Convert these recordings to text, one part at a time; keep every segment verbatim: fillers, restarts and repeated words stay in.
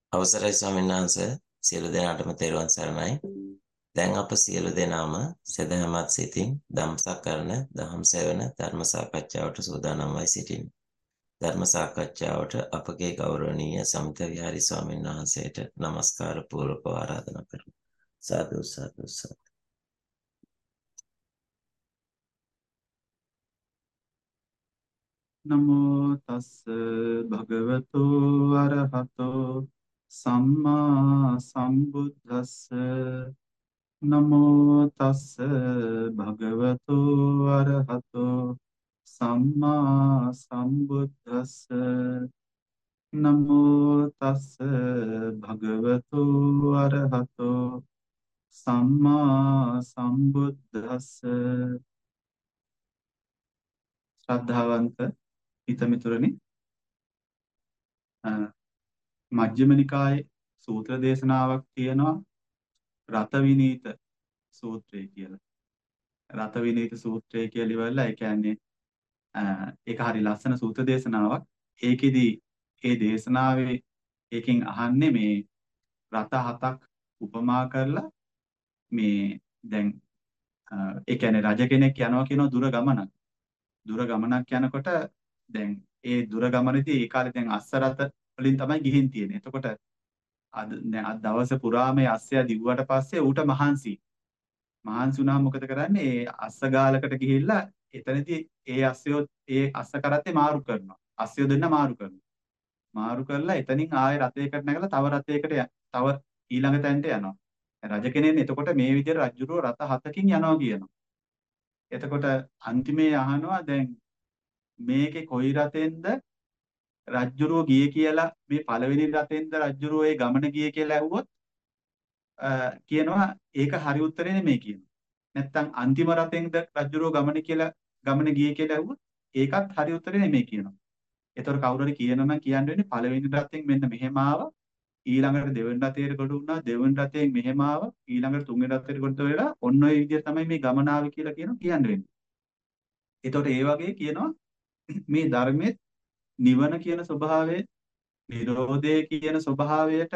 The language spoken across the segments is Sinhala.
අවසරයි ස්වාමීන් වහන්සේ සියලු දෙනාටම තෙරුවන් සරණයි. දැන් අප සියලු දෙනාම සදහමත් සිතින් ධම්සකරණ දහම් සෙවන ධර්ම සාකච්ඡාවට සූදානම් වයි සිටින්නේ. ධර්ම සාකච්ඡාවට අපගේ ගෞරවනීය සමිත විහාරි ස්වාමීන් වහන්සේට নমස්කාර පූර්වක ආරාධනා කරමු. සාදු සාදු සාදු. නමෝ තස්ස භගවතු අරහතෝ සම්මා සම්බුද්දස්ස නමෝ තස්ස භගවතු අරහතෝ සම්මා සම්බුද්දස්ස නමෝ තස්ස භගවතු අරහතෝ සම්මා සම්බුද්දස්ස ශ්‍රද්ධාවන්ත හිතමිතුරනි මජ්ක්‍ධිම නිකායේ සූත්‍ර දේශනාවක් තියෙනවා රත විනීත සූත්‍රය කියලා. රත විනීත සූත්‍රය කියලා ඉවරලා ඒ කියන්නේ ඒක හරි ලස්සන සූත්‍ර දේශනාවක්. ඒකෙදි ඒ දේශනාවේ ඒකෙන් අහන්නේ මේ රත හතක් උපමා කරලා මේ දැන් ඒ කියන්නේ රජ කෙනෙක් යනවා කියන දුර ගමනක්. දුර ගමනක් යනකොට දැන් ඒ දුර ගමනේදී ඒ කාලේ දැන් අස්ස රත වලින් තමයි ගිහින් තියෙන්නේ. එතකොට අද දැන් අද දවස පුරාම මේ අස්සයා දිව්වට පස්සේ ඌට මහන්සි. මහන්සි වුණාම මොකද කරන්නේ? ඒ අස්ස ගාලකට ගිහිල්ලා එතනදී ඒ අස්සයෝ ඒ අස්ස කරත්තේ මාරු කරනවා. අස්සයෝ දෙන්න මාරු කරනවා. මාරු කරලා එතනින් ආයෙ රථයකට නැගලා තව රථයකට ය- තව ඊළඟ තැනට යනවා. රජ කෙනෙක් එතකොට මේ විදිහට රජුරෝ රථ හතකින් යනවා කියනවා. එතකොට අන්තිමේ අහනවා දැන් මේකේ කොයි රතෙන්ද රජ්ජුරුව ගියේ කියලා මේ පළවෙනි රතෙන්ද රජ්ජුරුව ඒ ගමන ගියේ කියලා ඇහුවොත් අ, කියනවා ඒක හරි උත්තරේ නෙමෙයි කියනවා. නැත්තම් අන්තිම රතෙන්ද රජ්ජුරුව ගමන කියලා ගමන ගියේ කියලා ඇහුවොත් ඒකත් හරි උත්තරේ නෙමෙයි කියනවා. ඒතකොට කවුරු හරි කියනවා නම් කියන්න වෙන්නේ පළවෙනි රතෙන් මෙන්න මෙහෙම ආවා ඊළඟට දෙවෙනි රතේට කොට වුණා දෙවෙනි රතෙන් මෙහෙම ආවා ඊළඟට තුන්වෙනි රතේට කොට වෙලා ඔන්න ඔය විදිහට තමයි මේ ගමන ආවේ කියලා කියනවා කියන්න වෙන්නේ. ඒතකොට ඒ වගේ කියනවා මේ ධර්මයේ නිවන කියන ස්වභාවය නිරෝධය කියන ස්වභාවයට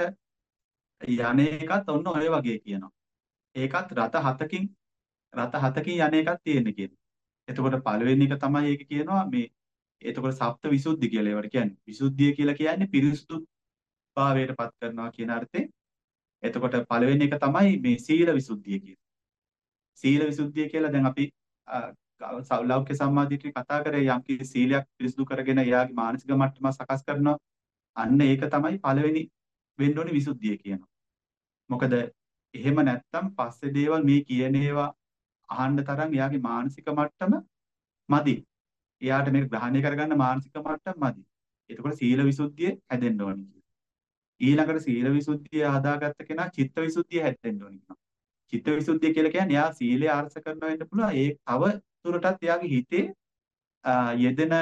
යන එකත් ඔන්න ඔය වගේ කියනවා. ඒකත් රත හතකින් රත හතකින් යන එකක් තියෙන්නේ කියනවා. එතකොට පළවෙනි එක තමයි ඒක කියනවා මේ එතකොට සප්ත විසුද්ධි කියලා ඒවට කියන්නේ. විසුද්ධිය කියලා කියන්නේ පිරිසුදු භාවයට පත් කරනවා කියන අර්ථයෙන්. එතකොට පළවෙනි එක තමයි මේ සීල විසුද්ධිය කියන්නේ. සීල විසුද්ධිය කියලා දැන් අපි අ, ස- ලෞකික සම්මාදිට්ඨිය කතා කරේ යම් කිසි සීලයක් පිරිසුදු කරගෙන එයාගේ මානසික මට්ටම සකස් කරනවා. අන්න ඒක තමයි පළවෙනි වෙන්න ඕනේ විසුද්ධිය කියනවා. මොකද එහෙම නැත්තම් පස්සේ දේවල් මේ කියන ඒවා අහන්න තරම් එයාගේ මානසික මට්ටම මදි. එයාට මේක ග්‍රහණය කරගන්න මානසික මට්ටම මදි. එතකොට සීල විසුද්ධිය හැදෙන්න ඕනේ කියනවා. ඊළඟට සීල විසුද්ධිය හදාගත්ත කෙනා චිත්ත විසුද්ධිය හැදෙන්න ඕනේ කියනවා. චිත්ත විසුද්ධිය කියලා කියන්නේ එයා සීලය ආර්ථ කරනවා වෙන්න පුළුවන්. ඒ තව දුරටත් එයාගේ හිතේ අ, යෙදෙන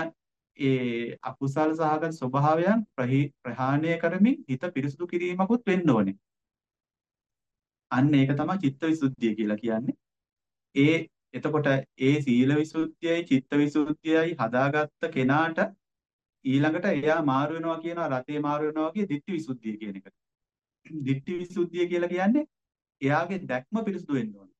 ඒ අකුසල් සහගත ස්වභාවයන් ප්‍රහි- ප්‍රහාණය කරමින් හිත පිරිසුදු කිරීමකුත් වෙන්න ඕනේ. අන්න ඒක තමයි චිත්ත විසුද්ධිය කියලා කියන්නේ. ඒ එතකොට ඒ සීල විසුද්ධියයි චිත්ත විසුද්ධියයි හදාගත්ත කෙනාට ඊළඟට එයා මාරු වෙනවා කියනවා රතේ මාරු වෙනවා වගේ ditthi විසුද්ධිය කියන එක. ditthi විසුද්ධිය කියලා කියන්නේ එයාගේ දැක්ම පිරිසුදු වෙන්න ඕනේ.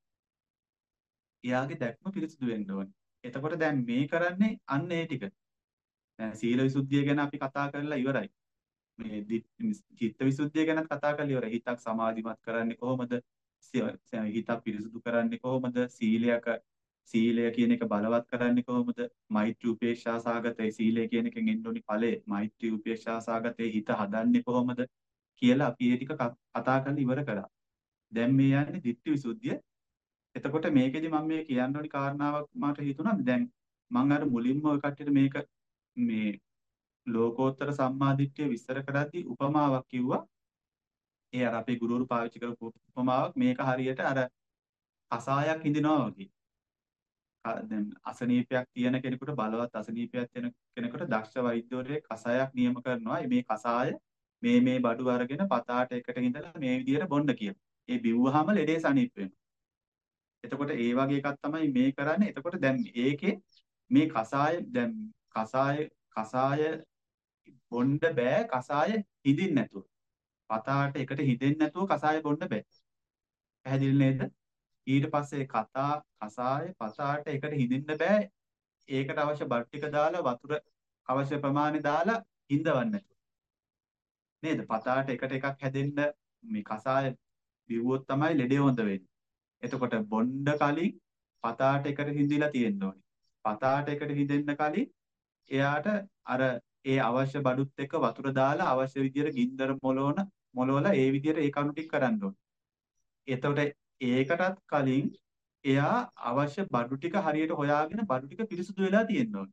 එයාගේ දැක්ම පිරිසුදු වෙන්න ඕනේ. එතකොට දැන් මේ කරන්නේ අන්න ඒ ටික. දැන් සීල විසුද්ධිය ගැන අපි කතා කරලා ඉවරයි. මේ දි- චිත්ත විසුද්ධිය ගැන කතා කරලා ඉවරයි. හිතක් සමාධිමත් කරන්නේ කොහොමද? සිය- සිය- හිතක් පිරිසුදු කරන්නේ කොහොමද? සීලයක සීලය කියන එක බලවත් කරන්නේ කොහොමද? මෛත්‍රී උපේක්ෂා සාගතේ සීලය කියන එකෙන් එන්න ඕනි ඵලය. මෛත්‍රී උපේක්ෂා සාගතේ හිත හදන්නේ කොහොමද කියලා අපි ඒ ටික ක- කතා කරලා ඉවර කරා. දැන් මේ යන්නේ ditthi විසුද්ධිය. එතකොට මේකෙදි මම මේ කියන්න ඕනි කාරණාවක් මට හිතුණා. දැන් මම අර මුලින්ම ඔය කට්ටියට මේක මේ ලෝකෝත්තර සම්මාදිට්ඨිය විස්තර කරද්දී උපමාවක් කිව්වා. ඒ අර අපේ ගුරුවරු පාවිච්චි කරපු උපමාවක් මේක හරියට අර කසායක් හිඳිනවා වගේ. ක- දැන් අසනීපයක් තියෙන කෙනෙකුට බලවත් අසනීපයක් තියෙන කෙනෙකුට දක්ෂ වෛද්‍යවරයෙක් කසායක් නියම කරනවා. මේ කසාය මේ මේ බඩු අරගෙන පතාට එකට ඉඳලා මේ විදිහට බොන්න කියනවා. ඒ බිව්වහම ලෙඩේ සනීප වෙනවා. එතකොට ඒ වගේ එකක් තමයි මේ කරන්නේ. එතකොට දැන් ඒකේ මේ කසාය දැන් කසාය කසාය බොන්න බෑ කසාය හිඳින්න නැතුව. පතාට එකට හිතෙන්නේ නැතුව කසාය බොන්න බෑ. පැහැදිලි නේද? ඊට පස්සේ කතා කසාය පතාට එකට හිඳින්න බෑ. ඒකට අවශ්‍ය බඩු ටික දාලා වතුර අවශ්‍ය ප්‍රමාණය දාලා හිඳවන්න නැතුව. නේද? පතාට එකට එකක් හැදෙන්න මේ කසාය බිව්වොත් තමයි ලෙඩේ හොඳ වෙන්නේ. එතකොට බොණ්ඩ කලින් පතාට එකට හිඳිලා තියෙන්න ඕනේ. පතාට එකට හිඳෙන්න කලින් එයාට අර ඒ අවශ්‍ය බඩුත් එක්ක වතුර දාලා අවශ්‍ය විදියට ගින්දර මොලවන මොලවලා ඒ විදියට ඒ කණු ටික කරන්න ඕනේ. එතකොට ඒකටත් කලින් එයා අවශ්‍ය බඩු ටික හරියට හොයාගෙන බඩු ටික පිරිසුදු වෙලා තියෙන්න ඕනේ.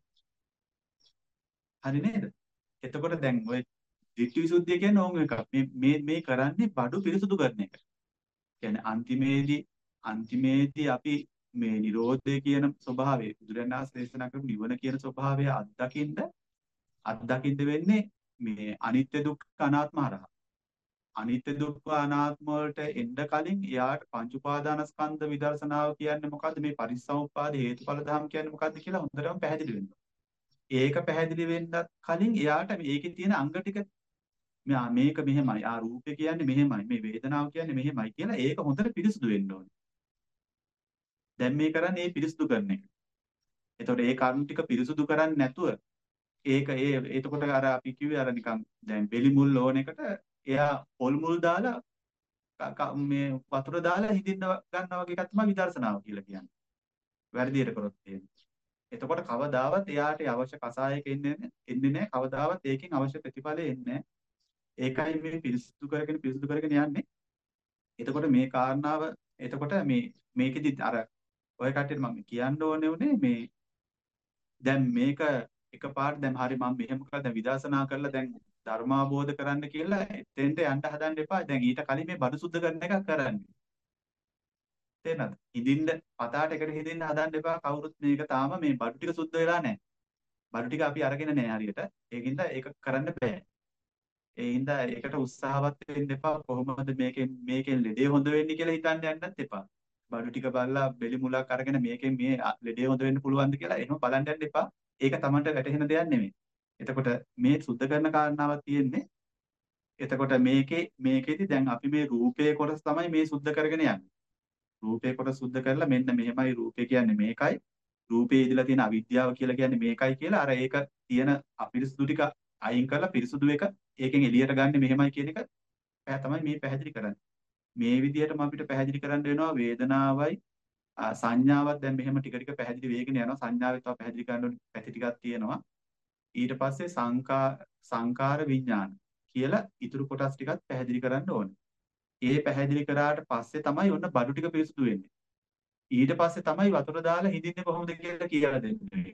හරි නේද? එතකොට දැන් ඔය ditthi visuddhiය කියන්නේ ඕම එකක්. මේ මේ මේ කරන්නේ බඩු පිරිසුදු කරන එක. කියන්නේ අන්තිමේදී අන්තිමේදී අපි මේ Nirodha කියන ස්වභාවය බුදුරජාණන් වහන්සේ දේශනා කරපු නිවන කියන ස්වභාවය අත්දකින්න අත්දකින්න වෙන්නේ මේ අනිත්‍ය දුක්ඛ අනාත්ම හරහා. අනිත්‍ය දුක්ඛ අනාත්ම වලට එන්න කලින් එයාට පංච උපාදානස්කන්ධ විදර්ශනාව කියන්නේ මොකද්ද? මේ පරිසම්පාද හේතුඵල ධම් කියන්නේ මොකද්ද කියලා හොඳටම පැහැදිලි වෙන්න. ඒක පැහැදිලි වෙන්නත් කලින් එයාට මේකේ තියෙන අංග ටික මෙයා මේක මෙහෙමයි. ආ රූපේ කියන්නේ මෙහෙමයි. මේ වේදනාව කියන්නේ මෙහෙමයි කියලා ඒක හොඳට පිරිසුදු වෙන්න ඕනේ. දැන් මේ කරන්නේ මේ පිරිසුදු කරන එක. එතකොට ඒ කර්ම ටික පිරිසුදු කරන්නේ නැතුව ඒක ඒ එතකොට අර අපි කිව්වේ අර නිකන් දැන් බෙලි මුල් ඕන එකට එයා පොල් මුල් දාලා මේ වතුර දාලා හිඳින්න ගන්නවා වගේ එකක් තමයි විදර්ශනාව කියලා කියන්නේ. වැරදියට කරොත් එහෙම. එතකොට කවදාවත් එයාට අවශ්‍ය කසායක එන්නේ එන්නේ නැහැ. කවදාවත් ඒකෙන් අවශ්‍ය ප්‍රතිඵලෙ එන්නේ නැහැ. ඒකයි මේ පිරිසුදු කරගෙන පිරිසුදු කරගෙන යන්නේ. එතකොට මේ කාරණාව එතකොට මේ මේකෙදි අර ඔය කට්ටියට මම කියන්න ඕනේ උනේ මේ දැන් මේක එකපාරට දැන් හරි මම මෙහෙම කළා දැන් විදර්ශනා කරලා දැන් ධර්මාබෝධ කරන්න කියලා එතෙන්ට යන්න හදන්න එපා. දැන් ඊට කලින් මේ බඩු සුද්ධ කරන එකක් කරන්න. තේරෙනවද? හිඳින්න පතාට එකට හිඳින්න හදන්න එපා. කවුරුත් මේක තාම මේ බඩු ටික සුද්ධ වෙලා නැහැ. බඩු ටික අපි අරගෙන නැහැ හරියට. ඒකින්ද ඒක කරන්න බෑ. ඒ හින්දා ඒකට උත්සාහවත් වෙන්න එපා. කොහොමද මේකෙන් මේකෙන් ලෙඩේ හොඳ වෙන්නේ කියලා හිතන්න යන්නත් එපා. බඩු ටික බලලා බෙලි මුලක් අරගෙන මේකෙන් මේ ලෙඩේ හොඳ වෙන්න පුළුවන්ද කියලා එහෙම බලන්න යන්න එපා. ඒක Tamanට වැටහෙන දෙයක් නෙමෙයි. එතකොට මේ සුද්ධ කරන කාරණාවක් තියෙන්නේ. එතකොට මේකේ මේකෙදි දැන් අපි මේ රූපේ කොටස තමයි මේ සුද්ධ කරගෙන යන්නේ. රූපේ කොටස සුද්ධ කරලා මෙන්න මෙහෙමයි රූපේ කියන්නේ මේකයි. රූපේ ඉදලා තියෙන අවිද්‍යාව කියලා කියන්නේ මේකයි කියලා අර ඒක තියෙන අපිරිසුදු ටික අයින් කරලා පිරිසුදු එක ඒකෙන් එළියට ගන්න මෙහෙමයි කියන එක තමයි මේ පැහැදිලි කරන්නේ. මේ විදිහටම අපිට පැහැදිලි කරන්න වෙනවා වේදනාවයි සංඥාවක් දැන් මෙහෙම ටික ටික පැහැදිලි වෙගෙන යනවා. සංඥාවෙත් තව පැහැදිලි කරන්න ඕනේ පැති ටිකක් තියෙනවා. ඊට පස්සේ සංකා සංකාර විඥාන කියලා ඊතුරු කොටස් ටිකත් පැහැදිලි කරන්න ඕනේ. ඒ පැහැදිලි කරාට පස්සේ තමයි ඔන්න බඩු ටික පිරිසුදු වෙන්නේ. ඊට පස්සේ තමයි වතුර දාලා හිඳින්නේ කොහොමද කියලා කියලා දෙන්නේ.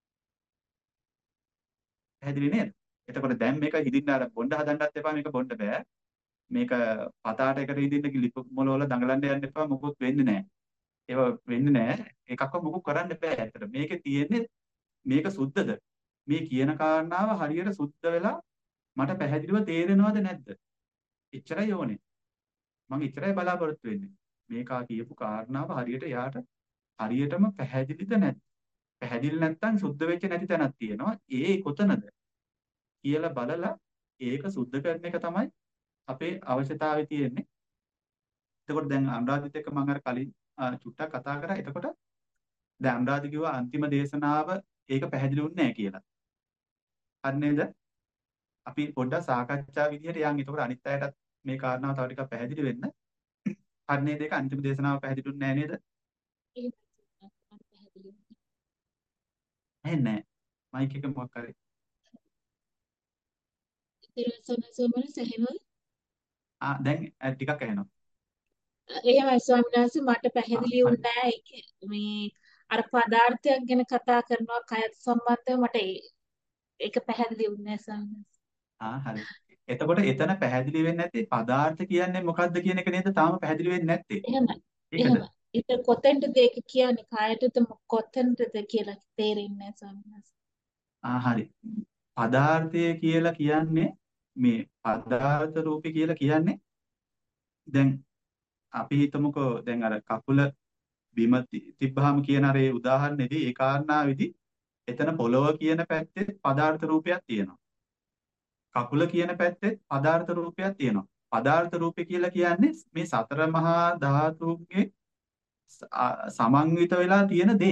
පැහැදිලි නේද? එතකොට දැන් මේක හිඳින්න අර බොණ්ඩ හදන්නත් එපා මේක බොණ්ඩ බෑ. මේක පතාට එකට හිඳින්න ලිප මොලවල දඟලන්න යන්න එපා මොකුත් වෙන්නේ නැහැ. ඒව වෙන්නේ නැහැ. එකක්වත් මොකුත් කරන්න බෑ ඇත්තට. මේකේ තියෙන්නේ මේක සුද්ධද? මේ කියන කාරණාව හරියට සුද්ධ වෙලා මට පැහැදිලිව තේරෙනවද නැද්ද? එච්චරයි ඕනේ. මම එච්චරයි බලාපොරොත්තු වෙන්නේ. මේකා කියපු කාරණාව හරියට යාට හරියටම පැහැදිලිද නැද්ද? පැහැදිලි නැත්නම් සුද්ධ වෙච්ච නැති තැනක් තියෙනවා. ඒ කොතනද කියලා බලලා ඒක සුද්ධ කරන එක තමයි අපේ අවශ්‍යතාවය තියෙන්නේ. එතකොට දැන් අනුරාධිත් එක්ක මම අර කලින් චුට්ටක් කතා කරා. එතකොට දැන් අනුරාධ කිව්වා අන්තිම දේශනාව ඒක පැහැදිලි වුණේ නැහැ කියලා. හරි නේද? අපි පොඩ්ඩක් සාකච්ඡා විදිහට යන්. එතකොට අනිත් අයටත් මේ කාරණාව තව ටිකක් පැහැදිලි වෙන්න. හරි නේද? ඒක අන්තිම දේශනාව පැහැදිලි වුණේ නැහැ නේද? එහෙම නැහැ. මයික් එක මොකක් කරේ? ආ දැන් ටිකක් ඇහෙනවා. එහෙමයි ස්වාමීන් වහන්සේ මට පැහැදිලි වුණේ නැහැ මේ අර පදාර්ථයක් ගැන කතා කරනවා කයත් සම්බන්ධව මට ඒක පැහැදිලි වුණේ නැහැ ස්වාමීන් වහන්සේ. ආ හරි. එතකොට එතන පැහැදිලි වෙන්නේ නැත්තේ පදාර්ථ කියන්නේ මොකද්ද කියන එක නේද? තාම පැහැදිලි වෙන්නේ නැත්තේ. එහෙමයි. එහෙමයි. ඒක කොතෙන්ද ඒක කියන්නේ කායටද කොතෙන්ද කියලා තේරෙන්නේ නැහැ ස්වාමීන් වහන්සේ. ආ හරි. පදාර්ථය කියලා කියන්නේ මේ පදාර්ථ රූපේ කියලා කියන්නේ දැන් අපි හිතමුකෝ දැන් අර කකුල බිම තිබ්බහම කියන අර ඒ උදාහරණෙදී ඒ කාරණාවේදී එතන පොළව කියන පැත්තේ පදාර්ථ රූපයක් තියෙනවා. කකුල කියන පැත්තේ පදාර්ථ රූපයක් තියෙනවා. පදාර්ථ රූපේ කියලා කියන්නේ මේ සතර මහා ධාතුන්ගේ ස- ආ- සමන්විත වෙලා තියෙන දේ.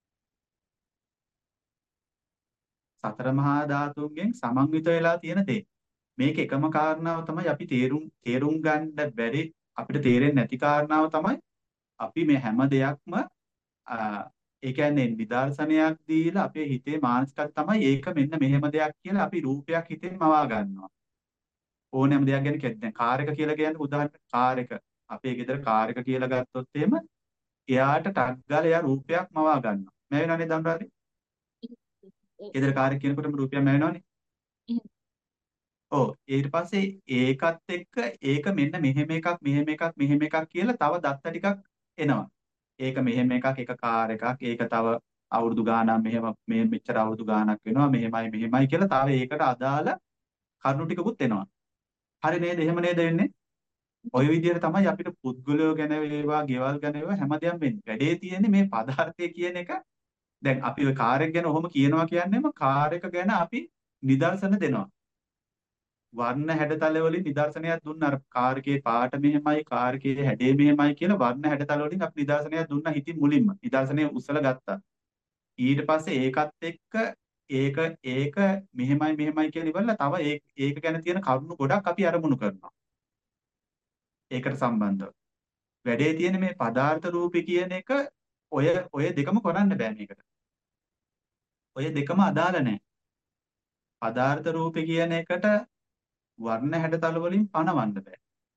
සතර මහා ධාතුන්ගෙන් සමන්විත වෙලා තියෙන දේ. මේක එකම කාරණාව තමයි අපි තේරුම් තේරුම් ගන්න බැරි අපිට තේරෙන්නේ නැති කාරණාව තමයි අපි මේ හැම දෙයක්ම ආ, ඒ කියන්නේ නිදර්ශනයක් දීලා අපේ හිතේ මානසිකත් තමයි ඒක මෙන්න මෙහෙම දෙයක් කියලා අපි රූපයක් හිතෙන් මවා ගන්නවා. ඕනෑම දෙයක් ගැන කියද්දි දැන් කාර් එක කියලා කියන්නේ උදාහරණ කාර් එක අපේ ගෙදර කාර් එක කියලා ගත්තොත් එහෙම එයාට ටක් ගාලා එයා රූපයක් මවා ගන්නවා. මෑ වෙනවනේ දම්රාලේ. ගෙදර කාර් එක කියනකොටම රූපයක් මෑ වෙනවනේ. ඔව් ඊට පස්සේ ඒකත් එක්ක ඒක මෙන්න මෙහෙම එකක් මෙහෙම එකක් මෙහෙම එකක් කියලා තව දත්ත ටිකක් එනවා. ඒක මෙහෙම එකක් එක කාර් එකක් ඒක තව අවුරුදු ගාණක් මෙහෙම මේ මෙච්චර අවුරුදු ගාණක් වෙනවා මෙහෙමයි මෙහෙමයි කියලා තව ඒකට අදාළ කරුණු ටිකකුත් එනවා. හරි නේද? එහෙම නේද වෙන්නේ? ওই විදිහට තමයි අපිට පුද්ගලයෝ ගැන වේවා, ගෙවල් ගැන වේවා හැමදේම වෙන්නේ. වැඩේ තියෙන්නේ මේ පදාර්ථය කියන එක. දැන් අපි ওই කාර් එක ගැන ඔහොම කියනවා කියන්නේම කාර් එක ගැන අපි නිදර්ශන දෙනවා. වර්ණ හැඩතල වලින් නිදර්ශනයක් දුන්න අර කාර් එකේ පාට මෙහෙමයි, කාර් එකේ හැඩය මෙහෙමයි කියලා වර්ණ හැඩතල වලින් අපි නිදර්ශනයක් දුන්නා හිතින් මුලින්ම. නිදර්ශනය උස්සලා ගත්තා. ඊට පස්සේ ඒකත් එක්ක ඒක ඒක මෙහෙමයි මෙහෙමයි කියලා ඉවරලා තව ඒක ඒක ගැන තියෙන කරුණු ගොඩක් අපි අරමුණු කරනවා. ඒකට සම්බන්ධව. වැඩේ තියෙන මේ පදාර්ථ රූපේ කියන එක ඔය ඔය දෙකම කරන්න බෑ මේකට. ඔය දෙකම අදාළ නැහැ. පදාර්ථ රූපේ කියන එකට වර්ණ හැඩතල වලින් පණවන්න බෑ.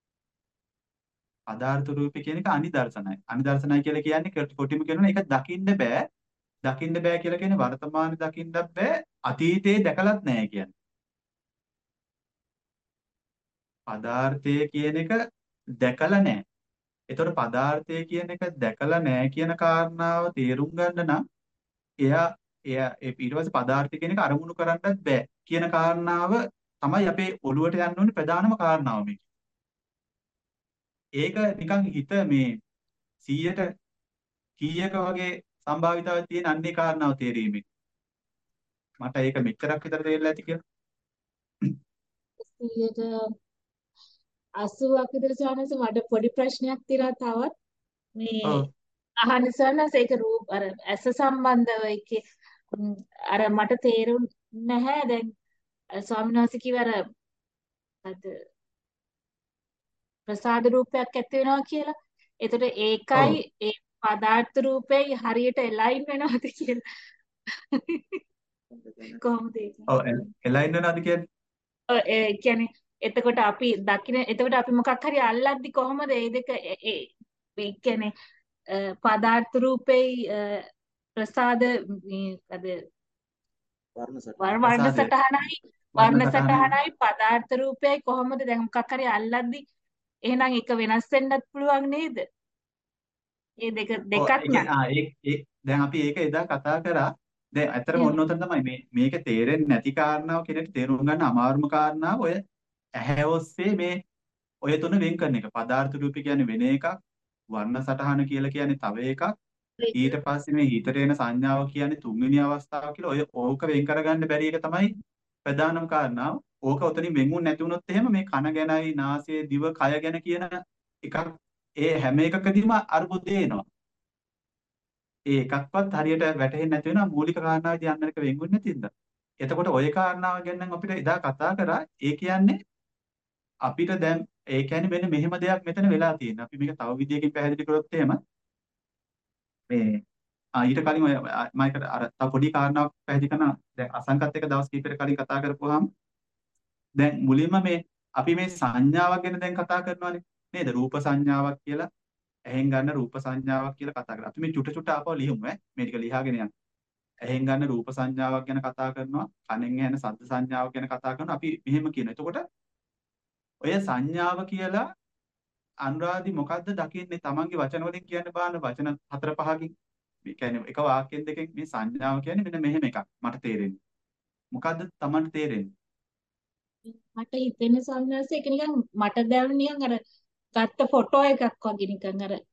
පදාර්ථ රූපේ කියන එක අනිදර්ශනයි. අනිදර්ශනයි කියලා කියන්නේ කෙටි- කොටිම කියනවා ඒක දකින්න බෑ. දකින්න බෑ කියලා කියන්නේ වර්තමානයේ දකින්නත් බෑ. අතීතයේ දැකලත් නැහැ කියන්නේ. පදාර්ථය කියන එක දැකලා නැහැ. ඒතකොට පදාර්ථය කියන එක දැකලා නැහැ කියන කාරණාව තේරුම් ගන්න නම් එයා එයා ඒ ඊට පස්සේ පදාර්ථය කියන එක අරමුණු කරන්නත් බෑ කියන කාරණාව තමයි අපේ ඔළුවට යන්න ඕනේ ප්‍රධානම කාරණාව මේක. ඒක නිකන් හිත මේ සීයට කීයක වගේ සම්භාවිතාවක් තියෙන අන්නේ කාරණාව තේරීමේ. මට ඒක මෙච්චරක් විතර තේරෙලා ඇති කියලා. සියයට අසූවක් විතර සානස මට පොඩි ප්‍රශ්නයක් තියෙනවා තවත් මේ ඔව්. අහන්න සානස ඒක රූප අර ඇස සම්බන්ධව ඒකේ ම්, අර මට තේරුම් නැහැ දැන් අ, ස්වාමීන් වහන්සේ කිව්ව අර අද ප්‍රසාද රූපයක් ඇති වෙනවා කියලා. එතකොට ඔව්. ඒකයි ඒ පදාර්ථ රූපේ හරියට එලයින් වෙනවද කියලා. කොහොමද ඒක? ඔව් එලයින් වෙනවද කියන්නේ? ඔව්, ඒ කියන්නේ එතකොට අපි දකින එතකොට අපි මොකක් හරි අල්ලද්දි කොහොමද ඒ දෙක ඒ ඒ- ඒ කියන්නේ අ, පදාර්ථ රූපේ අ, ප්‍රසාද මේ අද වර්ණ සටහන. වර්ණ වර්ණ ප්‍රසාදය සටහනයි වර්ණ වර්ණ සටහනයි. සටහනයි පදාර්ථ රූපයයි කොහොමද දැන් මොකක් හරි අල්ලද්දි එහෙනම් ඒක වෙනස් වෙන්නත් පුළුවන් නේද? ඒ දෙක ඔව් දෙකක් ඒ කියන්නේ නම් ආ ඒ ඒ දැන් අපි ඒක එදා කතා කරා. දැන් ඇත්තටම ඔන්න ඔතන තමයි මේ මේක තේරෙන්නේ නැති කාරණාව කෙනෙක්ට තේරුම් ගන්න අමාරුම කාරණාව ඔය ඇහැ ඔස්සේ මේ ඔය තුන වෙන් කරන එක. පදාර්ථ රූපේ කියන්නේ වෙන එකක්, වර්ණ සටහන කියලා කියන්නේ තව එකක්. ඊට පස්සේ මේ හිතට එන සංඥාව කියන්නේ තුන්වෙනි අවස්ථාව කියලා. ඔය ඕක වෙන් කරගන්න බැරි එක තමයි ප්‍රධානම කාරණාව. ඕක ඔතනින් වෙන්ුන් නැති වුණොත් එහෙම මේ කන ගැනයි, නාසය, දිව, කය ගැන කියන එකක් ඒ හැම එකකදීම අර්බුදේ එනවා. ඒ එකක්වත් හරියට වැටහෙන්නේ නැති වෙනවා මූලික කාරණාවේදී අන්න එක වෙන්ුන් නැතිද? එතකොට ওই කාරණාව ගැන නම් අපිට එදා කතා කරා. ඒ කියන්නේ අපිට දැන් ඒ කියන්නේ මෙන්න මෙහෙම දෙයක් මෙතන වෙලා තියෙනවා. අපි මේක තව විදියකින් පැහැදිලි කරොත් එහෙම මේ ආ ඊට කලින් ඔය මම එකට අර තව පොඩි කාරණාවක් පැහැදිලි කරනවා. දැන් අසංකත් එක දවස් කිහිපයකට කලින් කතා කරපුවාම දැන් මුලින්ම මේ අපි මේ සංඥාවක් ගැන දැන් කතා කරනවානේ නේද? රූප සංඥාවක් කියලා ඇහෙන් ගන්න රූප සංඥාවක් කියලා කතා කරා. අපි මේ චුට චුට ආපහු ලියමු ඈ. මේ ටික ලියාගෙන යන්න. ඇහෙන් ගන්න රූප සංඥාවක් ගැන කතා කරනවා. කනෙන් ඇහෙන ශබ්ද සංඥාවක් ගැන කතා කරනවා. අපි මෙහෙම කියනවා. එතකොට ඔය සංඥාව කියලා අනුරාධි මොකද්ද දකින්නේ? තමන්ගේ වචන වලින් කියන්න බාන වචන හතර පහකින්. මේ කියන්නේ එක වාක්‍යයෙන් දෙකෙන් මේ සංඥාව කියන්නේ මෙන්න මෙහෙම එකක් මට තේරෙන්නේ. මොකද්ද තමන්ට තේරෙන්නේ? මට හිතෙන සංඥාස ඒක නිකන් මට දැනුනේ නිකන් අර ගත්ත ෆොටෝ එකක් වගේ නිකන් අර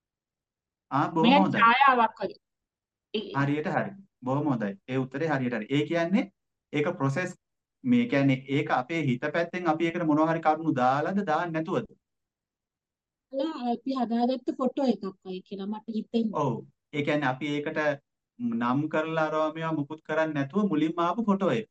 ආ බොහොම මේ හොඳයි. ඡායාවක් වගේ. ඒ- හරියට හරි. බොහොම හොඳයි. ඒ උත්තරේ හරියට හරි. ඒ කියන්නේ ඒක ප්‍රොසෙස් මේ කියන්නේ ඒක අපේ හිත පැත්තෙන් අපි ඒකට මොනවා හරි කරුණු දාලාද දාන්න නැතුවද? අලා අපි හදාගත්ත ෆොටෝ එකක් වගේ කියලා මට හිතෙන්නේ. ඔව්. ඒ කියන්නේ අපි ඒකට නම් කරලා අරවා මේවා මුකුත් කරන්නේ නැතුව මුලින්ම ආපු ෆොටෝ එක.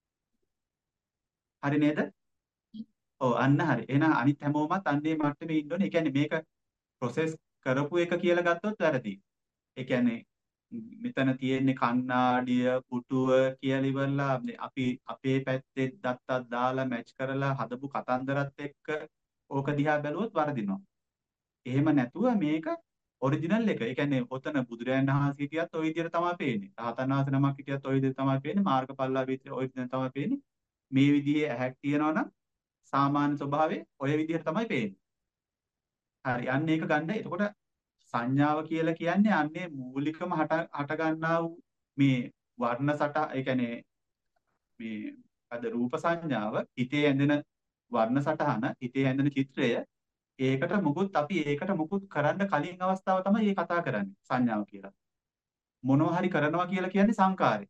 හරි නේද? ඔව් අන්න හරි. එහෙනම් අනිත් හැමෝමත් අන්නේ මට්ටමේ ඉන්න ඕනේ. ඒ කියන්නේ මේක ප්‍රොසෙස් කරපු එක කියලා ගත්තොත් වැරදි. ඒ කියන්නේ මෙතන තියෙන්නේ කණ්ණාඩිය පුටුව කියලා ඉවරලා අපි අපේ පැත්තේ දත්තක් දාලා මැච් කරලා හදපු කතන්දරත් එක්ක ඕක දිහා බැලුවොත් වරදිනවා. එහෙම නැතුව මේක ඔරිජිනල් එක. ඒ කියන්නේ ඔතන බුදුරයන් වහන්සේ හිටියත් ওই විදිහට තමයි පේන්නේ. රහතන් වහන්සේ නමක් හිටියත් ওই විදිහට තමයි පේන්නේ. මාර්ගඵලලා විතර ওই විදිහට තමයි පේන්නේ. මේ විදිහේ ඇහැක් තියෙනවා නම් සාමාන්‍ය ස්වභාවයේ ওই විදිහට තමයි පේන්නේ. හරි. අන්න ඒක ගන්න. එතකොට සංඥාව කියලා කියන්නේ අන්නේ මූලිකම හට හට ගන්නා වූ මේ වර්ණ සට ඒ කියන්නේ මේ අද රූප සංඥාව හිතේ ඇඳෙන වර්ණ සටහන හිතේ ඇඳෙන චිත්‍රය ඒකට මුකුත් අපි ඒකට මුකුත් කරන්න කලින් අවස්ථාව තමයි මේ කතා කරන්නේ සංඥාව කියලා. මොනවා හරි කරනවා කියලා කියන්නේ සංකාරය.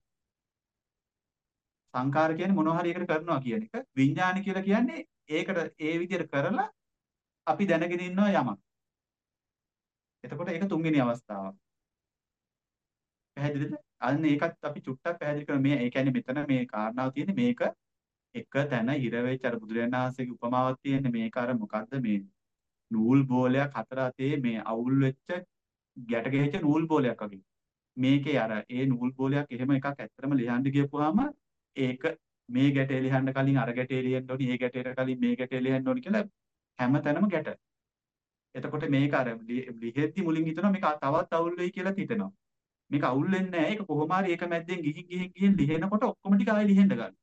සංකාර කියන්නේ මොනවා හරි ඒකට කරනවා කියන එක. විඥාන කියලා කියන්නේ ඒකට ඒ විදිහට කරලා අපි දැනගෙන ඉන්නවා යමක්. එතකොට ඒක තුන්වෙනි අවස්ථාව. පැහැදිලිද? අන්න ඒකත් අපි චුට්ටක් පැහැදිලි කරමු. මේ ඒ කියන්නේ මෙතන මේ කාරණාව තියෙන්නේ මේක එක තැන හිර වෙච්ච අර බුදුරජාණන් වහන්සේගේ උපමාවක් තියෙන්නේ මේක අර මොකද්ද මේ නූල් බෝලයක් හතර අතේ මේ අවුල් වෙච්ච ගැට ගැහිච්ච නූල් බෝලයක් වගේ. මේකේ අර ඒ නූල් බෝලයක් එහෙම එකක් ඇත්තටම ලියන්න ගියපුවාම ඒක මේ ගැටේ ලියන්න කලින් අර ගැටේ ලියන්න ඕනි, ඒ ගැටේට කලින් මේ ගැටේ ලියන්න ඕනි කියලා හැම තැනම ගැට. එතකොට මේක අර ලිහෙද්දි මුලින් හිතනවා මේක තවත් අවුල් වෙයි කියලා හිතෙනවා. මේක අවුල් වෙන්නේ නැහැ. ඒක කොහොම හරි ඒක මැද්දෙන් ගිහින් ගිහින් ගිහින් ලිහෙනකොට ඔක්කොම ටික ආයෙ ලිහෙන්න ගන්නවා.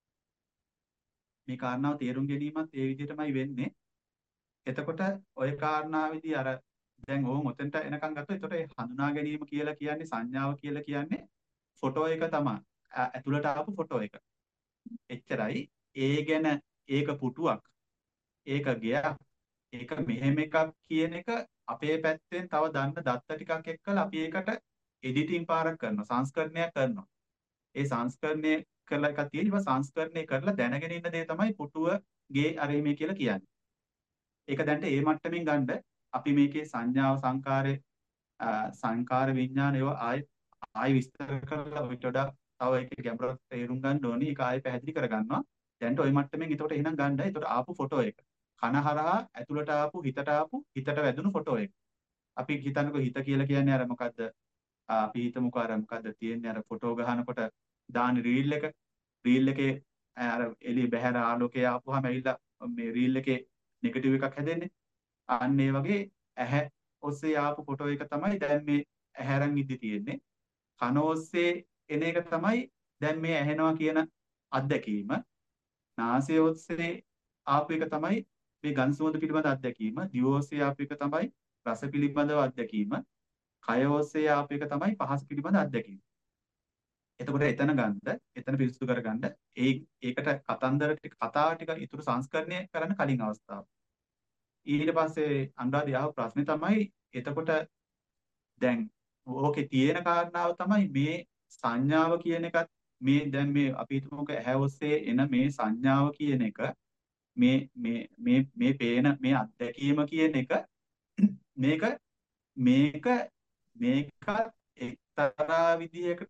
මේ කාරණාව තේරුම් ගැනීමත් ඒ විදිහටමයි වෙන්නේ. එතකොට ওই කාරණාවේදී අර දැන් ඕම් ඔතෙන්ට එනකන් ගත්තොත් එතකොට ඒ හඳුනා ගැනීම කියලා කියන්නේ සංඥාව කියලා කියන්නේ ෆොටෝ එක තමයි. ඇතුළට ආපු ෆොටෝ එක. එච්චරයි. ඒ ගැන ඒක පුටුවක්, ඒක ගෙයක්, ඒක මෙහෙම එකක් කියන එක අපේ පැත්තෙන් තව දන්න දත්ත ටිකක් එක්කලා අපි ඒකට එඩිටින් පාරක් කරනවා, සංස්කරණයක් කරනවා. ඒ සංස්කරණය කරලා එකක් තියෙනවා. සංස්කරණය කරලා දැනගෙන ඉන්න දේ තමයි පුටුව, ගේ, අරේ මේ කියලා කියන්නේ. ඒක දැන්ට ඒ මට්ටමින් ගන්න අපි මේකේ සංඥාව සංකාරේ සංකාර විඥාන ඒවා ආයි ආයි විස්තර කරලා ඔයිට වඩා තව ඒකේ ගැඹුරට තේරුම් ගන්න ඕනි. ඒක ආයි පැහැදිලි කරගන්නවා. දැන්ට ওই මට්ටමින් ඒකට එහෙනම් ගන්න. ඒකට ආපු ෆොටෝ එක. කන හරහා ඇතුළට ආපු හිතට ආපු හිතට වැදුණු ෆොටෝ එක. අපි හිතන්නකෝ හිත කියලා කියන්නේ අර මොකද්ද? අපි හිතමුකෝ අර මොකද්ද තියෙන්නේ අර ෆොටෝ ගහනකොට දාන රීල් එක. රීල් එකේ අර එළිය බහැර ආලෝකය ආපුවාම ඇවිල්ලා මේ රීල් එකේ නෙගටිව් එකක් හැදෙන්නේ. අන්න ඒ වගේ ඇහැ ඔස්සේ ආපු ෆොටෝ එක තමයි දැන් මේ ඇහැරන් ඉදි තියෙන්නේ. කන ඔස්සේ එන එක තමයි දැන් මේ ඇහෙනවා කියන අත්දැකීම. නාසය ඔස්සේ ආපු එක තමයි මේ ගඳ සුවඳ පිළිබඳ අත්දැකීම. දිව ඔස්සේ ආපු එක තමයි රස පිළිබඳව අත්දැකීම. කය ඔස්සේ ආපු එක තමයි පහස පිළිබඳ අත්දැකීම. එතකොට එතන ගන්න, එතන පිරිසුදු කරගන්න ඒ ඒකට කතන්දර ටික කතා ටික ඉතුරු සංස්කරණය කරන්න කලින් අවස්ථාව. ඊට පස්සේ අනුරාධ ආව ප්‍රශ්නේ තමයි එතකොට දැන් ඕකේ තියෙන කාරණාව තමයි මේ සංඥාව කියන එකත් මේ දැන් මේ අපි හිතමුක ඇහැ ඔස්සේ එන මේ සංඥාව කියන එක මේ මේ මේ මේ පේන මේ අත්දැකීම කියන එක මේක මේක මේක එක්තරා විදිහකට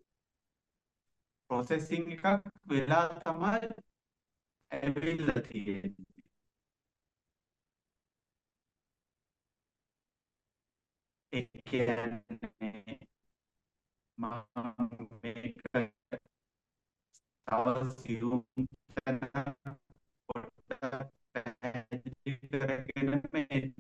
ප්‍රොසෙසිං එකක් වෙලා තමයි ඇවිල්ලා තියෙන්නේ. ඒ කියන්නේ මම මේක තව සියුම් පැහැදිලි කරගෙන මෙන්න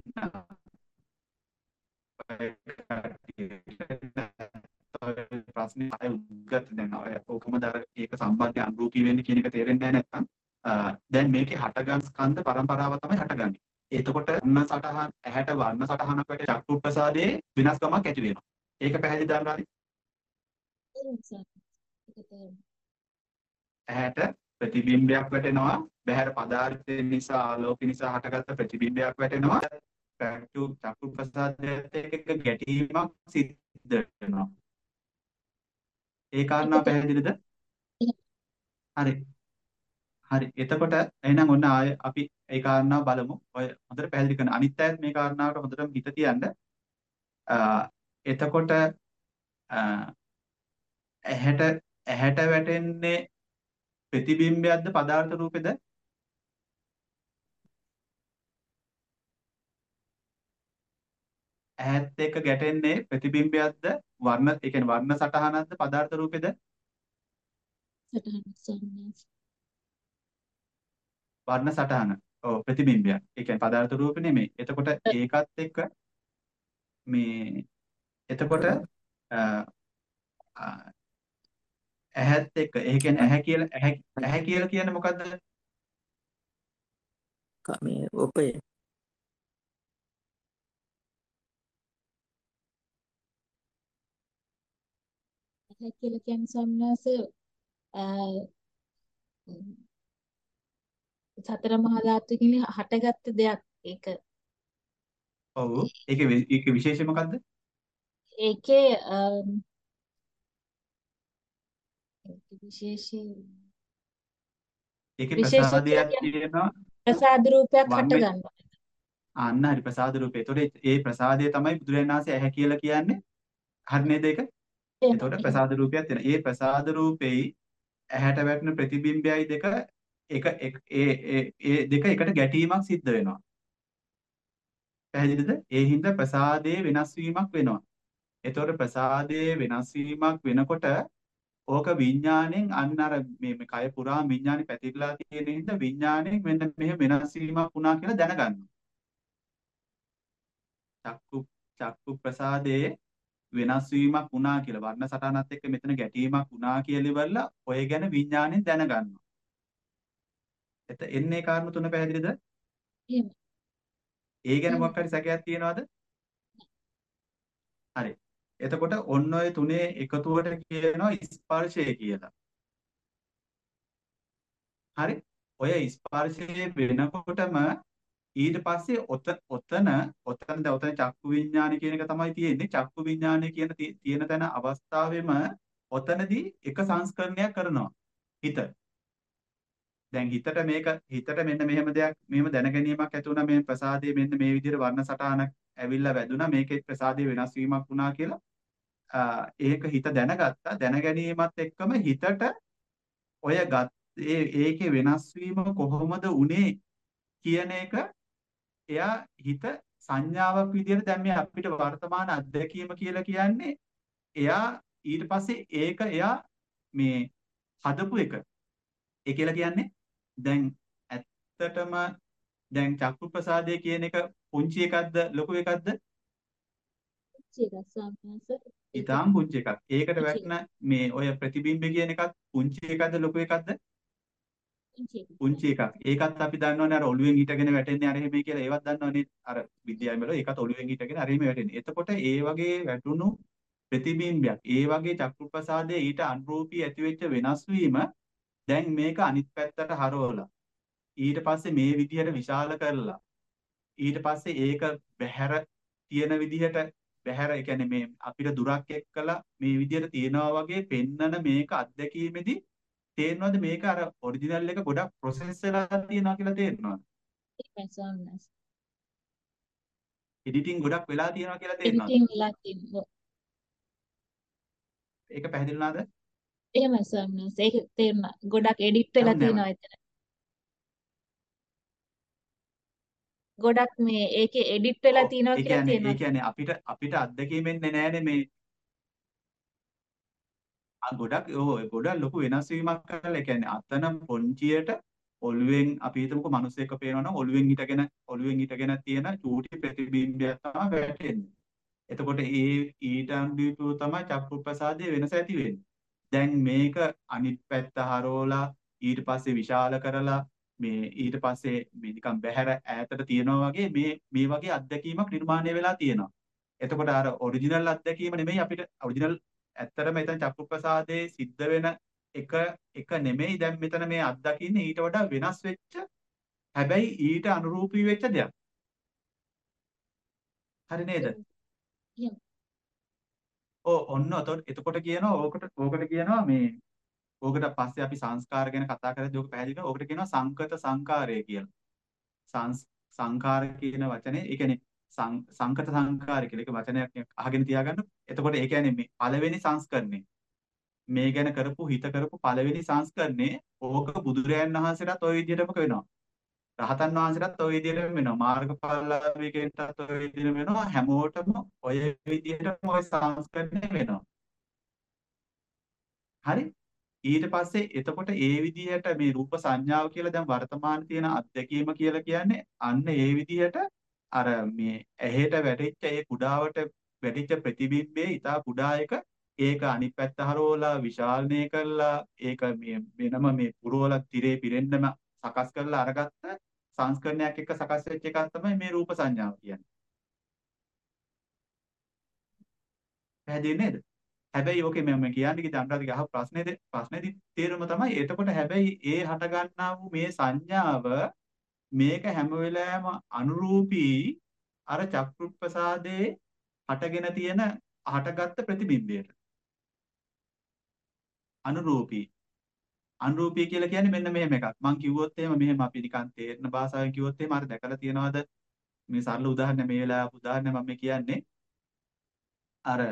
ප්‍රශ්නේ ආයෙ උද්ගත දැන් කොහොමද අර ඒක සම්බන්ධයෙන් අනුරූපී වෙන්නේ කියන එක තේරෙන්නේ නැහැ නැත්නම් දැන් මේකේ හටගන් ස්කන්ධ පරම්පරාව තමයි හටගන්නේ. එතකොට වර්ණ සටහන් ඇහැට වර්ණ සටහනක් වැටේ චක්කු ප්‍රසාදයේ විනාශකමක් ඇති වෙනවා. ඒක පැහැදිලි දාන්නානේ. ඇහැට ප්‍රතිබිම්බයක් වැටෙනවා. බහැර පදාර්ථය නිසා ආලෝක නිසා හටගත්ත ප්‍රතිබිම්බයක් වැටෙනවා. චක්කු චක්කු ප්‍රසාදයට එක ගැටීමක් සිද්ධ වෙනවා. ඒ කාරණා පැහැදිලිද? හරි. හරි. එතකොට එහෙනම් ඔන්න ආය අපි ඒ කාරණාව බලමු. ඔය හොඳට පැහැදිලි කරන අනිත් අයත් මේ කාරණාවට හොඳටම හිත තියන්න. අ, එතකොට අ, ඇහැට ඇහැට වැටෙන්නේ ප්‍රතිබිම්බයක්ද පදාර්ථ රූපෙද? ඇහත් එක්ක ගැටෙන්නේ ප්‍රතිබිම්බයක්ද වර්ණ ඒ කියන්නේ වර්ණ සටහනක්ද පදාර්ථ රූපෙද? සටහනක් සම්මාස. වර්ණ සටහන. ඔව් ප්‍රතිබිම්බයක්. ඒ කියන්නේ පදාර්ථ රූප නෙමෙයි. එතකොට ඒකත් එක්ක මේ එතකොට අ, අ, ඇහත් එක්ක ඒ කියන්නේ ඇහැ කියලා ඇහැ ඇහැ කියලා කියන්නේ මොකද්ද? මේ ඔපේ ඇහැ කියලා කියන්නේ සම්මාස සතර මහා ධාතුකින් හටගත්ත දෙයක්. ඒක ඔව්. ඒකේ වි- ඒකේ විශේෂය මොකද්ද? ඒකේ අම්, ඒකේ විශේෂය ඒකේ විශේෂය කියලා ප්‍රසාදයක් කියන්නේ තියෙනවා. ප්‍රසාද රූපයක් හට වර්ණ ගන්නවා. අන්න හරි ප්‍රසාද රූපේ. ඒතකොට ඒ ප්‍රසාදය තමයි බුදුරජාණන් වහන්සේ ඇහැ කියලා කියන්නේ. හරි නේද ඒක? එහෙම එතකොට එහෙම. ප්‍රසාද රූපයක් තියෙනවා. ඒ ප්‍රසාද රූපෙයි ඇහැට වැටෙන ප්‍රතිබිම්බයයි දෙක එක එක ඒ ඒ ඒ දෙක එකට ගැටීමක් සිද්ධ වෙනවා. පැහැදිලිද? ඒ හින්දා ප්‍රසාදයේ වෙනස් වීමක් වෙනවා. එතකොට ප්‍රසාදයේ වෙනස් වීමක් වෙනකොට ඕක විඥාණයෙන් අන්න අර මේ මේ කය පුරා විඥාණය පැතිරලා තියෙන හින්දා විඥාණයෙන් මෙන්න මෙහෙම වෙනස් වීමක් වුණා කියලා දැනගන්නවා. චක්කු චක්කු ප්‍රසාදයේ වෙනස් වීමක් වුණා කියලා වර්ණ සටහනත් එක්ක මෙතන ගැටීමක් වුණා කියලා ඉවරලා ඔය ගැන විඥාණයෙන් දැනගන්නවා. එත එන්නේ කාරණා තුන පැහැදිලිද? එහෙම. ඒ ගැන එහෙම. මොකක් හරි සැකයක් තියෙනවද? හරි. එතකොට ඔන්න ඔය තුනේ එකතුවට කියනවා ස්පර්ශය කියලා. හරි. ඔය ස්පර්ශය වෙනකොටම ඊට පස්සේ ඔත ඔතන ඔතන දැන් ඔතන චක්කු විඥානය කියන එක තමයි තියෙන්නේ. චක්කු විඥානය කියන ති- තියෙන තැන අවස්ථාවෙම ඔතනදී එක සංස්කරණයක් කරනවා හිත. දැන් හිතට මේක හිතට මෙන්න මෙහෙම දෙයක් මෙහෙම දැනගැනීමක් ඇති වුණා මේ ප්‍රසාදයේ මෙන්න මේ විදිහට වර්ණ සටහනක් ඇවිල්ලා වැදුනා මේකේ ප්‍රසාදයේ වෙනස් වීමක් වුණා කියලා ආ, ඒක හිත දැනගත්තා දැනගැනීමත් එක්කම හිතට ඔය ගත් ඒ ඒකේ වෙනස් වීම කොහොමද උනේ කියන එක එයා හිත සංඥාවක් විදිහට දැන් මේ අපිට වර්තමාන අත්දැකීම කියලා කියන්නේ එයා ඊට පස්සේ ඒක එයා මේ හදපු එක. ඒ කියලා කියන්නේ දැන් ඇත්තටම දැන් චක්කු ප්‍රසාදය කියන එක පුංචි එකක්ද ලොකු එකක්ද? ඒක සම්මාස. ඒක ඊටාම් පුංචි එකක්. ඒකට පුංචි වැටෙන මේ ඔය ප්‍රතිබිම්බ කියන එකත් පුංචි එකක්ද ලොකු එකක්ද? පුංචි එකක්. පුංචි එකක්. ඒකත් අපි දන්නවනේ අර ඔළුවෙන් හිටගෙන වැටෙන්නේ අර එහෙමයි කියලා ඒවත් දන්නවනේ අර විද්‍යාවෙන් බලුවා ඒකත් ඔළුවෙන් හිටගෙන අර එහෙම වැටෙන්නේ. එතකොට ඒ වගේ වැටුණු ප්‍රතිබිම්බයක් ඒ වගේ චක්කු ප්‍රසාදයේ ඊට අනුරූපී ඇතිවෙච්ච වෙනස් වීම දැන් මේක අනිත් පැත්තට හරවලා ඊට පස්සේ මේ විදිහට විශාල කරලා ඊට පස්සේ ඒක බැහැර තියෙන විදිහට බැහැර ඒ කියන්නේ මේ අපිට දුරක් එක්කලා මේ විදිහට තියනවා වගේ පෙන්නන මේක අත්දැකීමේදී තේරෙනවද මේක අර ඔරිජිනල් එක ගොඩක් ප්‍රොසෙස් වෙලා තියෙනවා කියලා තේරෙනවද? ඒක සම්මාස. එඩිටින් ගොඩක් වෙලා තියෙනවා කියලා තේරෙනවද? එඩිටින් වෙලා තියෙනවා. ඒක පැහැදිලි වුණාද? එහෙම සම්මාස. ඒක තේරුණා. ගොඩක් එඩිට් වෙලා ඇහුන්නේ තියෙනවා එතන. ගොඩක් මේ ඒකේ එඩිට් වෙලා ඔව්. තියෙනවා ඒ කියලා කියන්නේ ඒ තියෙනවා. කියන්නේ අපිට අපිට අත්දැකීමෙන්නේ නැහැනේ මේ ආ ගොඩක් ඔව් ගොඩක් ලොකු වෙනස් වීමක් කරලා ඒ කියන්නේ අතන පොන්චියට ඔළුවෙන් අපි හිතමුකෝ මිනිස්සෙක් පේනවා නම් ඔළුවෙන් හිටගෙන ඔළුවෙන් හිටගෙන තියෙන චූටි ප්‍රතිබිම්බයක් තමයි වැටෙන්නේ. එතකොට ඒ ඊට අනුදීපව තමයි චක්කු ප්‍රසාදයේ වෙනස ඇති වෙන්නේ. දැන් මේක අනිත් පැත්ත හරවලා ඊට පස්සේ විශාල කරලා මේ ඊට පස්සේ මේ නිකන් බහැර ඈතට තියනවා වගේ මේ මේ වගේ අත්දැකීමක් නිර්මාණය වෙලා තියෙනවා. එතකොට අර ඔරිජිනල් අත්දැකීම නෙමෙයි අපිට ඔරිජිනල් ඇත්තටම එතන චක්කු ප්‍රසාදයේ සිද්ධ වෙන එක එක නෙමෙයි දැන් මෙතන මේ අත්දකින්නේ ඊට වඩා වෙනස් වෙච්ච හැබැයි ඊට අනුරූපී වෙච්ච දෙයක්. හරි නේද? එහෙම. ඔව් ඔන්න ඔතකොට එතකොට කියනවා ඕකට ඕකට කියනවා මේ ඕකට පස්සේ අපි සංස්කාර ගැන කතා කරද්දී ඕක පැහැදිලි කරනවා. ඕකට කියනවා සංකත සංකාරය කියලා. සංස් සංඛාර කියන වචනේ ඒ කියන්නේ සං- සංකත සංඛාර කියලා එක වචනයක් අහගෙන තියාගන්න. එතකොට ඒ කියන්නේ මේ පළවෙනි සංස්කරණය. මේ ගැන කරපු හිත කරපු පළවෙනි සංස්කරණේ ඕක බුදුරයන් වහන්සේටත් ওই විදිහටම වෙනවා. රහතන් වහන්සේටත් ওই විදිහටම වෙනවා. මාර්ගඵලලාභීකෙන්ටත් ওই විදිහටම වෙනවා. හැමෝටම ওই විදිහටම ওই සංස්කරණය වෙනවා. හරි? ඊට පස්සේ එතකොට ඒ විදිහට මේ රූප සංඥාව කියලා දැන් වර්තමාන තියෙන අත්දැකීම කියලා කියන්නේ අන්න ඒ විදිහට අර මේ ඇහෙට වැටිච්ච ඒ කුඩාවට වැටිච්ච ප්‍රතිබිම්බයේ ඊටා කුඩා එක ඒක අනිත් පැත්ත හරවලා විශාලණය කරලා ඒක මේ වෙනම මේ පුරවල තිරේ පිරෙන්නම සකස් කරලා අරගත්ත සංස්කරණයක් එක්ක සකස් වෙච්ච එකක් තමයි මේ රූප සංඥාව කියන්නේ. පැහැදිලි නේද? හැබැයි ඕකේ මම කියන්නේ කිව්ද අනුරාධික අහ ප්‍රශ්නේ ප්‍රශ්නේදී තේරුම තමයි එතකොට හැබැයි ඒ හට ගන්නා වූ මේ සංඥාව මේක හැම වෙලාවෙම අනුරූපී අර චක්කුප්පසාදේ හටගෙන තියෙන හටගත්ත ප්‍රතිබිම්බයට අනුරූපී අනුරූපී කියලා කියන්නේ මෙන්න මෙහෙම එකක් මම කිව්වොත් එහෙම මෙහෙම අපි නිකන් තේරෙන භාෂාවෙන් කිව්වොත් එහෙම අර දැකලා තියනවාද මේ සරල උදාහරණ මේ වෙලාව උදාහරණ මම කියන්නේ අර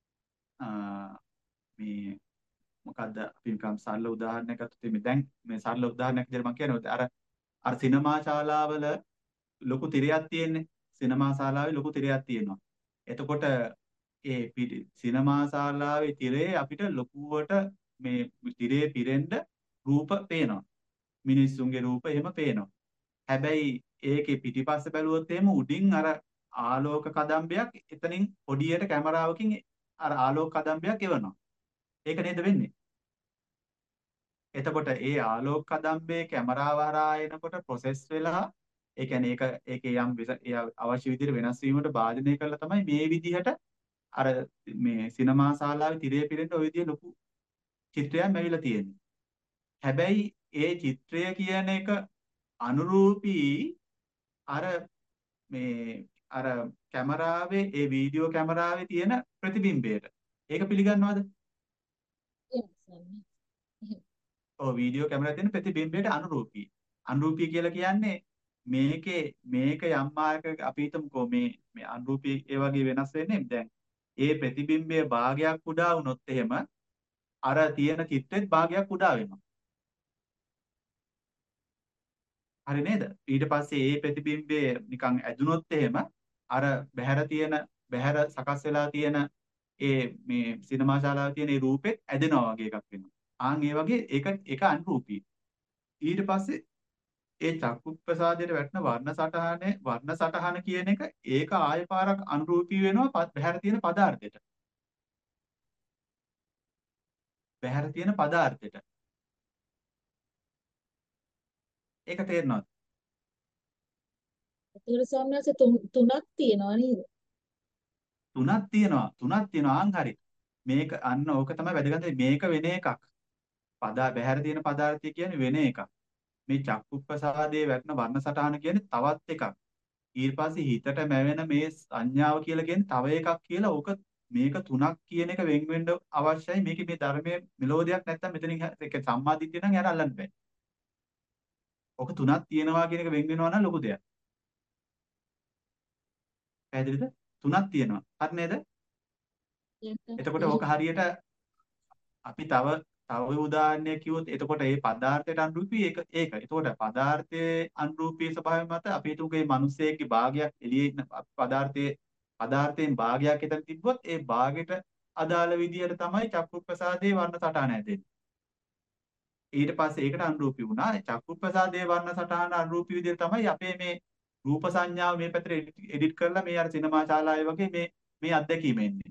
මේ මොකද්ද අපි නිකන් සරල උදාහරණයක් ගත්තොත් මේ දැන් මේ සරල උදාහරණයක් විදිහට මම කියනවා අර අර සිනමා ශාලාවල ලොකු තිරයක් තියෙන්නේ සිනමා ශාලාවේ ලොකු තිරයක් තියෙනවා එතකොට ඒ සිනමා ශාලාවේ තිරේ අපිට ලොකුවට මේ තිරේ පිරෙන්න රූප පේනවා මිනිස්සුන්ගේ රූප එහෙම පේනවා හැබැයි ඒකේ පිටිපස්ස බැලුවොත් එහෙම උඩින් අර ආලෝක කදම්බයක් එතනින් පොඩියට කැමරාවකින් අර ආලෝක කදම්බයක් එවනවා ඒක නේද වෙන්නේ එතකොට ඒ ආලෝක කදම්බේ කැමරාව හරහා එනකොට ප්‍රොසෙස් වෙලා ඒ කියන්නේ ඒක ඒකේ යම් අවශ්‍ය විදිහට වෙනස් වීමකට භාජනය කරලා තමයි මේ විදිහට අර මේ සිනමා ශාලාවේ තිරේ පිරෙන්න ওই විදිහ ලොකු චිත්‍රයක් ලැබිලා තියෙන්නේ. හැබැයි ඒ චිත්‍රය කියන එක අනුරූපී අර මේ අර කැමරාවේ ඒ වීඩියෝ කැමරාවේ තියෙන ප්‍රතිබිම්බයට. ඒක පිළිගන්නවද? ඔව් වීඩියෝ කැමරාවේ තියෙන ප්‍රතිබිම්බයට අනුරූපී. අනුරූපී කියලා කියන්නේ මේකේ මේක යම් ආකාරයක අපි හිතමුකෝ මේ මේ අනුරූපී ඒ වගේ වෙනස් වෙන්නේ දැන් ඒ ප්‍රතිබිම්බයේ භාගයක් කුඩා වුණොත් එහෙම අර තියෙන චිත්‍රෙත් භාගයක් කුඩා වෙනවා. හරි නේද? ඊට පස්සේ ඒ ප්‍රතිබිම්බයේ නිකන් ඇදුනොත් එහෙම අර බහැර තියෙන බහැර සකස් වෙලා තියෙන ඒ මේ සිනමා ශාලාවේ තියෙන ඒ රූපෙත් ඇදෙනවා වගේ එකක් වෙනවා. ආන් ඒ වගේ ඒක ඒක අනුරූපී. ඊට පස්සේ ඒ චක්කුප්‍රසාදයට වැටෙන වර්ණ සටහනේ වර්ණ සටහන කියන එක ඒක ආය පාරක් අනුරූපී වෙනවා බහැර තියෙන පදාර්ථයට. බහැර තියෙන පදාර්ථයට. ඒක තේරෙනවද? ඒතකොට සම්මාස තුනක් තියෙනවා නේද? තුනක් තියෙනවා. තුනක් තියෙනවා ආන් හරි. මේක අන්න ඕක තමයි වැදගත් මේක වෙන එකක්. පදා බහැර තියෙන පදාර්ථය කියන්නේ වෙන එකක්. මේ චක්කුප්‍රසාදයේ වැටෙන වර්ණ සටහන කියන්නේ තවත් එකක්. ඊට පස්සේ හිතට මැවෙන මේ සංඥාව කියලා කියන්නේ තව එකක් කියලා ඕක මේක තුනක් කියන එක වෙන් වෙන්න අවශ්‍යයි. මේකේ මේ ධර්මයේ මෙලෝදියක් නැත්තම් මෙතනින් ඒක සම්මාදිට්ඨිය නම් යාර අල්ලන්න බෑ. ඕක තුනක් තියෙනවා කියන එක වෙන් වෙනවා නම් ලොකු දෙයක්. පැහැදිලිද? තුනක් තියෙනවා. හරි නේද? එතකොට ඕක හරියට අපි තව තව උදාහරණයක් කිව්වොත් එතකොට මේ පදාර්ථයට අනුරූපී ඒක ඒක. එතකොට පදාර්ථයේ අනුරූපී ස්වභාවය මත අපි හිතුවේ මිනිස්සෙක්ගේ භාගයක් එළියේ ඉන්න පදාර්ථයේ පදාර්ථයෙන් භාගයක් එතන තිබ්බොත් ඒ භාගයට අදාළ විදියට තමයි චක්කුප්‍රසාදයේ වර්ණ සටහන හැදෙන්නේ. ඊට පස්සේ ඒකට අනුරූපී වුණා. චක්කුප්‍රසාදයේ වර්ණ සටහන අනුරූපී විදියට තමයි අපේ මේ රූප සංඥාව මේ පැත්තට එඩිට් කරලා මේ අර සිනමා ශාලාවේ වගේ මේ මේ අත්දැකීම එන්නේ.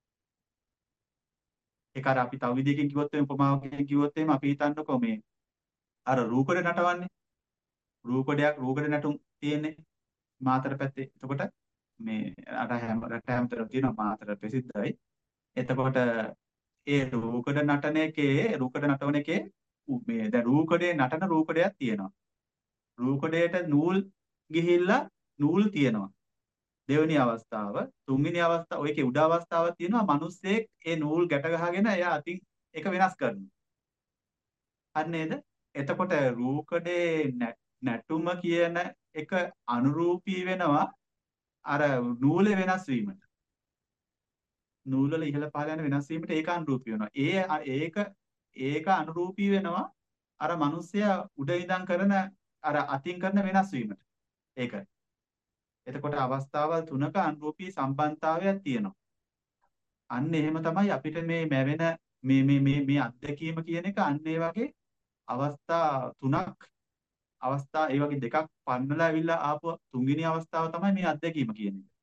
ඒක අර අපි තව විදිහකින් කිව්වොත් එimhe උපමාවකින් කිව්වොත් එimhe අපි හිතන්නකෝ මේ අර රූකඩ නටවන්නේ රූකඩයක් රූකඩ නැටුම් තියෙන්නේ මාතර පැත්තේ. එතකොට මේ අර හැම රට හැමතැනම තියෙනවා මාතර ප්‍රසිද්ධයි. එතකොට ඒ රූකඩ නටන එකේ රූකඩ නටවන එකේ මේ දැන් රූකඩේ නටන රූකඩයක් තියෙනවා. රූකඩයට නූල් ගිහිල්ලා නූල් තියෙනවා. දෙවෙනි අවස්ථාව තුන්වෙනි අවස්ථාව ඔයකේ උඩ අවස්ථාවක් තියෙනවා මිනිස්සෙක් ඒ නූල් ගැට ගහගෙන එයා අතින් ඒක වෙනස් කරනවා හරි නේද? එතකොට රූකඩේ නැ- නැටුම කියන එක අනුරූපී වෙනවා අර නූලේ වෙනස් වීමට. නූල් වල ඉහළ පහළ යන වෙනස් වීමට ඒක අනුරූපී වෙනවා. ඒ ඒක ඒක අනුරූපී වෙනවා අර මිනිස්සයා උඩ ඉඳන් කරන අර අතින් කරන වෙනස් වීමට. ඒක. එතකොට අවස්ථාවල් තුනක අනුරූපී සම්බන්ධතාවයක් තියෙනවා. අන්න එහෙම තමයි අපිට මේ මැවෙන මේ මේ මේ මේ අත්දැකීම කියන එක අන්න ඒ වගේ අවස්ථා තුනක් අවස්ථා ඒ වගේ දෙකක් පන්නලා ඇවිල්ලා ආපු තුන්වෙනි අවස්ථාව තමයි මේ අත්දැකීම කියන එක.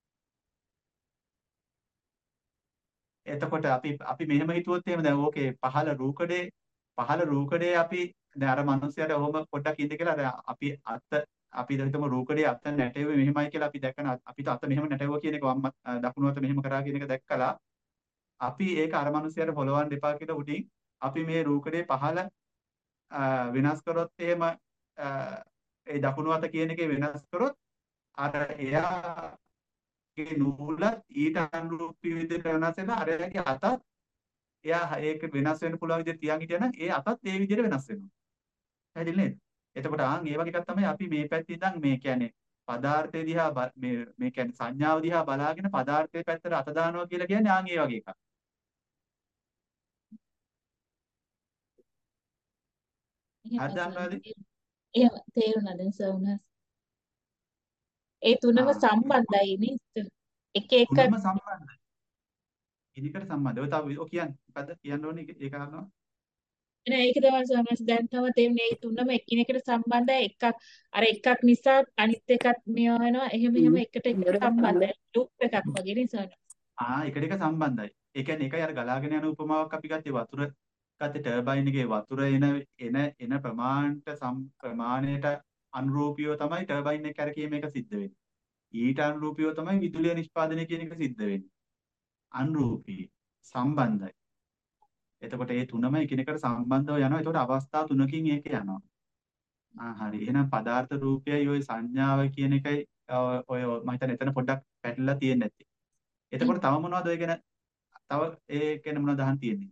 එතකොට අපි අපි මෙහෙම හිතුවොත් එහෙම දැන් ඕකේ පහළ රූකඩේ පහළ රූකඩේ අපි දැන් අර මිනිස්සයාට ඔහොම පොඩ්ඩක් ඉන්න කියලා දැන් අපි අත අපි හිතමු රූකඩේ අත නැටෙව්වේ මෙහෙමයි කියලා අපි දැක්කන අපිට අත මෙහෙම නැටෙව්වා කියන එක වම් අත- දකුණු අත මෙහෙම කරා කියන එක දැක්කලා අපි ඒක අර මිනිස්සයාට පොලවන්න එපා කියලා උඩින් අපි මේ රූකඩේ පහළ අ, වෙනස් කරොත් එහෙම අ, ඒ දකුණු අත කියන එකේ වෙනස් කරොත් අර එයාගේ නූලත් ඊට අනුරූපී විදිහට වෙනස් වෙනවා අරයාගේ අතත් එයා ඒක වෙනස් වෙන්න පුළුවන් විදිහට තියන් හිටියා නම් ඒ අතත් ඒ විදිහට වෙනස් වෙනවා. පැහැදිලි නේද? එතකොට ආන් ඒ වගේ එකක් තමයි අපි මේ පැත්තේ ඉඳන් මේ කියන්නේ පදාර්ථය දිහා බ- මේ මේ කියන්නේ සංඥාව දිහා බලාගෙන පදාර්ථයේ පැත්තට අත දානවා කියලා කියන්නේ ආන් ඒ වගේ එකක්. එහෙමයි හරිද ස්වාමීනි. අනුරාධි? එහෙම තේරුණා දැන් සවුනස්. ඒ තුනම ආ සම්බන්ධයි නේ. එක එක තුනම සම්බන්ධයි. ඉදිකට සම්බන්ධයි. ඔය තව ඔය කියන්නේ මොකද්ද කියන්න ඕනේ ඒක ඒක අහනවා. නෑ ඒක තමයි ස්වාමීනි දැන් තව තේරුනේ මේ තුනම එකිනෙකට සම්බන්ධයි එකක් අර එකක් නිසා අනිත් එකත් මේවා වෙනවා එහෙම එහෙම එකට එකට සම්බන්ධයි ලූප් එකක් වගේ නේ ස්වාමීනි. ආ එකට එක සම්බන්ධයි. ඒ කියන්නේ ඒකයි අර ගලාගෙන යන උපමාවක් අපි ගත්තේ වතුර ගත්තේ ටර්බයින් එකේ වතුර එන එන එන ප්‍රමාණයට සම් ප්‍රමාණයට අනුරූපීව තමයි ටර්බයින් එක කැරකීම එක සිද්ධ වෙන්නේ. ඊට අනුරූපීව තමයි විදුලිය නිෂ්පාදනය කියන එක සිද්ධ වෙන්නේ. අනුරූපී සම්බන්ධයි. එතකොට මේ තුනම එකිනෙකට සම්බන්ධව යනවා. එතකොට අවස්ථා තුනකින් ඒක යනවා. ආ හරි. එහෙනම් පදාර්ථ රූපයයි ওই සංඥාව කියන එකයි අ, ඔය මම හිතන්නේ එතන පොඩ්ඩක් පැටලලා තියෙන්නේ නැති. එතකොට තව මොනවද ඔය ගැන තව ඒ ගැන මොනවද අහන්න තියෙන්නේ?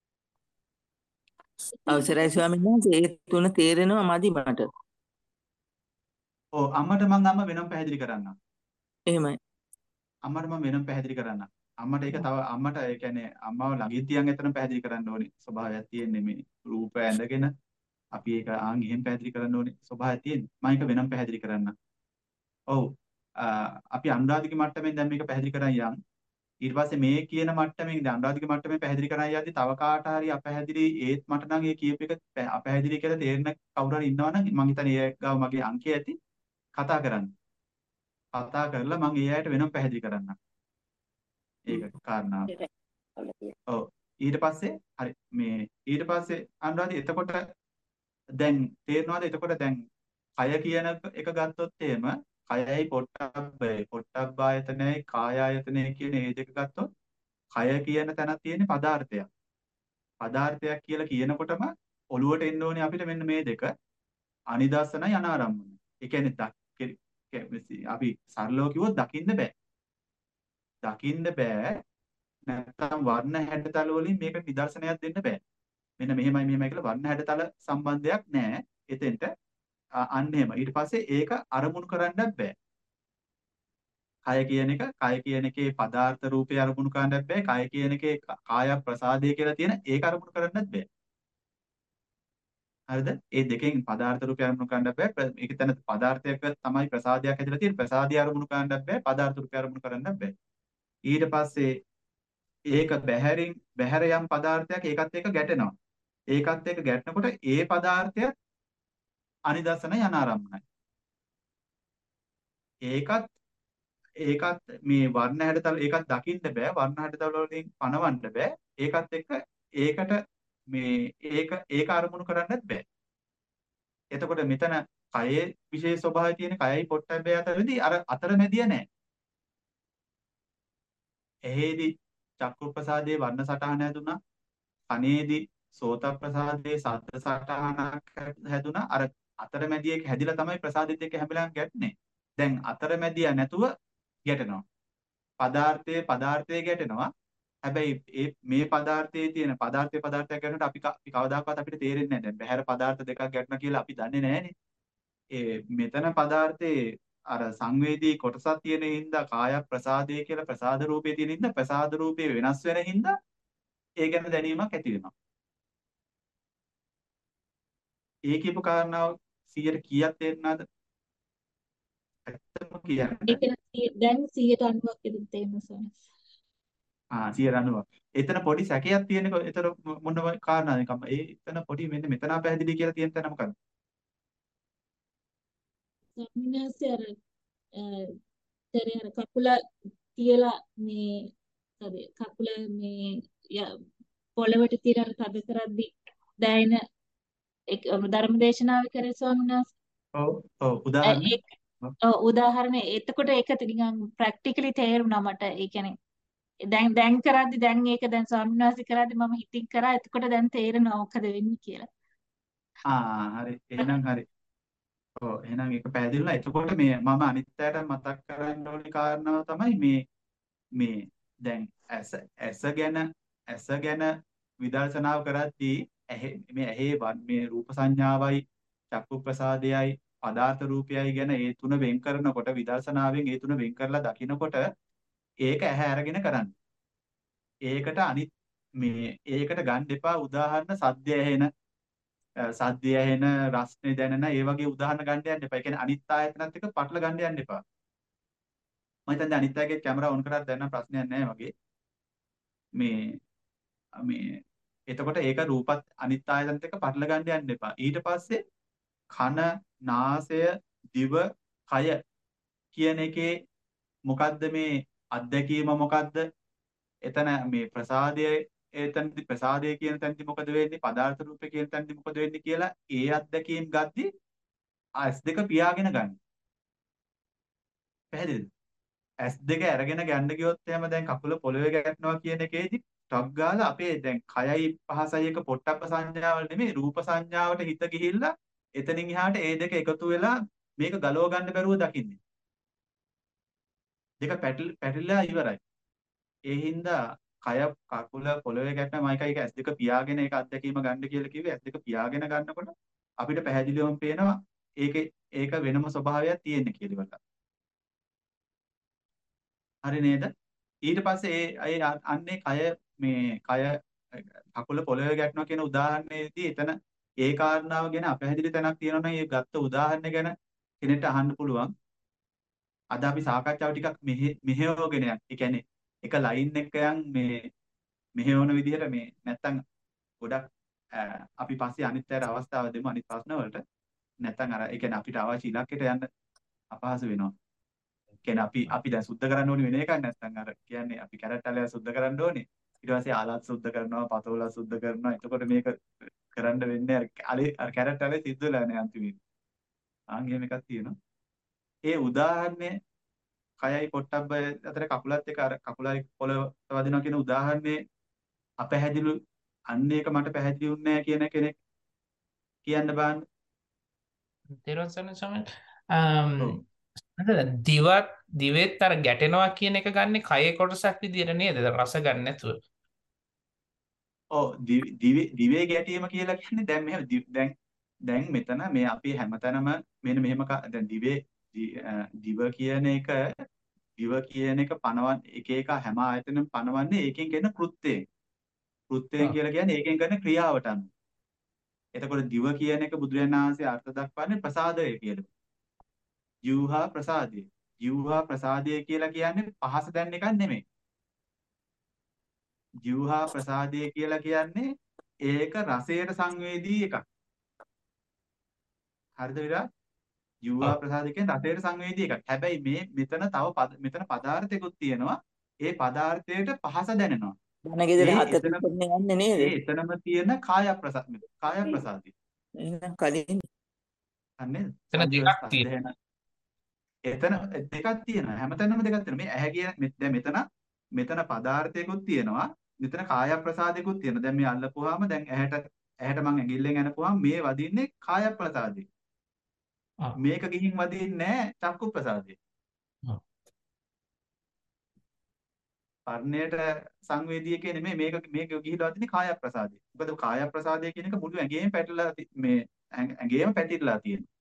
අවසරයි ස්වාමීන් වහන්සේ ඒ තුන තේරෙනවා මදි මට. ඔව් අම්මට මං අම්ම වෙනම පැහැදිලි කරන්නම්. එහෙමයි. අම්මට මම වෙනම පැහැදිලි කරන්නම්. අම්මට ඒක තව අම්මට ඒ කියන්නේ අම්මව ළඟින් තියන් එතන පැහැදිලි කරන්න ඕනේ. ස්වභාවයක් තියෙන්නේ මේ රූප ඇඳගෙන අපි ඒක ආන් එහෙම පැහැදිලි කරන්න ඕනේ. ස්වභාවයක් තියෙන්නේ. මම ඒක වෙනම පැහැදිලි කරන්නම්. ඔව්. අ, අපි අනුරාධික මට්ටමින් දැන් මේක පැහැදිලි කරන් යන්. ඊට පස්සේ මේ කියන මට්ටමින් දැන් අනුරාධික මට්ටමේ පැහැදිලි කරන් යද්දි තව කාට හරි අපැහැදිලි ඒත් මට නම් ඒ කියප එක පෑ- අපැහැදිලි කියලා තේරෙන කවුරු හරි ඉන්නවනම් මම හිතන්නේ ඒ ගාව මගේ අංකය ඇති කතා කරන්න. කතා කරලා මම ඒ අයට වෙනම පැහැදිලි කරන්නම්. ඒක කාරණාව. ඔව්. ඊට පස්සේ හරි මේ ඊට පස්සේ අනුරාධි එතකොට දැන් තේරෙනවද එතකොට දැන් කය කියන එක ගත්තොත් එහෙම කයයි පොට්ටබ්බයයි පොට්ටබ්බායතනයයි කායායතනය කියන මේ දෙක ගත්තොත් කය කියන තැනක් තියෙන පදාර්ථයක්. පදාර්ථයක් කියලා කියනකොටම ඔළුවට එන්න ඕනේ අපිට මෙන්න මේ දෙක අනිදස්සනයි අනාරම්මන. ඒ කියන්නේ දක්- කෙ- කෙ- අපි සරලව කිව්වොත් දකින්න බෑ. දකින්න බෑ. නැත්නම් වර්ණ හැඩතල වලින් මේක නිදර්ශනයක් දෙන්න බෑ. මෙන්න මෙහෙමයි මෙහෙමයි කියලා වර්ණ හැඩතල සම්බන්ධයක් නැහැ. එතෙන්ට අ- අන්න එහෙම. ඊට පස්සේ ඒක අරමුණු කරන්නත් බෑ. කය කියන එක කය කියන එකේ පදාර්ථ රූපේ අරමුණු කරන්නත් බෑ. කය කියන එකේ ක- කාය ප්‍රසාදය කියලා තියෙන ඒක අරමුණු කරන්නත් බෑ. හරිද? ඒ දෙකෙන් පදාර්ථ රූපය අරමුණු කරන්නත් බෑ. ප්‍ර- ඒක තන පදාර්ථයක තමයි ප්‍රසාදයක් හැදලා තියෙන්නේ. ප්‍රසාදය අරමුණු කරන්නත් බෑ. පදාර්ථ රූපය අරමුණු කරන්නත් බෑ. ඊට පස්සේ ඒක බැහැරින් බැහැර යම් පදාර්ථයක් ඒකත් එක්ක ගැටෙනවා. ඒකත් එක්ක ගැටෙනකොට ඒ පදාර්ථය අනිදර්ශනයි අනාරම්මනයි. ඒකත් ඒකත් මේ වර්ණ හැඩතල ඒකත් දකින්න බෑ. වර්ණ හැඩතල වලින් පණවන්න බෑ. ඒකත් එක්ක ඒකට මේ ඒක ඒක අරමුණු කරන්නත් බෑ. එතකොට මෙතන කයේ විශේෂ ස්වභාවය තියෙන කයයි පොට්ටබ්බේ අතරදී අර අතරමැදිය නැහැ. ඇහෙදි චක්කු ප්‍රසාදයේ වර්ණ සටහන හැදුනා. කනේදි සෝත ප්‍රසාදයේ ශබ්ද සටහනක් හැදුනා. අර අතරමැදියක හැදිලා තමයි ප්‍රසාදෙත් එක්ක හැමලම් ගැටෙන්නේ. දැන් අතරමැදිය නැතුව ගැටෙනවා. පදාර්ථයේ පදාර්ථයේ ගැටෙනවා. හැබැයි ඒ මේ පදාර්ථයේ තියෙන පදාර්ථයේ පදාර්ථයක් ගැනට අපි ක- අපි කවදාකවත් අපිට තේරෙන්නේ නැහැ. දැන් බහැර පදාර්ථ දෙකක් ගැටුණා කියලා අපි දන්නේ නැහැනේ. ඒ මෙතන පදාර්ථයේ අර සංවේදී කොටසක් තියෙන හින්දා කාය ප්‍රසාදය කියලා ප්‍රසාද රූපේ තියෙන හින්දා ප්‍රසාද රූපේ වෙනස් වෙන හින්දා ඒ ගැන දැනීමක් ඇති වෙනවා. ඒ කියපු කාරණාව සියයට කීයක් තේරුණාද? ඇත්තම කියන්න. ඒක දැන් සියයට අනූවක් විතර තේරෙනවා සෝනස්. ආ සියයට අනූවක්. එතන පොඩි සැකයක් තියෙනකො එතන මොන කාරණාද නිකම්ම ඒ එතන පොඩි මෙන්න මෙතන පැහැදිලි කියලා තියෙන තැන මොකද්ද? ස්වාමිනාසේ අර තරේ අර කකුල තියලා මේ sorry කකුල මේ ය- පොළවට තියලා අර තද කරද්දි දැනෙන ඒක ධර්ම දේශනාවේ කරේ ස්වාමිනාස්. ඔව් ඔව් උදාහරණ. ඒක ඔව් උදාහරණ එතකොට ඒක නිකන් ප්‍රැක්ටිකලි තේරුණා මට. ඒ කියන්නේ දැන් දැන් කරද්දි දැන් ඒක දැන් ස්වාමිනාසේ කරද්දි මම හිතින් කරා. එතකොට දැන් තේරෙනවා මොකද වෙන්නේ කියලා. ආ හරි එහෙනම් හරි. ඔව් එහෙනම් ඒක පැහැදිලිලා. එතකොට මේ මම අනිත් පැයට මතක් කරන්න ඕනි කාරණාව තමයි මේ මේ දැන් ඇස ඇස ගැන ඇස ගැන විදර්ශනාව කරද්දී ඇහි මේ ඇහි වන්- මේ රූප සංඥාවයි චක්කු ප්‍රසාදයයි පදාර්ථ රූපයයි ගැන ඒ තුන වෙන් කරනකොට විදර්ශනාවෙන් ඒ තුන වෙන් කරලා දකිනකොට ඒක ඇහැ අරගෙන කරන්න. ඒකට අනිත් මේ ඒකට ගන්න එපා උදාහරණ සද්දය ඇහෙන අ, සද්දය ඇහෙන රස්නේ දැනෙන ඒ වගේ උදාහරණ ගන්න යන්න එපා. ඒ කියන්නේ අනිත් ආයතනත් එක්ක පටල ගන්න යන්න එපා. මම හිතන්නේ අනිත් අයගේ කැමරා ඔන් කරලා දැන් නම් ප්‍රශ්නයක් නැහැ වගේ. මේ මේ එතකොට ඒක රූපත් අනිත් ආයතනත් එක්ක පටල ගන්න යන්න එපා. ඊට පස්සේ කන, නාසය, දිව, කය කියන එකේ මොකද්ද මේ අත්දැකීම මොකද්ද? එතන මේ ප්‍රසාදය එතනදි ප්‍රසාදය කියන තැනදි මොකද වෙන්නේ? පදාර්ථ රූපේ කියන තැනදි මොකද වෙන්නේ කියලා ඒ අත්දැකීම් ගද්දි ඇස් දෙක පියාගෙන ගන්න. පැහැදිලිද? ඇස් දෙක අරගෙන ගන්න ගියොත් එහෙම දැන් කකුල පොළවේ ගැටෙනවා කියන එකේදී ටක් ගාලා අපේ දැන් කයයි පහසයි එක පොට්ටබ්බ සංඥාවල් නෙමෙයි රූප සංඥාවට හිත ගිහිල්ලා එතනින් එහාට ඒ දෙක එකතු වෙලා මේක ගලව ගන්න බැරුව දකින්නේ. දෙක පැටල පැටලලා ඉවරයි. ඒ හින්දා කය කකුල පොළවේ ගැටෙන මයික එක ඇස් දෙක පියාගෙන ඒක අත්දැකීම ගන්න කියලා කිව්වේ ඇස් දෙක පියාගෙන ගන්නකොට අපිට පැහැදිලිවම පේනවා ඒකේ ඒක වෙනම ස්වභාවයක් තියෙන කියලා. හරි නේද? ඊට පස්සේ ඒ ඒ අ- අන්නේ කය මේ කය කකුල පොළවේ ගැටෙනවා කියන උදාහරණයේදී එතන ඒ කාරණාව ගැන අපැහැදිලි තැනක් තියෙනවා නම් ඒ ගත්ත උදාහරණ ගැන කෙනෙක්ට අහන්න පුළුවන්. අද අපි සාකච්ඡාව ටිකක් මෙහෙ මෙහෙවගෙන යන්න. ඒ කියන්නේ එක ලයින් එක යන් මේ මෙහෙවන විදිහට මේ නැත්තම් ගොඩක් අ, අපි පස්සේ අනිත් පැයට අවස්ථාව දෙමු අනිත් ප්‍රශ්න වලට. නැත්තම් අර ඒ කියන්නේ අපිට අවශ්‍ය ඉලක්කයට යන්න අපහසු වෙනවා. කියන්නේ අපි අපි දැන් සුද්ධ කරන්න ඕනි වෙන එකක් නැත්නම් අර කියන්නේ අපි කැරට් අලය සුද්ධ කරන්න ඕනේ ඊට පස්සේ ආලත් සුද්ධ කරනවා පතෝල සුද්ධ කරනවා එතකොට මේක කරන්න වෙන්නේ අර අලේ අර කැරට් අලේ සිද්ධ වෙලා නැහැ අන්තිමේදී ආන් එහෙම එකක් තියෙනවා ඒ උදාහරණය කයයි පොට්ටබ්බය අතර කකුලත් එක්ක අර කකුලයි පොළව වදිනවා කියන උදාහරණේ අපැහැදිලි අන්න ඒක මට පැහැදිලි වුන්නේ නැහැ කියන කෙනෙක් කියන්න බෑන තේරුවන් සරණයි ස්වාමීන් ඔව් අර දිවත් දිවෙත් අර ගැටෙනවා කියන එක ගන්න කයේ කොටසක් විදියට නේද රස ගන්න නැතුව ඔව් දිවි දිවි දිවේ ගැටීම කියලා කියන්නේ දැන් මෙහෙම දි- දැන් දැන් මෙතන මේ අපි හැමතැනම මෙන්න මෙහෙම ක- දැන් දිවේ දි- අ, දිව කියන එක දිව කියන එක පනවන්න එක එක හැම ආයතනෙම පනවන්නේ ඒකෙන් කරන කෘත්‍යයෙන් කෘත්‍යයෙන් ආ. කියලා කියන්නේ ඒකෙන් කරන ක්‍රියාවට අනුව. එතකොට දිව කියන එක බුදුරජාණන් වහන්සේ අර්ථ දක්වන්නේ ප්‍රසාදය කියලා. ජීවහා ප්‍රසාදය. ජීවහා ප්‍රසාදය කියලා කියන්නේ පහස දැන් එකක් නෙමෙයි. ජීවහා ප්‍රසාදය කියලා කියන්නේ ඒක රසයට සංවේදී එකක්. හරිද විරාජ්? ජීවහා ඔව්. ප්‍රසාදය කියන්නේ රසයට සංවේදී එකක්. හැබැයි මේ මෙතන තව පද මෙතන පදාර්ථයකුත් තියෙනවා. ඒ පදාර්ථයට පහස දැනෙනවා. ධන ගෙදර ඒ හත එතන පිටගෙන යන්නේ නේද? ඒ එතනම තියෙන කාය ප්‍රසාද කාය ප්‍රසාදය. එහෙනම් කලින් අන්නේ එතන සජ්ජ දෙකක් ස්පර්ශ තියෙනවා. එතන දෙකක් තියෙනවා. හැමතැනම දෙකක් තියෙනවා. මේ ඇහැ කියන මෙ- දැන් මෙතන මෙතන පදාර්ථයකුත් තියෙනවා. මෙතන කාය ප්‍රසාදිකුත් තියෙනවා. දැන් මේ අල්ලපුවාම දැන් ඇහැට ඇහැට මං ඇඟිල්ලෙන් අනපුවාම මේ වදින්නේ කාය ප්‍රසාදේ. ආ. මේක ගිහින් වදින්නේ නැහැ චක්කු ප්‍රසාදේ. ආ. වර්ණයට සංවේදී එකේ නෙමෙයි මේක මේක ගිහිලා තියෙන්නේ කාය ප්‍රසාදේ. මොකද කාය ප්‍රසාදය කියන එක මුළු ඇඟේම පැටලලා ති- මේ ඇඟ- ඇඟේම පැතිරලා තියෙනවා.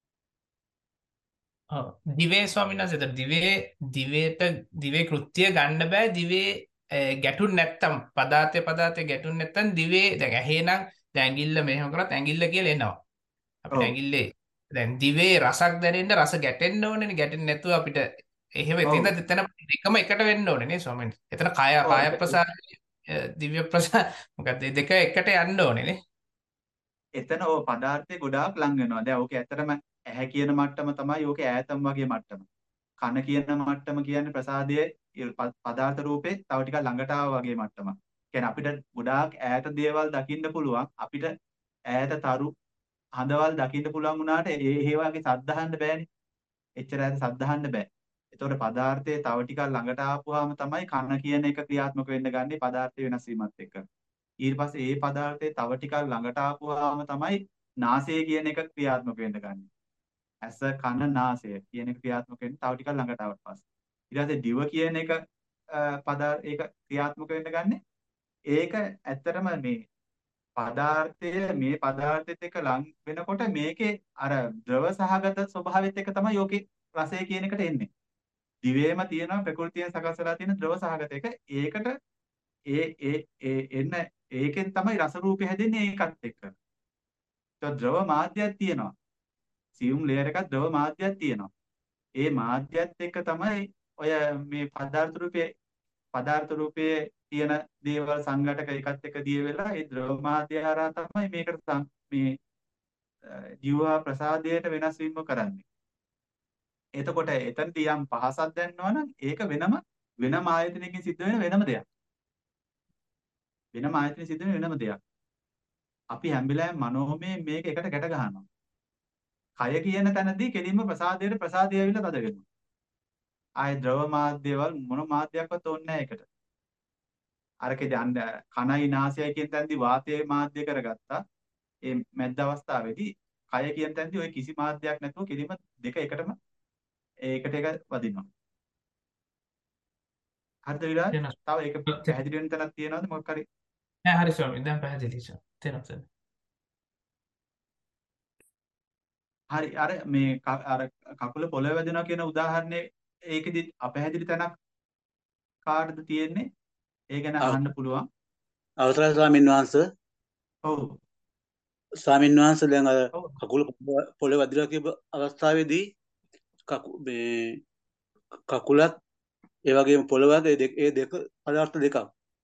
ඔව්. දිවේ ස්වාමීන් වහන්සේ එතකොට දිවේ දිවේට දිවේ කෘත්‍ය ගන්න බෑ දිවේ අ, ගැටුන් නැත්තම් පදාතේ පදාතේ ගැටුන් නැත්තම් දිවේ දැන් ඇහේනම් දැන් ඇඟිල්ල මෙහෙම කරත් ඇඟිල්ල කියලා එනවා. අපිට ඔව් ඇඟිල්ලේ දැන් දිවේ රසක් දැනෙන්න රස ගැටෙන්න ඕනේනේ ගැටෙන්නේ නැතුව අපිට එහෙම එතන ඔව් එතන එකම එකට වෙන්න ඕනේ නේ ස්වාමීන් වහන්සේ. එතන කාය ඔව් කාය එක- ප්‍රසාද දිව්‍ය ප්‍රසාද මොකක්ද මේ දෙක එකට යන්න ඕනේ නේ. එතන ඕ පදාර්ථේ ගොඩාක් ලං වෙනවා. දැන් ඕකේ ඇත්තටම ඇහැ කියන මට්ටම තමයි ඕකේ ඈතම් වගේ මට්ටම. කන කියන මට්ටම කියන්නේ ප්‍රසාදයේ ඒ ප- පදාර්ථ රූපේ තව ටිකක් ළඟට ආවා වගේ මට්ටමක්. කියන්නේ අපිට ගොඩාක් ඈත දේවල් දකින්න පුළුවන්. අපිට ඈත තරු හඳවල් දකින්න පුළුවන් වුණාට ඒ ඒ වගේ සද්ද අහන්න බෑනේ. එච්චර ඈත සද්ද අහන්න බෑ. ඒතකොට පදාර්ථයේ තව ටිකක් ළඟට ආපුවාම තමයි කන කියන එක ක්‍රියාත්මක වෙන්න ගන්නේ පදාර්ථය වෙනස් වීමත් එක්ක. ඊට පස්සේ ඒ පදාර්ථයේ තව ටිකක් ළඟට ආපුවාම තමයි නාසය කියන එක ක්‍රියාත්මක වෙන්න ගන්නේ. ඇස කන නාසය කියන එක ක්‍රියාත්මක වෙන්න තව ටිකක් ළඟට ආවට පස්සේ. ඊට පස්සේ දිව කියන එක පදා ඒක ක්‍රියාත්මක වෙන්න ගන්නේ. ඒක ඇත්තටම මේ පදාර්ථය මේ පදාර්ථෙත් එක්ක ලං වෙනකොට මේකේ අර ද්‍රව සහගත ස්වභාවයත් එක්ක තමයි යෝකේ රසය කියන එකට එන්නේ. දිවේම තියෙනවා ප්‍රകൃතියෙන් සකස් වෙලා තියෙන ද්‍රව සහගත එක. ඒකට ඒ ඒ ඒ එන්න ඒකෙන් තමයි රස රූපේ හැදෙන්නේ ඒකත් එක්ක. ඒක ද්‍රව මාධ්‍යයක් තියෙනවා. සියුම් ලේයර් එකක් ද්‍රව මාධ්‍යයක් තියෙනවා. ඒ මාධ්‍යයත් එක්ක තමයි ඔය මේ පදාර්ථ රූපයේ පදාර්ථ රූපයේ තියෙන දේවල් සංඝටක එකත් එක්ක දිය වෙලා ඒ ද්‍රව මාධ්‍ය හරහා තමයි මේකට සම්- මේ ජීව ප්‍රසාදයට වෙනස් වීම කරන්නේ. එතකොට එතනදී යම් පහසක් දැනනවා නම් ඒක වෙනම වෙනම ආයතනයකින් සිද්ධ වෙන වෙනම දෙයක්. වෙනම ආයතනයකින් සිද්ධ වෙන වෙනම දෙයක්. අපි හැම වෙලාවෙම මනෝමය මේක එකට ගැට ගන්නවා. කය කියන තැනදී කෙලින්ම ප්‍රසාදයට ප්‍රසාදය ඇවිල්ලා තද වෙනවා. ආයේ ද්‍රව මාධ්‍යවල මොන මාධ්‍යයක්වත් ඕනේ නැහැ ඒකට. අරකේ අන්න කනයි නාසයයි කියන තැනදී වාතයේ මාධ්‍ය කරගත්තා. ඒ මැද්ද අවස්ථාවේදී කය කියන තැනදී ওই කිසි මාධ්‍යයක් නැතුව කෙලින්ම දෙක එකටම ඒකට එක වදිනවා. හරිද විරාජ්? වෙනස්. තව ඒක පැහැදිලි වෙන තැනක් තියෙනවද මොකක් හරි? නෑ හරි ස්වාමීන් දැන් පැහැදිලි ස්වාමීන්. තේරෙනවද? හරි අර මේ ක- අර කකුල පොළවේ වැදෙනවා කියන උදාහරණේ ඒකෙදි අපැහැදිලි තැනක් කාටද තියෙන්නේ? ඒ ගැන අව- අහන්න පුළුවන්. අවසරයි ස්වාමීන් වහන්සේ. ඔව්. ස්වාමීන් වහන්සේ දැන් අර ඔව්. කකුල පොළවේ වදිලා කියපු අවස්ථාවේදී කකු මේ කකුලත් ඒ වගේම පොළවත් ඒ දෙක ඒ දෙක පදාර්ථ දෙකක්.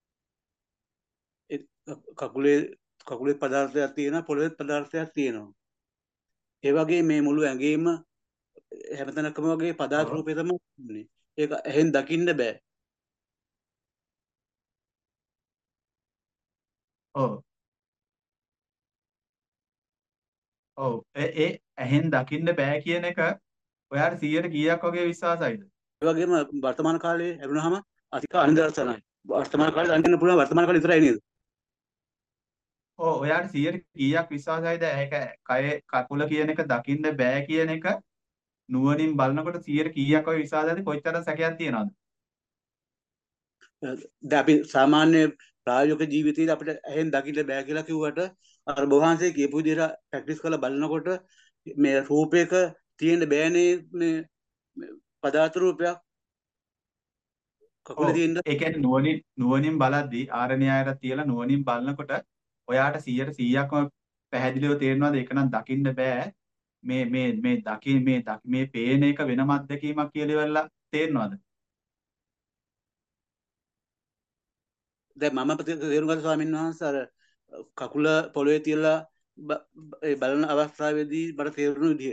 ඒ කකුලේ කකුලේ පදාර්ථයක් තියෙනවා පොළවේ පදාර්ථයක් තියෙනවා. ඒ වගේ මේ මුළු ඇඟේම හැමතැනකම වගේ පදාර්ථ ඔව්. රූපේ තමයි ඉන්නේ. ඒක ඇහෙන් දකින්න බෑ. ඔව්. ඔව්. ඒ ඒ ඇහෙන් දකින්න බෑ කියන එක ඔයාට සීයට කීයක් වගේ විශ්වාසයිද? ඒ වගේම වර්තමාන කාලේ ලැබුණාම අතික අනිදර්ශනයි. වර්තමාන කාලේ දකින්න පුළුවන් වර්තමාන කාලේ විතරයි නේද? ඔව්. ඔයාට සීයට කීයක් විශ්වාසයිද? ඒක කයේ කකුල කියන එක දකින්න බෑ කියන එක නුවණින් බලනකොට සීයට කීයක් වගේ විශ්වාසයිද? කොච්චර සැකයක් තියනවද? දැන් අපි සාමාන්‍ය ප්‍රායෝගික ජීවිතේදී අපිට ඇහෙන් දකින්න බෑ කියලා කිව්වට අර බොහන්සේ කියපු විදිහට ප්‍රැක්ටිස් කරලා බලනකොට මේ රූපයක තියෙන්න බෑනේ මේ මේ පදාර්ථ රූපයක් කකුලේ ඔව්. තියෙන්න. ඒ කියන්නේ නුවණින් නුවණින් බලද්දී ආරණ්‍යයට තියලා නුවණින් බලනකොට ඔයාට සීයට කීයක්ම පැහැදිලිව තේරෙනවද? ඒක නම් දකින්න බෑ. මේ මේ මේ දකි මේ දකි මේ පේන එක වෙනම අත්දැකීමක් කියලා ඉවරලා තේරෙනවද? දැන් මම ප්‍රති- තේරුම් ගත්ත ස්වාමීන් වහන්සේ අර කකුල පොළවේ තියලා බ- බ- ඒ බලන අවස්ථාවේදී මට තේරුණු විදිය.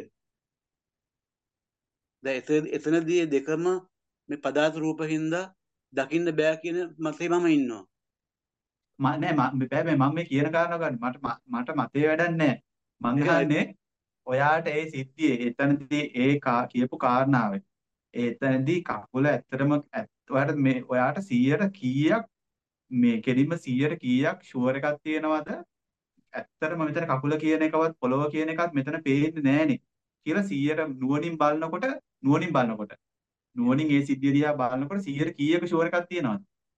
දැන් එතන- එතනදී මේ දෙකම මේ පදාර්ථ රූප හින්දා දකින්න බෑ කියන මතේ මම ඉන්නවා. ම නෑ මම බෑ බෑ මම මේ කියන කාරණා ගන්න මට ම- මට මතේ වැඩක් නෑ. මං ඒක අහන්නේ ඔයාට ඒ සිද්ධියේ එතනදී ඒ කා- කියපු කාරණාවේ එතනදී කකුල ඇත්තටම ඇත්ත- ඔයාට මේ ඔයාට සීයට කීයක් මේ කෙලින්ම සීයට කීයක් ෂුවර් එකක් තියෙනවද? ඇත්තටම මෙතන කකුල කියන එකවත් පොළව කියන එකත් මෙතන පේන්නේ නෑනේ කියලා සීයට නුවණින් බලනකොට නුවණින් බලනකොට නුවණින් ඒ සිද්ධිය දිහා බලනකොට සීයට කීයක ෂුවර් එකක් තියෙනවද?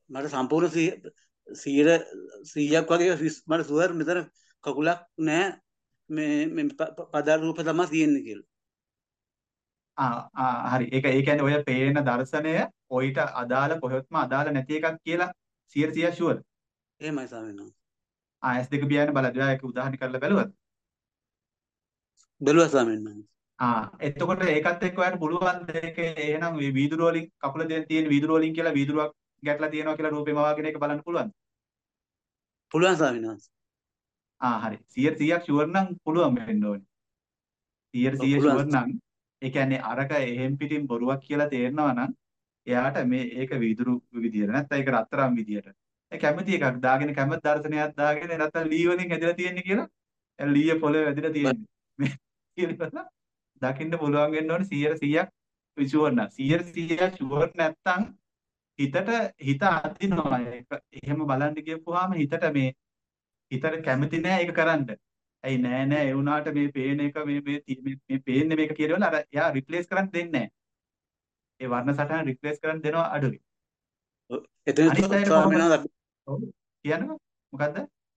මට සම්පූර්ණ සීයට සීයක් වගේ විස්- මට සුවර් මෙතන කකුලක් නැහැ මේ මේ ප- ප- පදාර්ථ රූප තමයි තියෙන්නේ කියලා. ආ ආ හරි. ඒක ඒ කියන්නේ ඔය පේන දර්ශනය ඔయిత අදාළ කොහෙත්ම අදාළ නැති එකක් කියලා සියයට සීයක් ෂුවර්. එහෙමයි ස්වාමීන් වහන්සේ. ආ එස් දෙක පියාගෙන බලද්දී ආ ඒක උදාහරණ කරලා බැලුවද? බැලුවා ස්වාමීන් වහන්සේ. ආ එතකොට ඒකත් එක්ක ඔයාලට පුළුවන් දෙක එහෙනම් මේ වීදුරු වලින් කකුල දෙක තියෙන වීදුරු වලින් කියලා වීදුරුවක් ගැටලා තියෙනවා කියලා රූපේ මවාගෙන ඒක බලන්න පුළුවන්. පුළුවන් ස්වාමීන් වහන්සේ. ආ හරි. සියයට සීයක් ෂුවර් නම් පුළුවන් වෙන්න ඕනේ. සියයට ඔව් සීය පුළුවන්. ෂුවර් නම් ඒ කියන්නේ අරක එහෙම් පිටින් බොරුවක් කියලා තේරෙනවා නම් එයාට මේ ඒක වීදුරු විදියට නැත්නම් ඒක රත්තරන් විදියට. ඒ කැමති එකක් දාගෙන කැමති දර්ශනයක් දාගෙන නැත්නම් ලී වලින් හැදලා තියෙන්නේ කියලා. ඒ ලීය පොළවේ වැදිලා තියෙන්නේ. මේ කියලා දකින්න පුළුවන් වෙන්න ඕනේ සියයට සීයක් ෂුවර් නම්. සියයට සීයක් ෂුවර් නැත්නම් හිතට හිත අදිනවා. ඒක එහෙම බලන්න කියපුවාම හිතට මේ හිතට කැමති නෑ ඒක කරන්න. ඇයි නෑ නෑ ඒ වුණාට මේ පේන එක මේ මේ ති- මේ මේ පේන්නේ මේක කියලා අර එයා රිප්ලේස් කරන්න දෙන්නේ නෑ. ඒ වර්ණ සටහන රිප්ලේස් කරන්න දෙනවා අඩුයි. ඔව්. එතන අනිත් අයට ස්වාමීන් කොහොමද? වහන්සේ ඔව් කියනවා මොකද්ද?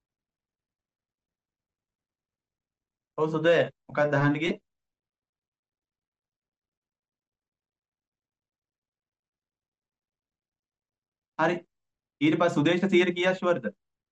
ඔව් සුදය මොකක්ද අහන්න ගියේ? හරි. ඊට පස්සේ සුදේෂ්ට සියයට කීයක් ෂුවර්ද?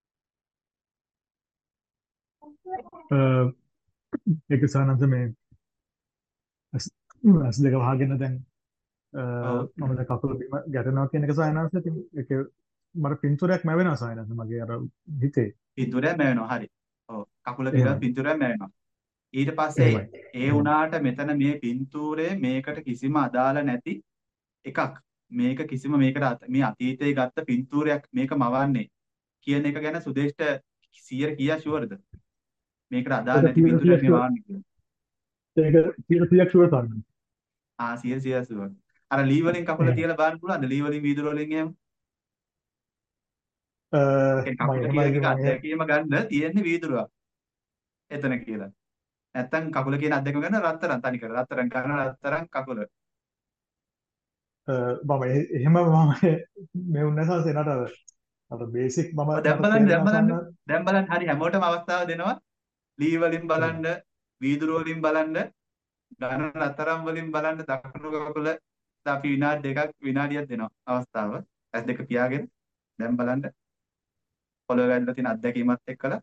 ඒක සානන්ද මේ ඇස් ඇස් දෙක වහගෙන දැන් අ, ඔව්. මම දැන් කකුල බිම ගැටෙනවා කියන එක සායනන්ස ඉතින් ඒක මට පින්තූරයක් මැවෙනවා සායනන්ස මගේ අර හිතේ පින්තූරයක් මැවෙනවා. හරි. ඔව්. කකුල කියලා එහෙමයි පින්තූරයක් මැවෙනවා. ඊට පස්සේ එහෙමයි ඒ වුණාට මෙතන මේ පින්තූරේ මේකට කිසිම අදාළ නැති එකක්. මේක කිසිම මේකට අත- මේ අතීතයේ ගත්ත පින්තූරයක් මේක මවන්නේ කියන එක ගැන සුදේෂ්ට සියයට කීයක් ෂුවර්ද? මේකට අදාළ ඒක නැති සියයට පින්තූරයක් සීයක් මේ වවන්නේ කියලා. ඒක සියයට සීයක් ෂුවර් සායනන්ස ආ සියයට සීයක් ෂුවර්. අර ලී වලින් කකුල එහෙමයි තියලා බලන්න පුළුවන්ද? ලී වලින් වීදුරු වලින් එහෙම. අ, ඒ මම කකුල එහෙමයි කියන එක මම එහෙම අත්දැකීම ගන්න තියෙන්නේ වීදුරුවක් එතන කියලා. නැත්තම් කකුල කියන අත්දැකීම ගන්න රත්තරන් තනි කර රත්තරන් ගන්න රත්තරන් කකුල. අ, මම එ- එහෙම මම මේ උන්නසස් එනට අර අර බේසික් මම ඔය දැන් මට බලන්න දැන් තේරෙනවා බලන්න සායනන්ස දැන් බලන්න හරි හැමෝටම අවස්ථාව දෙනවා. ලී වලින් බලන්න, වීදුරු වලින් බලන්න, ඝන රත්තරන් වලින් බලන්න දකුණු කකුල අපි විනාඩි දෙකක් විනාඩියක් දෙනවා අවස්ථාව. ඇස් දෙක පියාගෙන දැන් බලන්න පොළොවේ වැදලා තියෙන අත්දැකීමත් එක්කලා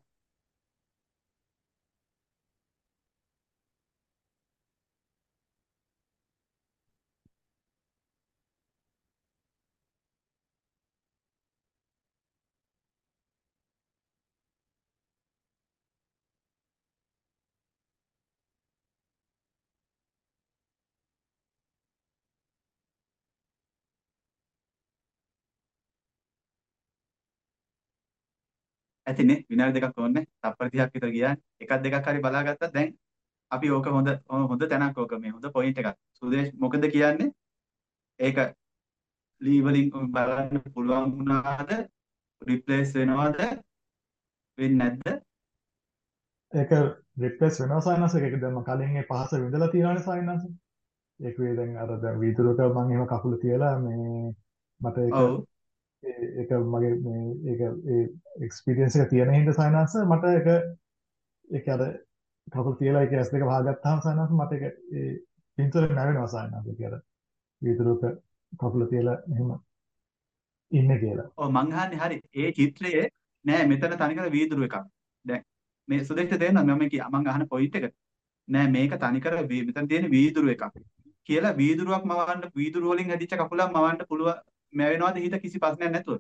ඇතිනේ විනාඩි දෙකක් ඕනේ. තප්පර තිහක් විතර ගියා. එකක් දෙකක් හරි බලාගත්තා. දැන් අපි ඕක හොඳ හොඳ තැනක් ඕක මේ හොඳ පොයින්ට් එකක්. සුදේශ් මොකද කියන්නේ? ඒක ලී වලින් බලන්න පුළුවන් වුණාද? රිප්ලේස් වෙනවද? වෙන්නේ නැද්ද? ඒක රිප්ලේස් වෙනවා සායනන්ස ඒක දැන් මම කලින් ඒ පහස විඳලා තියෙනවානේ සායනන්ස ඒක වේ දැන් අර දැන් වීදුරුවක මම එහෙම කකුල තියලා මේ මට ඒක ඔව්. ඒ- ඒක මගේ මේ ඒක ඒ එක්ස්පීරියන්ස් එක තියෙන හින්දා සායනන්ස මට ඒක ඒක අර කකුල තියලා ඒක ඇස් දෙක වහගත්තාම සායනන්ස මට ඒක ඒ පින්තූරේ නැවෙනවා සායනන්ස ඒක අර වීදුරුවක කකුල තියලා එහෙම ඉන්නේ කියලා ඔව් මං අහන්නේ හරි. ඒ චිත්‍රයේ නෑ මෙතන තනිකර වීදුරු එකක්. දැන් මේ සුදේෂ්ට තේරෙනවද මම කිය මං අහන පොයින්ට් එක? නෑ මේක තනිකර වී- මෙතන තියෙන වීදුරු එකක්. කියලා වීදුරුවක් මවන්න වීදුරු වලින් හැදිච්ච කකුලක් මවන්න පුළුවන් මැවෙනවද හිත කිසි ප්‍රශ්නයක් නැතුව?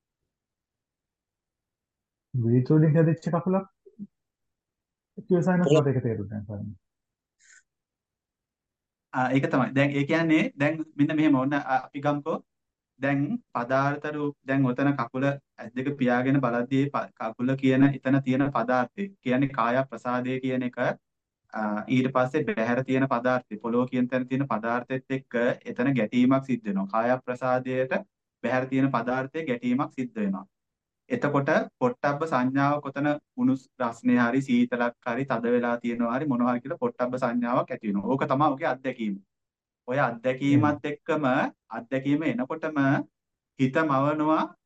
වීදුරුවලින් හැදිච්ච කකුලක් කිව්ව සායනන්ස පොළ- මට ඒක තේරුන්නේ නැහැ සායනන්ස ආ ඒක තමයි. දැන් ඒ කියන්නේ දැන් මෙන්න මෙහෙම ඕන අපි ගමුකෝ. දැන් පදාර්ථ රූප දැන් ඔතන කකුල ඇස් දෙක පියාගෙන බලද්දී ඒ ප- කකුල කියන එතන තියෙන පදාර්ථය කියන්නේ කාය ප්‍රසාදය කියන එක ආ, ඊට පස්සේ බැහැර තියෙන පදාර්ථය පොළොව කියන තැන තියෙන පදාර්ථෙත් එක්ක එතන ගැටීමක් සිද්ධ වෙනවා. කාය ප්‍රසාදයට බැහැර තියෙන පදාර්ථයේ ගැටීමක් සිද්ධ වෙනවා. එතකොට පොට්ටබ්බ සංඥාව කොතන උණුස් රස්නේ හරි සීතලක් හරි තද වෙලා තියෙනවා හරි මොනවා හරි කියලා පොට්ටබ්බ සංඥාවක් ඇති වෙනවා. ඕක තමයි ඔගේ අත්දැකීම. ඔය එහෙම අත්දැකීමත් එක්කම අත්දැකීම එනකොටම හිත මවනවා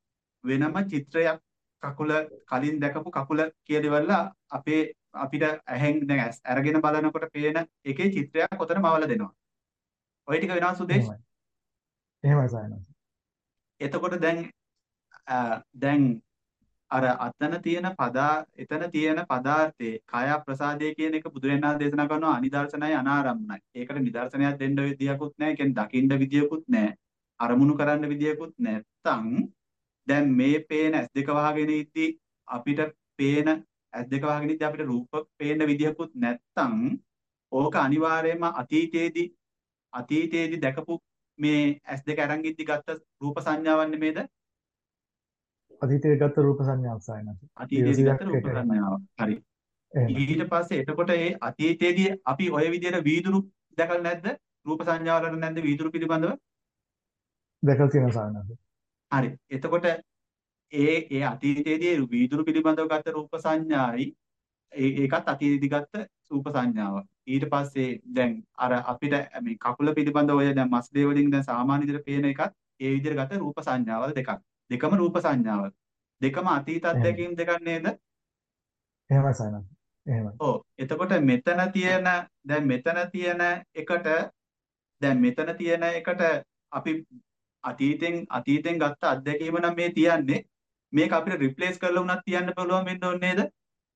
වෙනම චිත්‍රයක් කකුල කලින් දැකපු කකුල කියලා ඉවරලා අපේ අපිට ඇහෙන් දැන් ඇස් අරගෙන බලනකොට පේන එකේ චිත්‍රයක් ඔතන මවලා දෙනවා. ඔය ටික වෙනවා සුදේශ්. එහෙමයි. එහෙමයි සයනස්. එතකොට දැන් අ, දැන් අර අතන තියෙන පදා එතන තියෙන පදාර්ථයේ කාය ප්‍රසාදය කියන එක බුදුරජාණන් වහන්සේ දේශනා කරනවා අනිදර්ශනයි අනාරම්මනයි. ඒකට නිදර්ශනයක් දෙන්න විදියකුත් නැහැ. ඒ කියන්නේ දකින්න විදියකුත් නැහැ. අරමුණු කරන්න විදියකුත් නැත්තම් දැන් මේ පේන ඇස් දෙක වහගෙන ඉද්දි අපිට පේන ඇස් දෙක වහගෙන ඉද්දි අපිට රූප පේන විදියකුත් නැත්තම් ඕක අනිවාර්යයෙන්ම අතීතයේදී අතීතයේදී දැකපු මේ ඇස් දෙක අරන් ඉද්දි ගත්ත රූප සංඥාවක් නෙමේද? අතීතයේ ගත්ත රූප සංඥාවක් සයනස්. අතීතයේදී ගත්ත රූප ඒක සංඥාවක්. හරි. එහෙමයි. ඊට පස්සේ එතකොට ඒ අතීතයේදී අපි ඔය විදිහට වීදුරු දැකලා නැද්ද? රූප සංඥාවල නැද්ද වීදුරු පිළිබඳව? දැකලා තියෙනවා සයනස්. හරි. එතකොට ඒ ඒ අතීතයේදී වීදුරු පිළිබඳව ගත්ත රූප සංඥායි ඒ ඒකත් අතීතයේදී ගත්ත රූප සංඥාවක්. ඊට පස්සේ දැන් අර අපිට මේ කකුල පිළිබඳව ඔය දැන් මස් දේ වලින් දැන් සාමාන්‍ය විදිහට පේන එකත් ඒ විදිහට ගත්ත රූප සංඥාවල් දෙකක්. දෙකම රූප සංඥාවල්. දෙකම අතීත අත්දැකීම් දෙකක් නේද? එහෙමයි සයනස්. එහෙමයි. ඔව්. එතකොට මෙතන තියෙන දැන් මෙතන තියෙන එකට දැන් මෙතන තියෙන එකට අපි අතීතෙන් අතීතෙන් ගත්ත අත්දැකීම නම් මේ තියන්නේ මේක අපිට රිප්ලේස් කරලා උනත් තියන්න පුළුවන් වෙන්න ඕනේ නේද?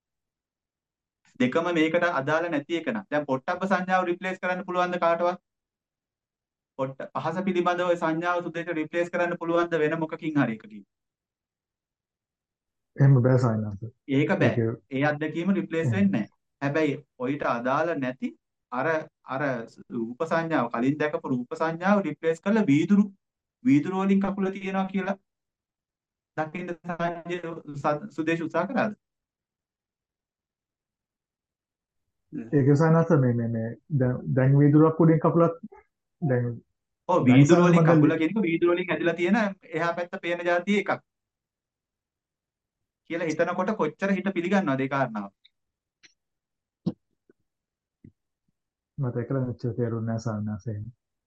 දෙකම මේකට අදාළ නැති එක නම් දැන් පොට්ටබ්බ සංඥාව රිප්ලේස් කරන්න පුළුවන්ද කාටවත්? පොට්ට පහස පිළිබඳව ওই සංඥාව සුදේට රිප්ලේස් කරන්න පුළුවන්ද වෙන මොකකින් හරි එකකින්? එහෙම බෑ සයනස්. ඒක ඒක බෑ. ඒ අත්දැකීම රිප්ලේස් වෙන්නේ නැහැ. හැබැයි ඔయిత අදාළ නැති අර අර රූප සංඥාව කලින් දැකපු රූප සංඥාව රිප්ලේස් කරලා වීදුරු වීදුරු වලින් කකුල තියෙනවා කියලා දකින්න සංජය සුදේශ උත්සාහ කරාද? ඒක සයනස් මේ මේ මේ දැන් දැන් වීදුරුවක් උඩින් කකුලක් දැන් ඔව් වීදුරු වලින් කකුල කියන එක වීදුරු වලින් හැදිලා තියෙන එහා පැත්ත පේන જાතිය එකක් කියලා හිතනකොට කොච්චර හිත පිළිගන්නවද ඒ කාරණාව? මට ඒක මෙච්චර තේරුන්නේ නැහැ සයනස්.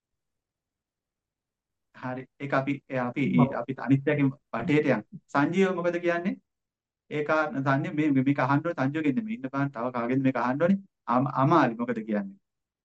හරි ඒක අපි ඒ අපි අපි අනිත් පැකෙන් වටේට යන්න. සංජීව මොකද කියන්නේ? ඒ කාරණා සංජීව මේ මේක අහන්න ඕනේ සංජීවගෙන් නෙමෙයි. ඉන්න බලන්න තව කාගෙන්ද මේක අහන්න ඕනේ? අමාලි මොකද කියන්නේ?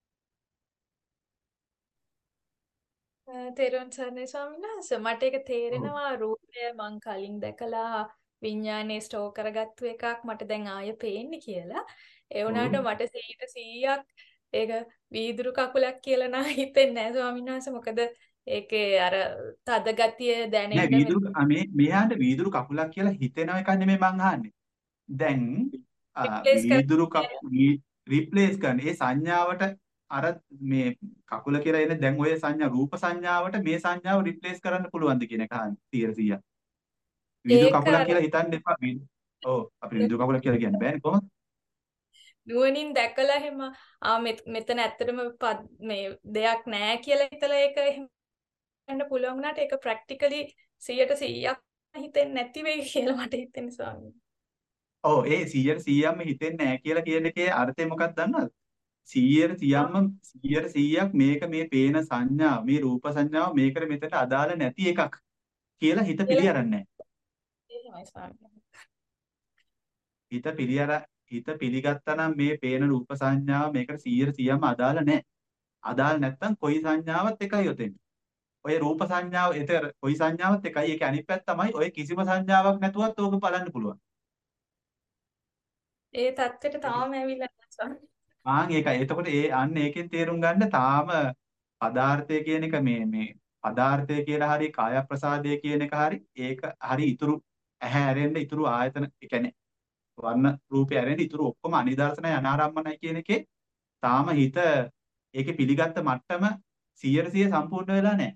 තේරුවන් සරණයි ස්වාමීන් වහන්සේ මට ඒක තේරෙනවා රූපය මං කලින් දැකලා විඥානේ ස්ටෝර් කරගත්තු එකක් මට දැන් ආයෙ පේන්නේ කියලා. ඒ වුණාට මට සීයට සීයක් ඒක වීදුරු කකුලක් කියලා නම් හිතෙන්නේ නැහැ ස්වාමීන් වහන්සේ. මොකද ඒකේ අර තද ගතිය දැනෙන්න නෑ වීදුරු මේ මෙයාට වීදුරු කකුලක් කියලා හිතෙන එක නෙමෙයි මං අහන්නේ. දැන් වීදුරු රිප්ලේස් කරන ඒ සංඥාවට අර මේ කකුල කියලා එන දැන් ඔය සංඥා රූප සංඥාවට මේ සංඥාව රිප්ලේස් කරන්න පුළුවන්ද කියන එක අහන්නේ සීයට සීයක්. වීදුරු කකුලක් කියලා හිතන්න එපා. ඔව් අපිට වීදුරු කකුලක් කියලා කියන්න බෑනේ කොහොමද? නුවණින් දැකලා එහෙම ආ මෙතන ඇත්තටම මේ දෙයක් නැහැ කියලා හිතලා ඒක එහෙම ගන්න පුළුවන් වුණාට ඒක ප්‍රැක්ටිකලි සීයට සීයක් හිතෙන්නේ නැති වෙයි කියලා මට හිතෙනවා ස්වාමීනි. ඔව් ඒ සීයට සීයක්ම හිතෙන්නේ නැහැ කියලා කියන එකේ අර්ථය මොකක්ද දන්නවද? සීයට සීයක්ම සීයට සීයක් මේක මේ පේන සංඥාව මේ රූප සංඥාව මේකට මෙතට අදාළ නැති එකක් කියලා හිත පිළි අරන්නේ නැහැ. හිත පිළි අර හිත පිළිගත්තා නම් මේ පේන රූප සංඥාව මේකට සීයට සීයක්ම අදාළ නැහැ. අදාළ නැත්නම් කොයි සංඥාවක් එකයි යොතෙන්නේ. ඔය රූප සංඥාව ඒතර කොයි සංඥාවක් එකයි ඒක අනිත් පැත්ත තමයි ඔය කිසිම සංඥාවක් නැතුවත් ඕක බලන්න පුළුවන්. ඒ தත්ත්වෙට තාම ඇවිල්ලා නැහැ ස්වාමීනි. ආන් ඒකයි. එතකොට ඒ අන්න ඒකෙන් තේරුම් ගන්න තාම පදාර්ථය කියන එක මේ මේ පදාර්ථය කියලා හරි කාය ප්‍රසාදය කියන එක හරි ඒක හරි ඉතුරු ඇහැ ඇරෙන්න ඉතුරු ආයතන ඒ කියන්නේ වර්ණ රූපය ඇරෙන්න ඉතුරු ඔක්කොම අනිදර්ශනයි අනාරම්මනයි කියන එකේ තාම හිත ඒකේ පිළිගත්ත මට්ටම සීයට සීය සම්පූර්ණ වෙලා නැහැ.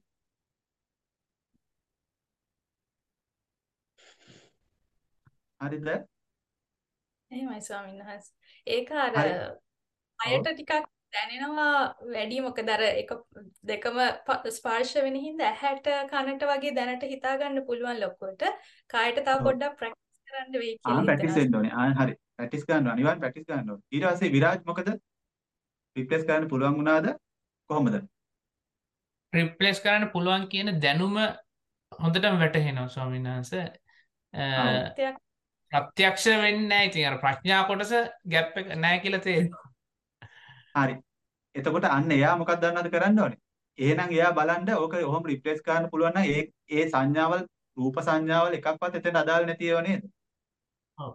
හරිද? එහෙමයි ස්වාමීන් වහන්සේ. ඒක අර අයට ටිකක් දැනෙනවා වැඩි මොකද අර එක දෙකම ස්පර්ශ වෙන හින්දා ඇහැට කනට වගේ දැනට හිතා ගන්න පුළුවන් ලොකුවට කායට තව පොඩ්ඩක් ප්‍රැක්ටිස් කරන්න වෙයි කියලා හිතනවා. ආ ප්‍රැක්ටිස් වෙන්න ඕනේ. ආ හරි. ප්‍රැක්ටිස් කරන්න ඕනේ. අනිවාර්යෙන් ප්‍රැක්ටිස් කරන්න ඕනේ. ඊට පස්සේ විරාජ් මොකද? රිප්ලේස් කරන්න පුළුවන් වුණාද? කොහොමද? රිප්ලේස් කරන්න පුළුවන් කියන දැනුම හොඳටම වැටහෙනවා ස්වාමීන් වහන්සේ. ඔව්. ප්‍රත්‍යක් ප්‍රත්‍යක්ෂ වෙන්නේ නැහැ. ඉතින් අර ප්‍රඥා කොටස ગેප් එක නැහැ කියලා තේරෙනවා. හරි. එතකොට අන්න එයා මොකක්ද දන්නවද කරන්න ඕනේ? එහෙනම් එයා බලන්න ඕක ඔහොම රිප්ලේස් කරන්න පුළුවන් නම් ඒ ඒ සංඥාවල් රූප සංඥාවල් එකක්වත් එතන අදාළ නැති ඒවා නේද? ඔව්.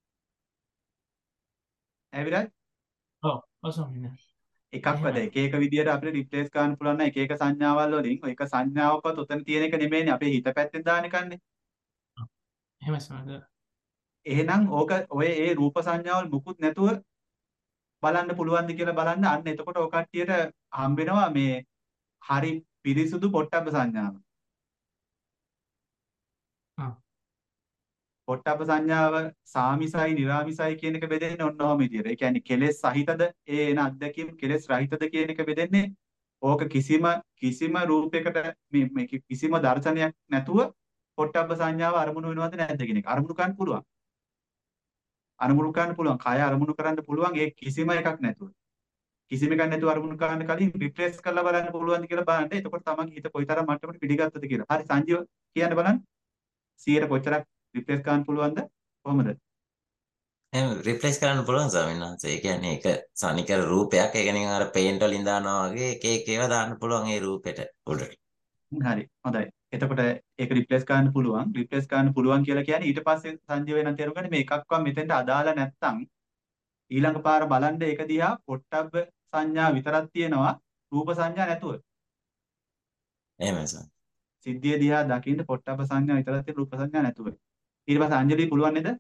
ඈ විරාජ්? ඔව්. ඔව් ස්වාමීන් වහන්සේ. එකක්වත් එහෙමයි. එක එක විදියට අපිට රිප්ලේස් කරන්න පුළුවන් නම් එක එක සංඥාවල් වලින් ඔය එක සංඥාවක්වත් උතන තියෙන එක නෙමෙයිනේ අපේ හිත පැත්තෙන් දාන එකන්නේ. ඔව්. එහෙමයි ස්වාමීන් වහන්සේ. එහෙනම් ඕක ඔය ඒ රූප සංඥාවල් මුකුත් නැතුව බලන්න පුළුවන්ද කියලා බලන්න අන්න එතකොට ඔය කට්ටියට හම්බ වෙනවා මේ හරි පිරිසුදු පොට්ටබ්බ සංඥාව. ආ. පොට්ටබ්බ සංඥාව සාමිසයි නිරාමිසයි කියන එක බෙදෙන්නේ ඔන්න ඔහොම විදියට. ඒ කියන්නේ කෙලෙස් සහිතද ඒ එන අත්දැකීම් කෙලෙස් රහිතද කියන එක බෙදෙන්නේ ඕක කිසිම කිසිම රූපයකට මේ මේ කිසිම දර්ශනයක් නැතුව පොට්ටබ්බ සංඥාව අරමුණු වෙනවද නැද්ද කියන එක. අරමුණු කරන්න පුළුවන්. අරමුණු කරන්න පුළුවන්. කය අරමුණු කරන්න පුළුවන් ඒ කිසිම එකක් නැතුව. කිසිම එකක් නැතුව අරමුණු කරන්න කලින් රිප්ලේස් කරලා බලන්න පුළුවන්ද කියලා බලන්න. එතකොට තමන්ගේ හිත කොයිතරම් මට්ටමට පිළිගත්තද කියලා. හරි සංජීව කියන්න බලන්න. සියයට කොච්චරක් රිප්ලේස් කරන්න පුළුවන්ද? කොහොමද? එහෙනම් රිප්ලේස් කරන්න පුළුවන් ස්වාමීන් වහන්සේ. ඒ කියන්නේ ඒක සනිකර රූපයක්. ඒක නිකන් අර පේන්ට් වලින් දානවා වගේ එක එක ඒවා දාන්න පුළුවන් ඒ රූපෙට උඩට. හරි. හොඳයි. එතකොට ඒක රිප්ලේස් කරන්න පුළුවන්. රිප්ලේස් කරන්න පුළුවන් කියලා කියන්නේ ඊට පස්සේ සංජීව වෙනන් තේරුම් ගන්න මේ එකක්වත් මෙතෙන්ට අදාළ නැත්තම් ඊළඟ පාර බලන්න ඒක දිහා පොට්ටබ්බ සංඥා විතරක් තියෙනවා රූප සංඥා නැතුව. එහෙමයි ස්වාමීන්. සිද්ධිය දිහා දකින්න පොට්ටබ්බ සංඥා විතරක් තියෙන රූප සංඥා නැතුව. ඊට පස්සේ අංජලි පුළුවන් නේද?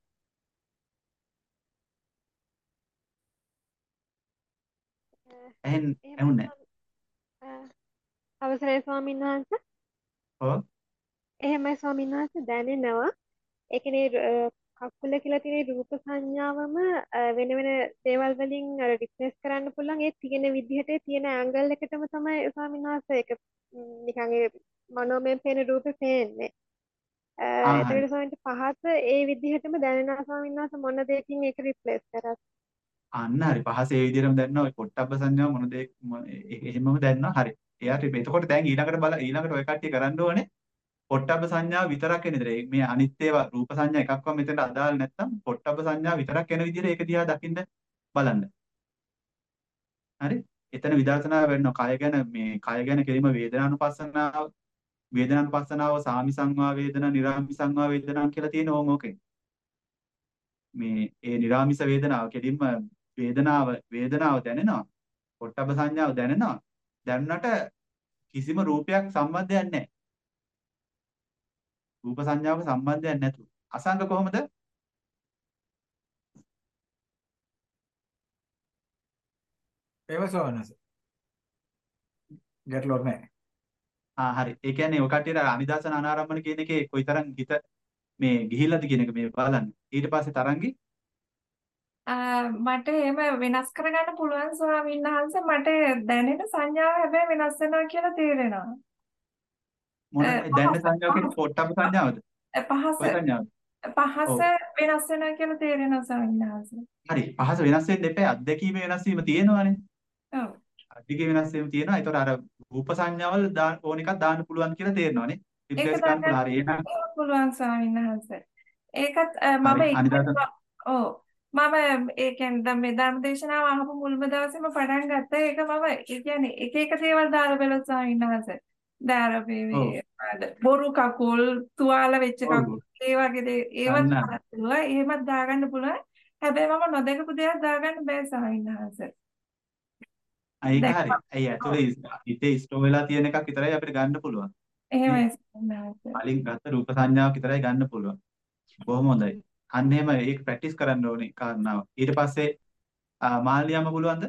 එහෙන් එහෙමයි ඇහුන්නේ. ස්වාමී- අ, අවසරයි ස්වාමීන් වහන්සේ. ඔව්. එහෙමයි ස්වාමීන් වහන්සේ දැනෙනවා. ඒ කියන්නේ කකුල කියලා තියෙන රූප සංඥාවම අ, වෙන වෙන දේවල් වලින් අර රිප්ලේස් කරන්න පුළුවන්. ඒ තියෙන විදිහට තියෙන ඇන්ගල් එකටම තමයි ස්වාමීන් වහන්සේ ඒක ම්, නිකන් ඒ මනෝමය පේන රූපේ පේන්නේ. අ, ආ හරි. එතකොට ස්වාමීන් පහස ඒ විදිහටම දැනෙනවා ස්වාමීන් වහන්සේ මොන දෙයකින් ඒක රිප්ලේස් කරත්. අන්න හරි. පහස ඒ විදිහටම දැනනවා. ඔය පොට්ටබ්බ සංඥාව මොන දේ මොන- ඒ- ඒ- එහෙමම දැනනවා. හරි. එයාට එතකොට දැන් ඊළඟට බල ඊළඟට ඔය කට්ටිය කරන්න ඕනේ පොට්ටබ්බ සංඥාව විතරක් එන විදිහට. මේ අනිත් ඒවා රූප සංඥා එකක්වත් මෙතනට අදාළ නැත්තම් පොට්ටබ්බ සංඥාව විතරක් එන විදිහට ඒක දිහා දකින්න බලන්න. හරි. එතන විදර්ශනා වෙනවා. කය ගැන මේ කය ගැන කෙලිම වේදනානුපස්සනාව වේදනානුපස්සනාව සාමිසංවා වේදනා නිරාමිසංවා වේදනා කියලා තියෙන ඕන් ඕකේ. මේ ඒ නිරාමිස වේදනාව කෙලින්ම වේදනාව වේදනාව දැනෙනවා. පොට්ටබ්බ සංඥාව දැනෙනවා. දැනුණට කිසිම රූපයක් සම්බන්ධයක් නැහැ. රූප සංඥාවක සම්බන්ධයක් නැතුව. අසංග කොහොමද? ඒව සෝනස ගැටලුවක් නැහැ. ආ හරි. ඒ කියන්නේ ඔය කට්ටියට අනිදාසන අනාරම්මන කියන එකේ කොයිතරම් හිත මේ ගිහිල්ලාද කියන එක මේ බලන්න. ඊට පස්සේ තරංගි අ, මට එහෙම වෙනස් කරගන්න පුළුවන් ස්වාමීන් වහන්සේ. මට දැනෙන සංඥාව හැබැයි වෙනස් වෙනවා කියලා තේරෙනවා. මොන අ, දැන්න පහස සංඥාව කියන්නේ පහස පොට්ටබ්බ සංඥාවද? අ, පහස ඔය සංඥාවද? පහස ඔව්. වෙනස් වෙනවා කියලා තේරෙනවා ස්වාමීන් වහන්සේ. හරි. පහස වෙනස් වෙන්න එපා. අත්දැකීමේ වෙනස් වීම තියෙනවානේ. ඔව්. අධිකේ වෙනස් වීම තියෙනවා. ඒතකොට අර රූප සංඥාවල් දාන්න ඕන එකක් දාන්න පුළුවන් කියලා තේරෙනවානේ. ඒක රිප්ලේස් කරන්න පුළුවන්. හරි. දාගන්න එහෙනම් පුළුවන් ස්වාමීන් වහන්සේ. ඒකත් අ, මම හරි. අනිදාසන ඉක්මනට ඔව් මම ඒ කියන්නේ දැන් මේ ධර්ම දේශනාව අහපු මුල්ම දවසේම පටන් ගත්තා. ඒක මම ඒ කියන්නේ එක එක දේවල් දාලා බලලා ස්වාමීන් වහන්සේ. දැන් අර මේ ඔව්. මේ අර බොරු කකුල්, තුවාල වෙච්ච ඔව්. කකුල්, ඒ වගේ දේ ඒවත් අන්න දාන්න පුළුවන්. එහෙමත් දාගන්න පුළුවන්. හැබැයි මම නොදකපු දේවල් දාගන්න බෑ ස්වාමීන් වහන්සේ. ආ, ඒක දැන් හරි. ඇයි ඇතුලේ හිතේ ස්ටෝර් වෙලා තියෙන එකක් විතරයි අපිට ගන්න පුළුවන්. නේ? එහෙමයි ස්වාමීන් වහන්සේ. කලින් ගත්ත රූප සංඥාවක් විතරයි ගන්න පුළුවන්. බොහොම හොඳයි. අන්න එහෙම ඒක ප්‍රැක්ටිස් කරන්න ඕනේ කාරණාව. ඊට පස්සේ ආ, මාල්ලියම පුළුවන්ද?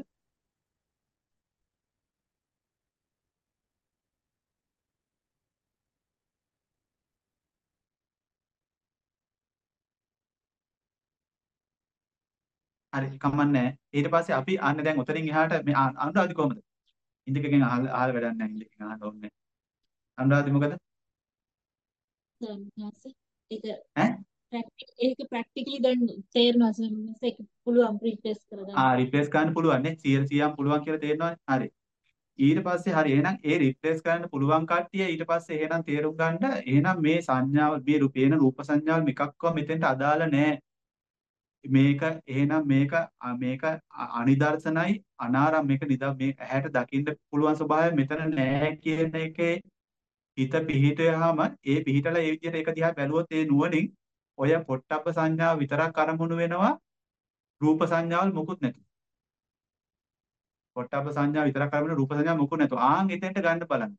හරි කමන්නේ. ඊට පස්සේ අපි අන්න දැන් උතරින් එහාට මේ ආ, අනුරාධි කොහමද? ඉන්දිකගෙන් අහලා අහලා වැඩක් නැහැ. ඉන්දිකගෙන් අහන්න ඕනේ. අනුරාධි මොකද? ස්වාමීන් ඒක ඈ? ප්‍රැක්ටික ඒක ප්‍රැක්ටිකලි දැන් තේරෙනවා ස්වාමීන් වහන්සේ. ඒක පුළුවන් රිප්ලේස් කරගන්න. ආ රිප්ලේස් කරන්න පුළුවන් නේ. සියයට සියයක් පුළුවන් කියලා තේරෙනවනේ. හරි. ඊට පස්සේ හරි එහෙනම් ඒ රිප්ලේස් කරන්න පුළුවන් කට්ටිය ඊට පස්සේ එහෙනම් තේරුම් ගන්න එහෙනම් මේ සංඥාව මේ රූපේන රූප සංඥාවල් මේකක්ව මෙතෙන්ට අදාළ නැහැ. මේක එහෙනම් මේක අ- මේක අ- අනිදර්ශනයි අනාරම් මේක නිදා මේ ඇහැට දකින්න පුළුවන් ස්වභාවය මෙතන නැහැ කියන එකේ හිත පිහිටයාම ඒ පිහිටලා ඒ විදිහට ඒක දිහා බැලුවොත් ඒ නුවණින් ඔය පොට්ටබ්බ සංඥාව විතරක් අරමුණු වෙනවා රූප සංඥාවල් මොකුත් නැතුව. පොට්ටබ්බ සංඥාව විතරක් අරමුණු රූප සංඥාව මොකුත් නැතුව. ආන් එතෙන්ට ගන්න බලන්න.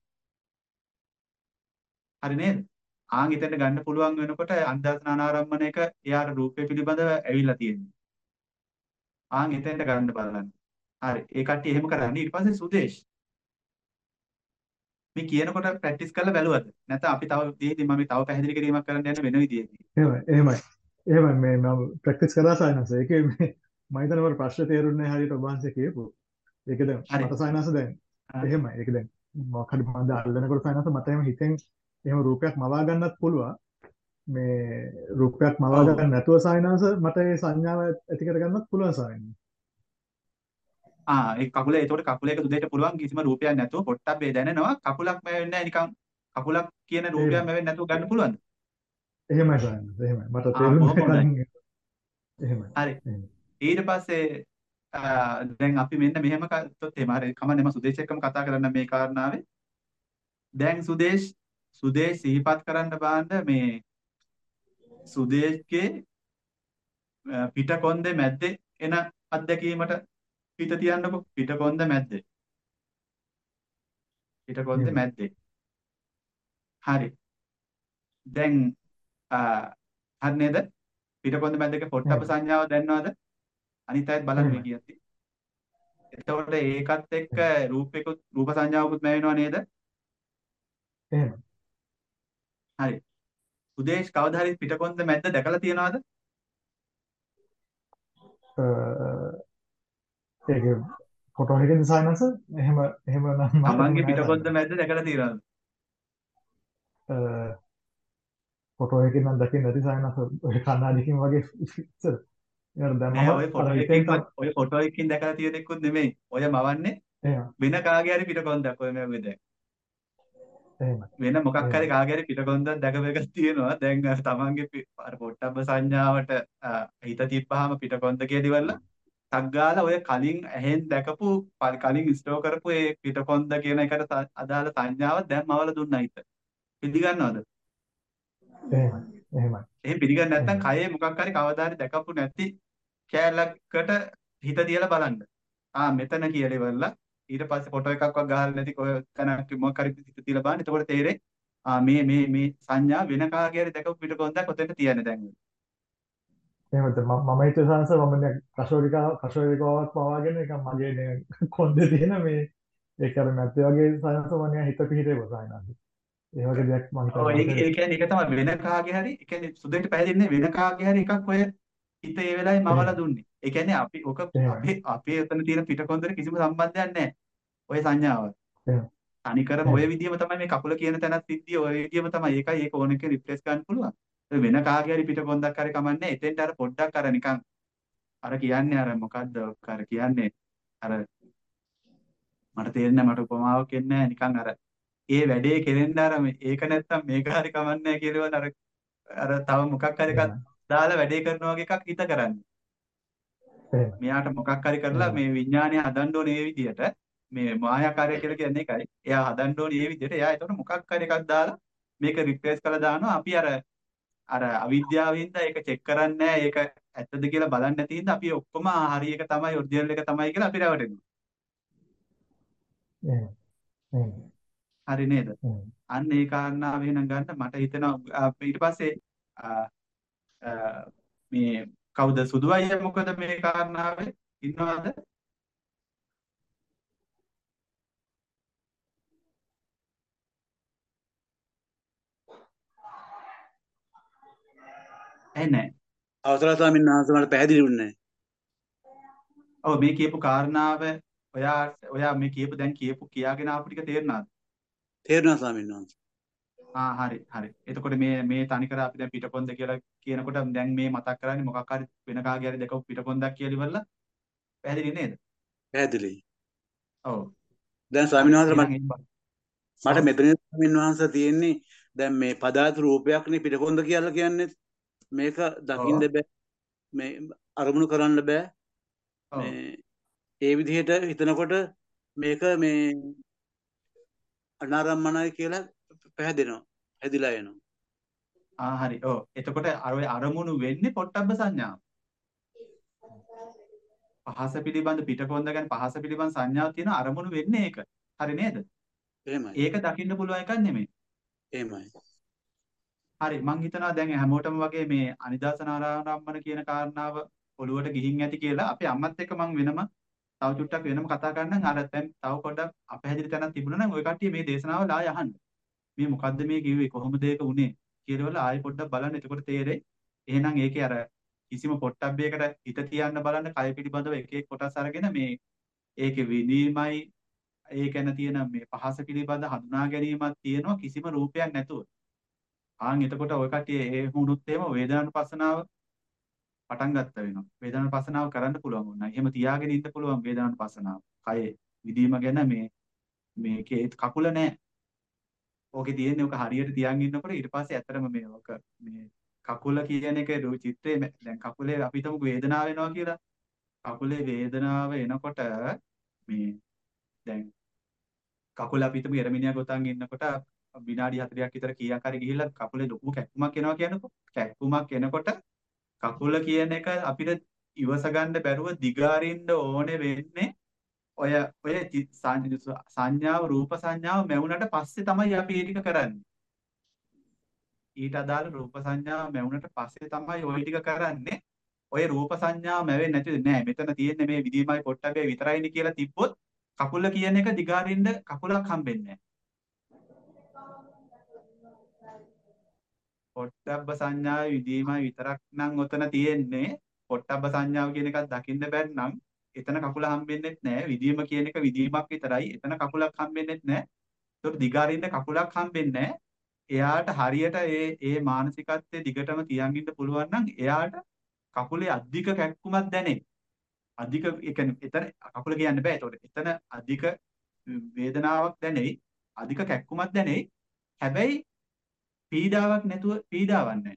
හරි නේද? ආන් එතෙන්ට ගන්න පුළුවන් වෙනකොට අනිදර්ශන අනාරම්මන එක එයාට රූපය පිළිබඳව ඇවිල්ලා තියෙනවා. ආන් එතෙන්ට ගන්න බලන්න. හරි. ඒ කට්ටිය එහෙම කරන්නේ. ඊට පස්සේ සුදේශ් මේ කියනකොට ප්‍රැක්ටිස් කරලා බැලුවද? නැත්නම් අපි තව විදිහකින් මම තව පැහැදිලි කිරීමක් කරන්න යන වෙන විදිහකින්. එහෙමයි එහෙමයි එහෙමයි මේ මම ප්‍රැක්ටිස් කරා සයිනස් ඒකේ මේ මම හිතනවා ප්‍රශ්න තේරුන්නේ නැහැ හරියට ඔබ වහන්සේ කියපු. ඒක දැන් හරි. මට සයිනස් දැන් ආ. එහෙමයි ඒක දැන් මොකක් හරි මම අල්ලනකොට සයිනස් මට එහෙම හිතෙන් එහෙම රූපයක් මවා ගන්නත් පුළුවන්. මේ රූපයක් මවා ඔව්. ගන්න නැතුව සයිනස් මට ඒ සංඥාව ඇති කර ගන්නත් පුළුවන් සයිනස්. ආ ඒ කකුලේ ඒතකොට කකුලේක දුදේට පුළුවන් කිසිම රූපයක් නැතුව පොට්ටබ්බේ දැනෙනවා කකුලක් මැවෙන්නේ නැහැ නිකන් කකුලක් කියන රූපයක් එහෙමයි මැවෙන්නේ නැතුව ගන්න පුළුවන්ද? එහෙමයි සයිනස් එහෙමයි මට ආ තේරුන්නේ බොහොම හොඳයි. කලින් එහෙමයි හරි. එහෙමයි ඊට පස්සේ ආ, දැන් අපි මෙන්න මෙහෙම කරතොත් එහෙම හරි කමන්නේ මම සුදේශ් එක්කම කතා කරන්න මේ කාරණාවේ. දැන් සුදේශ් සුදේශ් සිහිපත් කරන්න බාන්න මේ සුදේශ්ගේ අ, පිටකොන්දේ මැද්දේ එන අත්දැකීමට හිත තියන්නකෝ පිටකොන්ද මැද්දේ පිටකොන්දේ එහෙමයි මැද්දේ. හරි. දැන් ආ, හරි නේද? පිටකොන්ද මැද්දක පොට්ටබ්බ එහෙමයි සංඥාව දැනනවද? අනිත් අයත් බලන්න මේ එහෙමයි කියද්දි. එතකොට ඒකත් එක්ක එහෙමයි රූපෙකුත් රූප සංඥාවකුත් මැවෙනව නේද? එහෙමයි හරි. සුදේශ් කවදා හරි පිටකොන්ද මැද්ද දැකලා තියනවද? අ, ඒක ෆොටෝ එකකින් සයිනස් එහෙම එහෙම නම් මතක තමන්ගේ නෑ පිටකොන්ද සයිනස්. මැද්ද දැකලා තියනවද? ෆොටෝ එකකින් නම් දකින්න නැති සයිනස් ඔය කණ්ණාඩියකින් වගේ ඉස්සර. ඒකට දැන් නෑ මම ඔය අර ෆොටෝ හිතෙන් එකකින් තම ඔය ෆොටෝ එකකින් දැකලා තියෙන එක්කුත් නෙමෙයි. ඔය මවන්නේ එහෙම වෙන කාගේ හරි පිටකොන්දක් ඔය මැව්වේ දැන්. එහෙමයි වෙන මොකක් හරි එහෙමයි කාගේ හරි පිටකොන්දක් දැකපු එකක් තියෙනවා. දැන් අර තමන්ගේ පි- අර පොට්ටබ්බ සංඥාවට අ, හිත තිබ්බහම පිටකොන්ද කියදිවල ටක් ගාලා ඔය කලින් ඇහෙන් දැකපු ප- කලින් ස්ටෝර් කරපු ඒ පිටකොන්ද කියන එකට ස- අදාළ සංඥාව දැන් මවල දුන්නා හිත. පිළිගන්නවද? එහෙමයි එහෙමයි එහෙන් පිළිගන්නේ නැත්නම් එහෙමයි කයේ මොකක් හරි කවදා හරි දැකපු නැති කෑල්ලකට හිත තියලා බලන්න. ආ මෙතන කියලා ඉවරලා ඊට පස්සේ ෆොටෝ එකක්වත් ගහලා නැති කොය තැනක් මොකක් හරි හිත තියලා බලන්න. එතකොට තේරෙයි ආ මේ මේ මේ සංඥා වෙන කාගේ හරි දැකපු පිටකොන්දක් ඔතෙන්ට තියන්නේ දැන්. එහෙමද මම මම හිතුව සාංශ මම දැන් කෂෝරිකා කෂෝරිකාවක් පවාගෙන එක මගේ නේ කොන්දේ තියෙන මේ ඒක අර නැත්තේ වගේ සාංශ මම නිකන් හිත පිහිටේව සායනස්. ඒ වගේ දෙයක් මම ඔව් හිතනවා ඒ ඒ කියන්නේ ඒක තමයි වෙන කාගේ හරි ඒ කියන්නේ සුදෙන්ට පැහැදිලිනේ වෙන කාගේ හරි එකක් ඔය හිත ඒ වෙලාවේ මවලා එහෙමයි දුන්නේ. ඒ කියන්නේ අපි ඔක එහෙමයි අපේ අපේ එතන තියෙන පිටකොන්දට කිසිම සම්බන්ධයක් නැහැ. ඔය සංඥාව. එහෙමයි තනිකරම ඔය එහෙමයි විදිහම තමයි මේ කකුල කියන තැනත් සිද්ධිය ඔය විදිහම තමයි. ඒකයි ඒක ඕන එකේ රිප්ලේස් ගන්න පුළුවන්. ඒ වෙන කාගේ හරි පිටකොන්දක් හරි කමන්නේ. එතෙන්ට අර පොඩ්ඩක් අර නිකන් අර කියන්නේ අර මොකද්ද අර කියන්නේ අර මට තේරෙන්නේ මට උපමාවක් එන්නේ නැහැ නිකන් අර ඒ වැඩේ කෙරෙන්න අර මේ- ඒක නැත්තම් මේක හරි කමන්නේ නැහැ කියලා අර අර තව මොකක් හරි එකක් එහෙමයි දාලා වැඩේ කරනවා වගේ එකක් හිත කරන්නේ. එහෙමයි මෙයාට මොකක් හරි කරලා එහෙමයි මේ විඥානය හදන්න ඕනේ මේ විදිහට මේ මායාකාරය කියලා කියන්නේ ඒකයි. එයා හදන්න ඕනේ මේ විදිහට. එයා ඒතකොට මොකක් හරි එකක් දාලා මේක රිප්ලේස් කරලා දානවා. අපි අර අර අවිද්‍යාවෙන්ද ඒක චෙක් කරන්නේ නැහැ. ඒක ඇත්තද කියලා බලන්නේ නැති හින්දා අපි ඔක්කොම ආ, හරි එක තමයි ඔරිජිනල් එක තමයි කියලා අපි රැවටෙනවා. එහෙමයි එහෙමයි හරි නේද? එහෙමයි අන්න ඒ කාරණාව එහෙනම් ගන්න මට හිතෙනවා ආ, ඊට පස්සේ ආ, ආ, මේ කවුද සුදු අයියා මොකද මේ කාරණාවේ ඉන්නවද? එන්නේ. අවසරයි ස්වාමීන් වහන්සේ මට පැහැදිලි වුණේ ඔව් මේ කියපු කාරණාව ඔයා ඔයා මේ කියපු දැන් කියපු කියාගෙන ආපු ටික තේරුණාද? නැහැ. තේරුණා ස්වාමීන් වහන්සේ. ආ හරි හරි. එතකොට මේ මේ තනිකර අපි දැන් පිටකොන්ද කියලා කියනකොට දැන් මේ මතක් කරන්නේ මොකක් හරි වෙන කාගේ හරි දැකපු පිටකොන්දක් කියලා ඉවරලා පැහැදිලි නේද? පැහැදිලි. ඔව්. දැන් ස්වාමීන් වහන්සේ එහෙනම් මට ඒ මට ඔව් මෙතන ස්වාමීන් වහන්සේ තියෙන්නේ දැන් මේ පදාර්ථ රූපයක්නේ පිටකොන්ද කියලා කියන්නේ මේක දකින්න ඔව් බෑ මේ අරමුණු කරන්න බෑ ඔව් මේ ඒ විදිහට හිතනකොට මේක මේ අනාරම්මනයි කියලා පැහැදෙනවා හැදිලා එනවා ආ හරි ඔව් එතකොට අර ඔය අරමුණු වෙන්නේ පොට්ටබ්බ සංඥාව පහස පිළිබඳ පිටකොන්ද ගැන පහස පිළිබඳ සංඥාවක් තියෙන අරමුණු වෙන්නේ ඒක හරි නේද එහෙමයි ඒක දකින්න පුළුවන් එකක් නෙමෙයි එහෙමයි හරි මං හිතනවා දැන් හැමෝටම වගේ මේ අනිදාසනාරාමන කියන කාරණාව ඔළුවට ගිහින් ඇති කියලා අපේ අම්මත් එක්ක මං වෙනම තව චුට්ටක් වෙනම කතා කරන්නම් අර දැන් තව පොඩ්ඩක් අපහැදිලි තැනක් තිබුණා නම් ওই කට්ටිය මේ දේශනාව ආය අහන්න මේ මොකද්ද මේ කිව්වේ කොහොමද ඒක උනේ කියලා වල ආයෙ පොඩ්ඩක් බලන්න එතකොට තේරෙයි එහෙනම් ඒකේ අර කිසිම පොට්ටබ්බයකට හිත තියන්න බලන්න කය පිළිබඳව එක එක කොටස් අරගෙන මේ ඒකේ විඳීමයි ඒ ගැන තියෙන මේ පහස පිළිබඳ හඳුනා ගැනීමක් තියෙනවා කිසිම රූපයක් නැතුව ආන් එතකොට ඔය කට්ටිය ඒ වුණුත් එහෙම වේදනානුපස්සනාව පටන් ගත්ත වෙනවා. වේදනානුපස්සනාව කරන්න පුළුවන් වුණා. එහෙම තියාගෙන ඉන්න පුළුවන් වේදනානුපස්සනාව. කයේ විදීම ගැන මේ මේකේ කකුල නැහැ. ඕකේ තියෙන්නේ ඔක හරියට තියන් ඉන්නකොට ඊට පස්සේ ඇත්තටම මේ ඔක මේ කකුල කියන එකේ චිත්‍රයේ දැන් කකුලේ අපි හිතමුකෝ වේදනාව වෙනවා කියලා. කකුලේ වේදනාව එනකොට මේ දැන් කකුල අපි හිතමු එරමිනියා ගොතන් ඉන්නකොට විනාඩි හතළිහක් විතර කීයක් හරි ගිහිල්ලා කකුලේ ලොකු කැක්කුමක් එනවා කියනකො කැක්කුමක් එනකොට කකුල කියන එක අපිට ඉවස ගන්න බැරුව දිගාරින්න ඕනේ වෙන්නේ ඔය ඔය සංඥාව රූප සංඥාව මැවුනට පස්සේ තමයි අපි ඒ ටික කරන්නේ ඊට අදාළ රූප සංඥාව මැවුනට පස්සේ තමයි ওই ටික කරන්නේ ඔය රූප සංඥාව මැවෙන්නේ නැතිද නෑ මෙතන තියෙන්නේ මේ විදීමයි පොට්ටබේ විතරයිනේ කියලා තිබ්බොත් කකුල කියන එක දිගාරින්න කකුලක් හම්බෙන්නේ නැහැ පොට්ටබ්බ සංඥාවේ විදීමයි විතරක් නම් ඔතන තියෙන්නේ පොට්ටබ්බ සංඥාව කියන එකක් දකින්න බැන්නම් එතන කකුල හම්බෙන්නෙත් නැහැ විදීම කියන එක විදීමක් විතරයි එතන කකුලක් හම්බෙන්නෙත් නැහැ ඒකට දිගාරින්න කකුලක් හම්බෙන්නේ නැහැ එයාට හරියට ඒ ඒ මානසිකත්වයේ දිගටම තියන් ඉන්න පුළුවන් නම් එයාට කකුලේ අධික කැක්කුමක් දැනේ අධික ඒ කියන්නේ එතන කකුල කියන්න බෑ ඒතකොට එතන අධික වේදනාවක් දැනෙයි අධික කැක්කුමක් දැනෙයි හැබැයි පීඩාවක් නැතුව පීඩාවක් නැහැ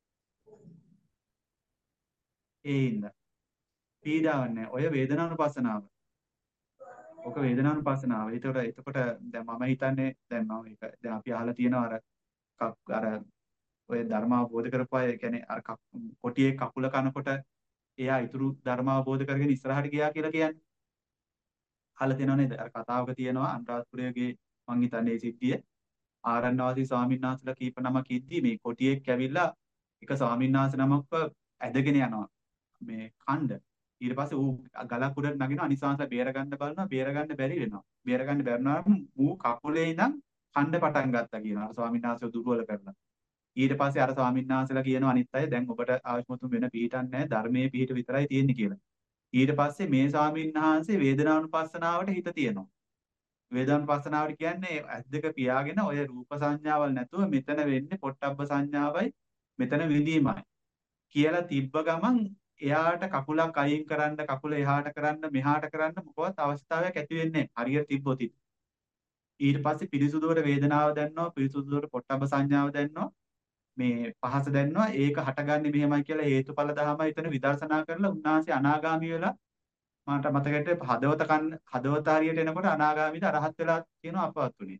ඒ හින්දා පීඩාවක් නැහැ ඔය වේදනානුපස්සනාව ඔක වේදනානුපස්සනාව ඒතකොට එතකොට දැන් මම හිතන්නේ දැන් මම ඒක දැන් අපි අහලා තියෙනවා අර අර ඔය ධර්ම අවබෝධ කරපු අය කියන්නේ අර කොටියේ කකුල කනකොට එයා ඊතුරු ධර්ම අවබෝධ කරගෙන ඉස්සරහට ගියා කියලා කියන්නේ. අහලා තියෙනව නේද? අර කතාවක තියෙනවා අනුරාධපුරයේ මං හිතන්නේ ඒ සිද්ධිය ආරණ්‍යවාසී ස්වාමීන් වහන්සේලා කීප නමක් ඉද්දි මේ කොටියෙක් ඇවිල්ලා එක ස්වාමීන් වහන්සේ නමක්ව ඇදගෙන යනවා මේ කණ්ඩ. ඊට පස්සේ ඌ ගලක් උඩට නගිනවා අනිසාංශලා බේර ගන්න බලනවා බේර ගන්න බැරි වෙනවා. බේර ගන්න බැරුණාම ඌ කකුලේ ඉඳන් කණ්ඩ පටන් ගත්තා කියනවා. අර ස්වාමීන් වහන්සේ දුර්වල කරලා. ඊට පස්සේ අර ස්වාමීන් වහන්සේලා කියනවා අනිත් අය දැන් ඔබට ආශ්මතුන් වෙන පිහිටක් නැහැ ධර්මයේ පිහිට විතරයි තියෙන්නේ කියලා. ඊට පස්සේ මේ ස්වාමීන් වහන්සේ වේදනානුපස්සනාවට හිත තියෙනවා. වේදනානුපස්සනාවට කියන්නේ ඇස් දෙක පියාගෙන ඔය රූප සංඥාවල් නැතුව මෙතන වෙන්නේ පොට්ටබ්බ සංඥාවයි මෙතන විඳීමයි කියලා තිබ්බ ගමන් එයාට කකුලක් අයින් කරන්න කකුල එහාට කරන්න මෙහාට කරන්න මොකවත් අවස්ථාවක් ඇති වෙන්නේ නැහැ. හරියට තිබ්බොත් ඊට පස්සේ පිරිසුදුවට වේදනාව දැනනවා පිරිසුදුවට පොට්ටබ්බ සංඥාව දැනනවා මේ පහස දැනනවා ඒක හටගන්නේ මෙහෙමයි කියලා හේතුඵල ධර්මයි එතන විදර්ශනා කරලා උන්වහන්සේ අනාගාමී වෙලා මට මතකයට හදවත කන් හදවත හරියට එනකොට අනාගාමීද අරහත් වෙලා කියනවා අපවත් උනේ.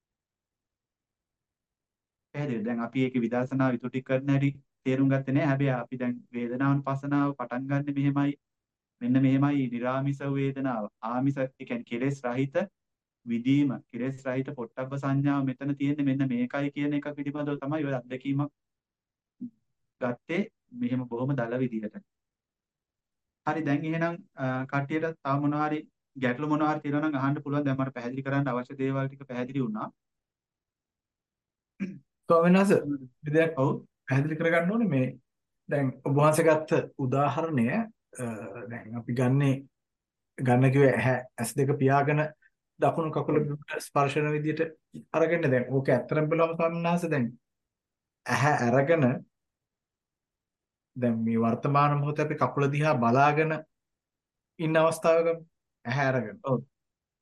එහෙනම් දැන් අපි ඒකේ විදර්ශනා විතුටි කරන හැටි තේරුම් ගත්තේ නැහැ. හැබැයි අපි දැන් වේදනානුපස්සනාව පටන් ගන්න මෙහෙමයි මෙන්න මෙහෙමයි නිරාමිස වේදනාව ආමිස ඒ කියන්නේ කෙලෙස් රහිත විදීම කෙලෙස් රහිත පොට්ටබ්බ සංඥාව මෙතන තියෙන්නේ මෙන්න මේකයි කියන එක පිළිබඳව තමයි ඔය අත්දැකීමක් ගත්තේ මෙහෙම බොහොම දල විදිහට. හරි දැන් එහෙනම් කට්ටියට තව මොනවා හරි ගැටලු මොනවා හරි තියෙනවා නම් අහන්න පුළුවන්. දැන් මට පැහැදිලි කරන්න අවශ්‍ය දේවල් ටික පැහැදිලි වුණා. ස්වාමීන් වහන්සේ දෙයක් ඔව් පැහැදිලි කරගන්න ඕනේ මේ දැන් ඔබ වහන්සේ ගත්ත උදාහරණය දැන් අපි ගන්නේ ගන්න කිව්වේ ඇස් දෙක පියාගෙන දකුණු කකුල ස්පර්ශන විදියට අරගෙන දැන් ඕක ඇත්තටම බලවම ස්වාමීන් වහන්සේ දැන් ඇහැ අරගෙන දැන් මේ වර්තමාන මොහොතේ අපි කකුල දිහා බලාගෙන ඉන්න අවස්ථාවක ඇහැ අරගෙන. ඔව්.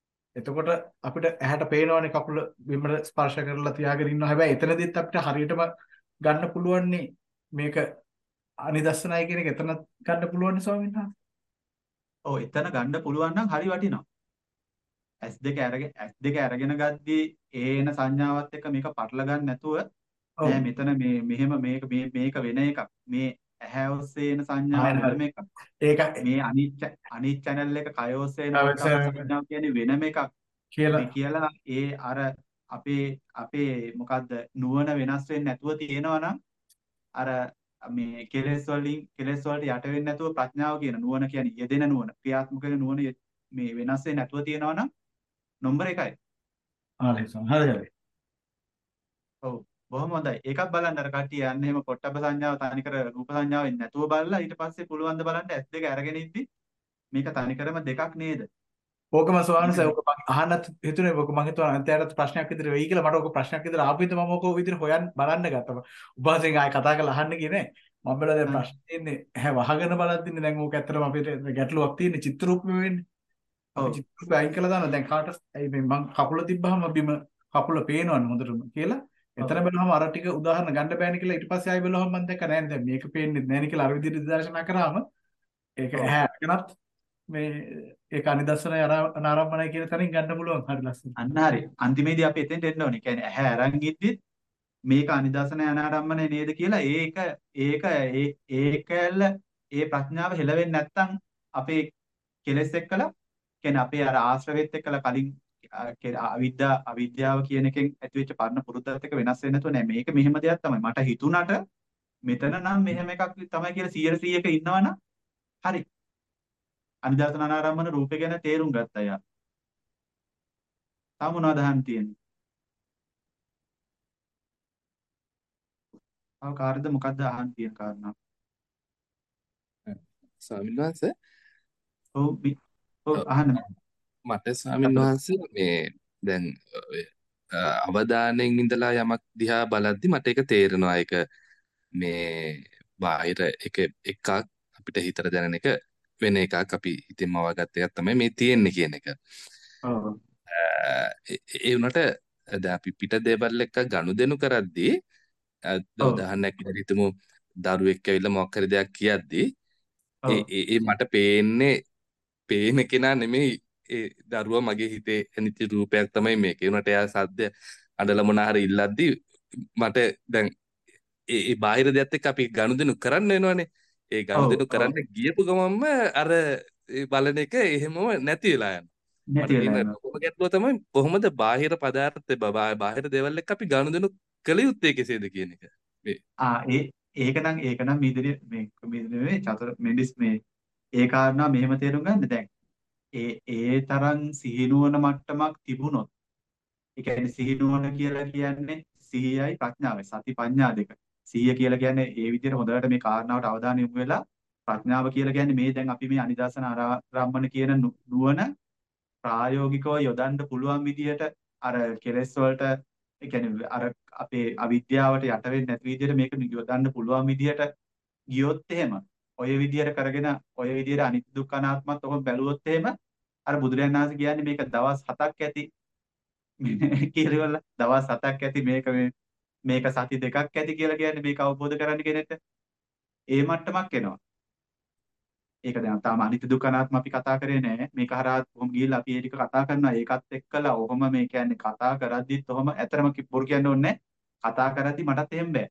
එතකොට අපිට ඇහැට පේනවනේ කකුල බිමට ස්පර්ශ කරලා තියාගෙන ඉන්නවා. හැබැයි එතනදිත් අපිට හරියටම ගන්න පුළුවන් මේක අනිදස්සනයි කියන එක එතන ගන්න පුළුවන් ස්වාමීන් වහන්සේ. ඔව් එතන ගන්න පුළුවන් නම් හරි වටිනවා. ඇස් දෙක අරගෙන ඇස් දෙක අරගෙන ගද්දී ඒ එන සංඥාවත් එක්ක මේක පටල ගන්න නැතුව ඔව්. නෑ මෙතන මේ මෙහෙම මේක මේ මේක වෙන එකක්. මේ ඇහැ ඔස්සේ එන සංඥාව වෙනම එකක්. ඒක මේ අනිත් අනිත් channel එක කය ඔස්සේ එන සංඥාව කියන්නේ වෙනම එකක්. කියලා මේ කියලා ඒ අර අපේ අපේ මොකද්ද නුවණ වෙනස් වෙන්නේ නැතුව තියෙනවා නම් අර මේ කෙලෙස් වලින් කෙලෙස් වලට යට වෙන්නේ නැතුව ප්‍රඥාව කියන නුවණ කියන්නේ යෙදෙන නුවණ ක්‍රියාත්මක වෙන නුවණ යෙ- මේ වෙනස් වෙන්නේ නැතුව තියෙනවා නම් නම්බර එකයි. හරි ස්වාමීන් හරි හරි. ඔව් බොහොම හොඳයි. ඒකක් බලන්න අර කට්ටිය යන්නේ එහෙම පොට්ටබ්බ සංඥාව තනිකර රූප සංඥාවෙන් නැතුව බලලා ඊට පස්සේ පුළුවන් ද බලන්න ඇස් දෙක අරගෙන ඉද්දි මේක තනිකරම දෙකක් නේද? ඕකම ස්වාමීන් මේක වහන්සේ ඕක මම අහන්නත් හිතුනේ ඕක මම හිතුවා අන්තයරත් ප්‍රශ්නයක් විදිහට වෙයි කියලා මට ඕක ප්‍රශ්නයක් විදිහට ආපු විදිහ මම ඕක විදිහට හොයන් බලන්න ගත්තා. උපවාසයෙන් ආයෙ කතා කරලා අහන්න ගියේ නෑ. මම බැලුවා දැන් හ්ම්. ප්‍රශ්න තියෙන්නේ ඇහැ වහගෙන බලද්දින්නේ දැන් ඕක ඇත්තටම අපිට ගැටලුවක් තියෙන්නේ චිත්ත රූපෙ වෙන්නේ. අපි ඔව් චිත්ත රූපෙ අයින් කළා දානවා දැන් කාට ඇයි මේ මං කකුල තිබ්බහම බිම කකුල පේනවනේ හොඳටම කියලා ඔව් එතන බලවම අර ටික උදාහරණ ගන්න බෑනේ කියලා ඊට පස්සේ ආයෙ බලවම මම දැක්ක නෑ දැන් මේක පේන්නේ නෑනේ කියලා අර විදිහට නිදර්ශනා කරාම ඒක ඔව් ඇහැ අරගෙනත් මේ ඒක අනිදස්සනයි අනාරම්මනයි කියන තැනින් ගන්න පුළුවන් හරි ලස්සන. අන්න හරි. අන්තිමේදී අපි එතෙන්ට එන්න ඕනේ. කියන්නේ ඇහැ අරන් ඉද්දිත් මේක අනිදර්ශන අනාරම්මනේ නේද කියලා ඒක ඒක ඒ ඒකැල ඒ ප්‍රඥාව හෙලවෙන්නේ නැත්නම් අපේ කෙලෙස් එක්කලා කියන්නේ අපේ අර ආශ්‍රවෙත් එක්කලා කලින් අ, කෙ- අවිද්‍යා අවිද්‍යාව කියන එකෙන් ඇතිවෙච්ච පරණ පුරුද්දත් එක්ක වෙනස් වෙන්නේ නැතුව නෑ මේක මෙහෙම දෙයක් තමයි මට හිතුණට මෙතන නම් මෙහෙම එකක් තමයි කියලා සීයට සීයක ඉන්නවනම් හරි අනිදර්ශන අනාරම්මන රූපේ ගැන තේරුම් ගත්තා යා. තාම මොනවද අහන්න තියෙන්නේ? තව කාර්යද මොකද්ද අහන්න තියෙන කාරණා? ස්වාමීන් වහන්සේ ඔව් බි- ඔව් අහන්න මට ස්වාමීන් අපිට වහන්සේ මේ දැන් ඔය, අ, අවධානයෙන් ඉඳලා යමක් දිහා බලද්දි මට ඒක තේරෙනවා ඒක මේ බාහිර එක එකක් අපිට හිතට දැනෙන එක වෙන එකක් අපි හිතින් මවාගත්ත එකක් තමයි මේ තියෙන්නේ කියන එක. ඔව් අ, ඒ ඒ වුණාට දැන් අපි පිට දේවල් එක්ක ගනුදෙනු කරද්දී අ, දැන් ඔව් උදාහරණයක් විදිහට හිතමු දරුවෙක් ඇවිල්ලා මොකක් හරි දෙයක් කියද්දී ඒ ඔව් ඒ ඒ මට පේන්නේ පේන කෙනා නෙමෙයි ඒ දරුවා මගේ හිතේ ඇනිච්ච රූපයක් තමයි මේක. ඒ උනට එයා සද්ද අඬල මොන හරි ඉල්ලද්දි මට දැන් ඒ ඒ බාහිර දෙයක් එක්ක අපි ගනුදෙනු කරන්න වෙනවනේ. ඒ ඔව් ගනුදෙනු ඔව් කරන්න ගියපු ගමන්ම අර ඒ බලන එක එහෙමම නැති වෙලා යනවා. මට නැති වෙලා තියෙන යනවා. ලොකුම ගැටලුව තමයි කොහොමද බාහිර පදාර්ථ බා- බාහිර දේවල් එක්ක අපි ගනුදෙනු කළ යුත්තේ කෙසේද කියන එක. මේ ආ ඒ ඒක නම් ඒක නම් මිදිරි මේ මිදිරි නෙවෙයි චතුර මෙඩිස් මේ ඒ කාරණා මෙහෙම තේරුම් ගන්න දැන් ඒ ඒ තරම් සිහිනුවන මට්ටමක් තිබුණොත් ඒ කියන්නේ සිහිනුවන කියලා කියන්නේ සිහියයි ප්‍රඥාවයි සති ප්‍රඥා දෙක. සිහිය කියලා කියන්නේ ඒ විදිහට හොඳට මේ කාරණාවට අවධානය යොමු වෙලා ප්‍රඥාව කියලා කියන්නේ මේ දැන් අපි මේ අනිදර්ශන ආරම්භන කියන නු- නුවණ ප්‍රායෝගිකව යොදන්න පුළුවන් විදිහට අර කෙලෙස් වලට ඒ කියන්නේ අර අපේ අවිද්‍යාවට යට වෙන්නේ නැති විදිහට මේක යොදන්න පුළුවන් විදිහට ගියොත් එහෙම ඔය විදිහට කරගෙන ඔය විදිහට අනිත්‍ය දුක්ඛ අනාත්මත් ඔහොම බැලුවොත් එහෙම අර බුදුරජාණන් වහන්සේ කියන්නේ මේක දවස් හතක් ඇති කියලා දවස් හතක් ඇති මේක මේ මේක සති දෙකක් ඇති කියලා කියන්නේ මේක අවබෝධ කරගන්න කෙනෙක්ට ඒ මට්ටමක් එනවා. ඒක දැන් තාම අනිත්‍ය දුක්ඛ අනාත්ම අපි කතා කරේ නෑ. මේක හරහා කොහොම ගිහිල්ලා අපි ඒ ටික කතා කරනවා. ඒකත් එක්කලා ඔහොම මේ කියන්නේ කතා කරද්දිත් ඔහොම ඇතරම බොරු කියන්න ඕනේ නෑ. කතා කරද්දි මටත් එහෙම බෑ.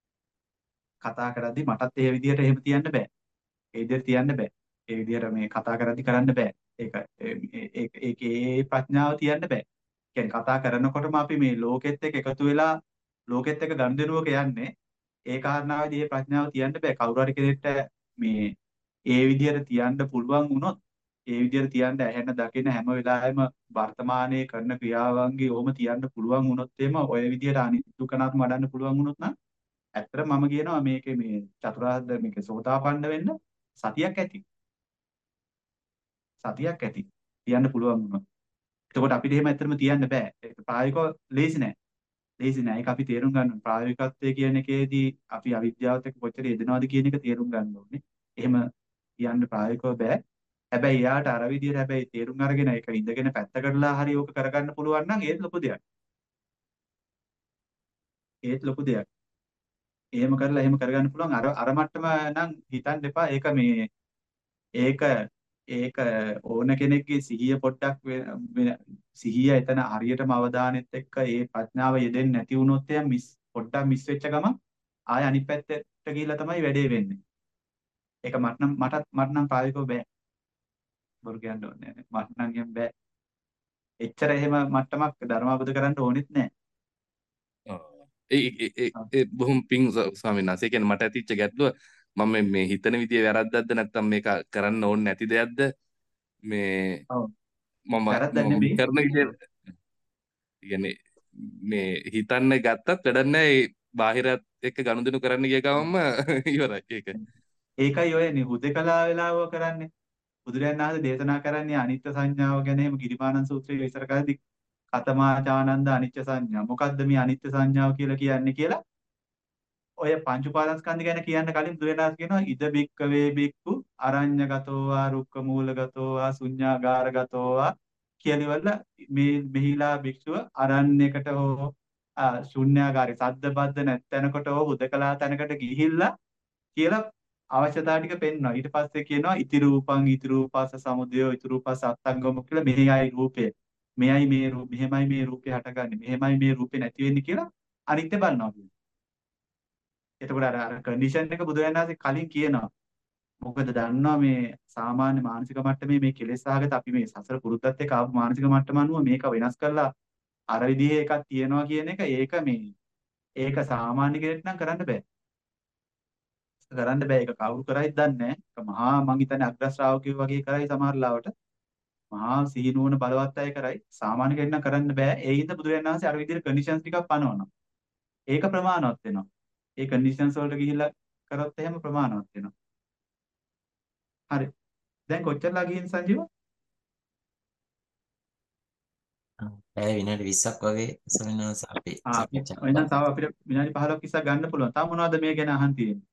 කතා කරද්දි මටත් ඒ විදිහට එහෙම තියන්න බෑ. ඒ විදිහට තියන්න බෑ. ඒ විදිහට මේ කතා කරද්දි කරන්න බෑ. ඒක ඒක ඒකේ ප්‍රඥාව තියන්න බෑ. කියන්නේ කතා කරනකොටම අපි මේ ලෝකෙත් එක්ක එකතු වෙලා ලෝකෙත් එක්ක ගනුදෙනුවක යන්නේ. ඒ කාරණාවේදී මේ ප්‍රඥාව තියන්න බෑ. කවුරු හරි කෙනෙක්ට මේ ඒ විදිහට තියන්න පුළුවන් වුණොත් ඒ විදිහට තියන්න ඇහෙන දකින හැම වෙලාවෙම වර්තමානයේ කරන ක්‍රියාවන්ගේ ඔහොම තියන්න පුළුවන් වුණොත් එimhe ඔය විදිහට අනිත්‍ය දුකනාත්ම වඩන්න පුළුවන් වුණොත් නම් ඇත්තට මම කියනවා මේකේ මේ චතුරාර්ය මේකේ සෝතාපන්න වෙන්න සතියක් ඇති. සතියක් ඇති. තියන්න පුළුවන් වුණොත්. එතකොට අපිට එහෙම ඇත්තටම තියන්න බෑ. ඒක ප්‍රායෝගිකව ලේසි නෑ. ලේසි නෑ. ඒක අපි තේරුම් ගන්න ඕනේ. ප්‍රායෝගිකත්වයේ කියන එකේදී අපි අවිද්‍යාවත් එක්ක කොච්චර යෙදෙනවද කියන එක තේරුම් ගන්න ඕනේ. එහෙම කියන්න ප්‍රායෝගිකව බෑ. හැබැයි එයාට අර විදියට හැබැයි තේරුම් අරගෙන ඒක ඉඳගෙන පැත්තකටලා හරි ඕක කරගන්න පුළුවන් නම් ඒත් ලොකු දෙයක්. ඒත් ලොකු දෙයක්. එහෙම කරලා එහෙම කරගන්න පුළුවන් අර අර මට්ටම නම් හිතන්න එපා. ඒක මේ ඒක ඒක ඕන කෙනෙක්ගේ සිහිය පොඩ්ඩක් වෙන- වෙන- සිහිය එතන හරියටම අවධානෙත් එක්ක ඒ ප්‍රඥාව යෙදෙන්නේ නැති වුණොත් එයා මිස් පොඩ්ඩක් මිස් වෙච්ච ගමන් ආය අනිත් පැත්තට ගිහිල්ලා තමයි වැඩේ වෙන්නේ. ඒක මට නම් මටත් මට නම් ප්‍රායෝගිකව බෑ. බොරු කියන්න ඕනේ නැහැ. මට නම් එහෙම බෑ. එච්චර එහෙම මට්ටමක් ධර්මාවබෝධ කරන්න ඕනෙත් නැහැ. ඒ ඒ ඒ ඔව්. ඒ බොහොම පිං ස්වා- ස්වාමීන් වහන්සේ. ඒ කියන්නේ මට ඇතිච්ච ගැටලුව මම මේ මේ හිතන විදිය වැරද්දක්ද නැත්නම් මේක කරන්න ඕනේ නැති දෙයක්ද මේ ඔව්. මම වැරද්දක් මම නෙමෙයි. කරන විදිය ඔව්. කියන්නේ මේ හිතන්න ගත්තත් වැඩක් නැහැ ඒ බාහිරත් එක්ක ගනුදෙනු කරන්න ගිය ගමන්ම ඉවරයි ඒක. ඒකයි ඔය නේ හුදකලා වෙලාව කරන්නේ. බුදුරජාණන් වහන්සේ දේශනා කරන්නේ අනිත්‍ය සංඥාව ගැන එහෙම ගිරිමානන්ද සූත්‍රයේ විස්තර කරද්දී කතමාචානන්ද අනිත්‍ය සංඥා. මොකද්ද මේ අනිත්‍ය සංඥාව කියලා කියන්නේ කියලා ඔය පංච උපාදානස්කන්ධ ගැන කියන්න කලින් බුදුරජාණන් වහන්සේ කියනවා ඉද බික්කවේ බික්කු අරඤ්ඤගතෝ වා රුක්ක මූලගතෝ වා ශුඤ්ඤාගාරගතෝ වා කියලිවල මේ මෙහිලා භික්ෂුව අරණ්‍යයකට හෝ ආ, ශුන්‍යාගාරේ සද්ද බද්ද නැත්ැනකට හෝ හුදකලා තැනකට ගිහිල්ලා කියලා අවශ්‍යතාව ටික පෙන්වනවා. ඊට පස්සේ කියනවා ඉති රූපං ඉති රූපස්ස සමුදයෝ ඉති රූපස්ස අත්ංගම කියලා මෙහෙයයි රූපය. මෙයයි මේ රූප මෙහෙමයි මේ රූපේ හටගන්නේ. මෙහෙමයි මේ රූපේ නැති වෙන්නේ කියලා අනිත්‍ය බලනවා කියනවා. එතකොට අර අර කන්ඩිෂන් එක බුදුරජාණන් වහන්සේ කලින් කියනවා. මොකද දන්නවා මේ සාමාන්‍ය මානසික මට්ටමේ මේ කෙලෙස් සහගත අපි මේ සසර පුරුද්දත් එක්ක ආපු මානසික මට්ටම අනුව මේක වෙනස් කරලා අර විදිහේ එකක් තියෙනවා කියන එක ඒක මේ ඒක සාමාන්‍ය කෙනෙක් නම් කරන්න බෑ. කරන්න බෑ. ඒක කවුරු කරයිද දන්නේ නැහැ. ඒක මහා මං හිතන්නේ අග්‍ර ශ්‍රාවකයෝ වගේ කරයි සමහර ලාවට. මහා සීනුවන බලවත් අය කරයි. සාමාන්‍ය කෙනෙක් නම් කරන්න බෑ. ඒ හින්දා බුදුරජාණන් වහන්සේ අර විදිහට කන්ඩිෂන්ස් ටිකක් පනවනවා. ඒක ප්‍රමාණවත් වෙනවා. ඒ කන්ඩිෂන්ස් වලට ගිහිල්ලා කරොත් එහෙම ප්‍රමාණවත් වෙනවා. හරි. දැන් කොච්චරලා ගිහින් සංජීව? පැය විනාඩි විස්සක් වගේ ස්වාමීන් වහන්සේ අපි ආ අපි සාකච්ඡා එහෙනම් කළා. තව අපිට විනාඩි පහළොක් විස්සක් ගන්න පුළුවන්. තව මොනවද මේ ගැන අහන්න තියෙන්නේ?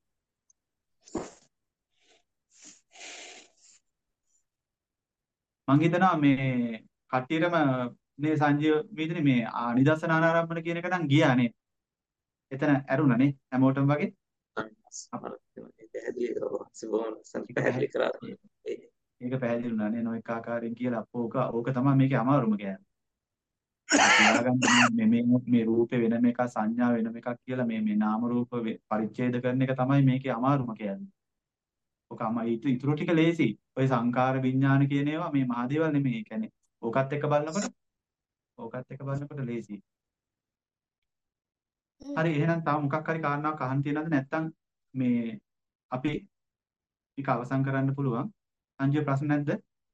මං හිතනවා මේ කට්ටියටම මේ සංජීව වීදිනේ මේ ආ, නිදර්ශනානාරම්භන කියන එක නම් ගියා නේ. එතන ඇරුණා නේ හැමෝටම වගේ. අප- පැහැදිලි බොහොම ඒක පැහැදිලි පැහැ- කරා. ඒ- ඒක පැහැදිලි වුණා නේ නොඑක ආකාරයෙන් කියලා අපෝ ඕක ඕක තමයි මේකේ අමාරුම ගෑම. ඒක තියාගන්න මේ මේ මේ මේ රූපේ වෙනම එකක් සංඥා වෙනම එකක් කියලා මේ මේ නාම රූප වෙ- පරිච්ඡේද කරන එක තමයි මේකේ අමාරුම කියන්නේ. ඔක අම ඊට ඉතුරු ටික ලේසි. ඔය සංකාර විඥාන කියන ඒවා මේ මහදේවල් නෙමෙයි. ඒ කියන්නේ ඕකත් එක්ක බලනකොට ඕකත් එක්ක බලනකොට ලේසි. හරි එහෙනම් තව මොකක් හරි කාරණාවක් අහන්න තියෙනවද නැත්නම් මේ අපි ටික අවසන් කරන්න පුළුවන්. සංජය ප්‍රශ්න නැද්ද?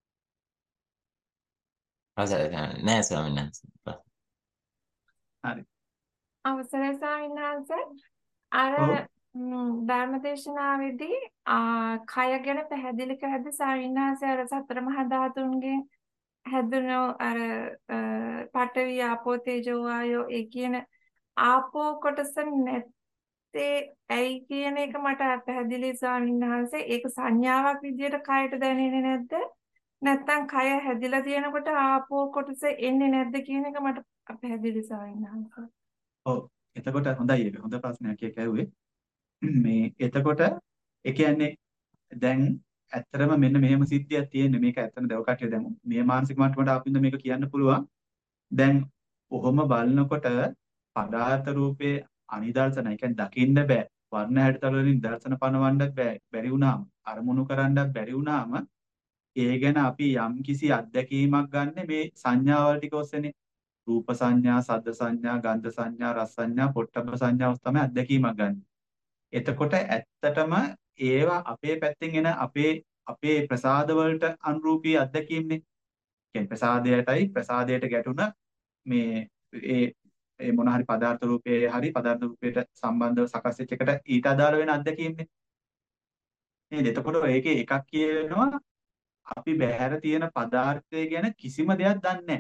අවසරයි නෑ ස්වාමීන් වහන්සේ. හරි. අවසරයි ස්වාමීන් වහන්සේ. අර ඔව්. ම්, ධර්මදේශනාවේදී ආ කය ගැන පැහැදිලි කරද්දී ස්වාමීන් වහන්සේ අර සතර මහා ධාතුන්ගෙන් හැදුණු අර අ, පඨවි ආපෝ තේජෝ වායෝ ඒ කියන ආපෝ කොටස නැත්තේ ඇයි කියන එක මට පැහැදිලි ස්වාමීන් වහන්සේ. ඒක සංඥාවක් විදියට කයට දැනෙන්නේ නැද්ද? නැත්තම් කය හැදිලා තියෙනකොට ආපෝ කොටස එන්නේ නැද්ද කියන එක මට පැහැදිලි ස්වාමීන් වහන්සේ. ඔව්. එතකොට හොඳයි ඒක. හොඳ ප්‍රශ්නයක් ඒක ඇහුවේ. මේ එතකොට ඒ කියන්නේ දැන් ඇත්තටම මෙන්න මෙහෙම සිද්ධියක් තියෙන්නේ. මේක ඇත්තම දව කට්ටිය දැන් මේ මානසික මට්ටමට ආපින්ද මේක කියන්න පුළුවන්. දැන් ඔහොම බලනකොට පදාර්ථ රූපේ අනිදර්ශන, ඒ කියන්නේ දකින්න බෑ. වර්ණ හැඩතල වලින් දර්ශන පනවන්නත් බෑ. බැරි වුණාම අරමුණු කරන්නත් බැරි වුණාම ඒ ගැන අපි යම් කිසි අත්දැකීමක් ගන්න මේ සංඥාවල් ටික ඔස්සේනේ. රූප සංඥා, සද්ද සංඥා, ගන්ධ සංඥා, රස සංඥා, පොට්ටබ්බ සංඥා ඔස්සේ තමයි අත්දැකීමක් ගන්න. එතකොට ඇත්තටම ඒවා අපේ පැත්තෙන් එන අපේ අපේ ප්‍රසාද වලට අනුරූපී අත්දැකීම්නේ. කියන්නේ ප්‍රසාදයටයි ප්‍රසාදයට ගැටුණ මේ ඒ ඒ මොන හරි පදාර්ථ රූපයේ හරි පදාර්ථ රූපයට සම්බන්ධව සකස් වෙච්ච එකට ඊට අදාළ වෙන අත්දැකීම්නේ. නේද? එතකොට ඒකේ එකක් කියනවා අපි බහැර තියෙන පදාර්ථය ගැන කිසිම දෙයක් දන්නේ නැහැ.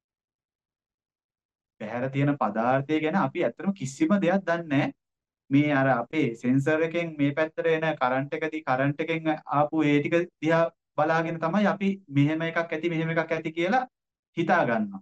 බහැර තියෙන පදාර්ථය ගැන අපි ඇත්තටම කිසිම දෙයක් දන්නේ නැහැ. මේ අර අපේ සෙන්සර් එකෙන් මේ පැත්තට එන කරන්ට් එකදී කරන්ට් එකෙන් ආපු ඒ ටික දිහා බලාගෙන තමයි අපි මෙහෙම එකක් ඇති මෙහෙම එකක් ඇති කියලා හිතා ගන්නවා.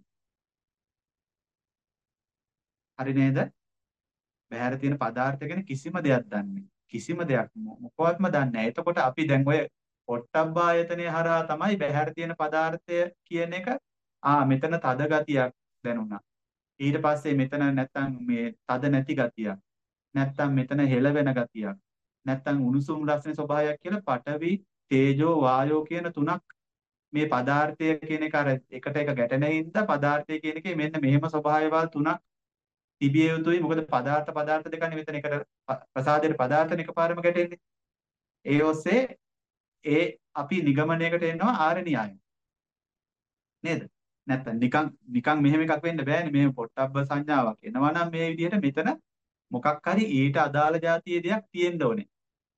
හරි නේද? බහැර තියෙන පදාර්ථ ගැන කිසිම දෙයක් දන්නේ කිසිම දෙයක් මොකවත්ම දන්නේ නැහැ. එතකොට අපි දැන් ඔය පොට්ටබ්බායතනය හරහා තමයි බහැර තියෙන පදාර්ථය කියන එක ආ මෙතන තද ගතියක් දැනුණා. ඊට පස්සේ මෙතන නැත්තම් මේ තද නැති ගතියක්. නැත්තම් මෙතන හෙලවෙන ගතියක්. නැත්තම් උණුසුම් රස්නේ ස්වභාවයක් කියලා පඨවි, තේජෝ, වායෝ කියන තුනක් මේ පදාර්ථය කියන එක අර එකට එක ගැටෙන හින්දා පදාර්ථය කියන එකේ මෙන්න මෙහෙම ස්වභාවයවල් තුනක් තිබිය යුතුයි. මොකද පදාර්ථ පදාර්ථ දෙකනේ මෙතන එකට ප්‍රසාදයේ පදාර්ථ එකපාරම ගැටෙන්නේ. ඒ ඔස්සේ ඒ අපි නිගමනයකට එනවා ආර්ය න්‍යාය. නේද? නැත්තම් නිකන් නිකන් මෙහෙම එකක් වෙන්න බෑනේ. මේ පොට්ටබ්බ සංඥාවක් එනවා නම් මේ විදිහට මෙතන මොකක් හරි ඊට අදාළ જાතියේ දෙයක් තියෙන්න ඕනේ.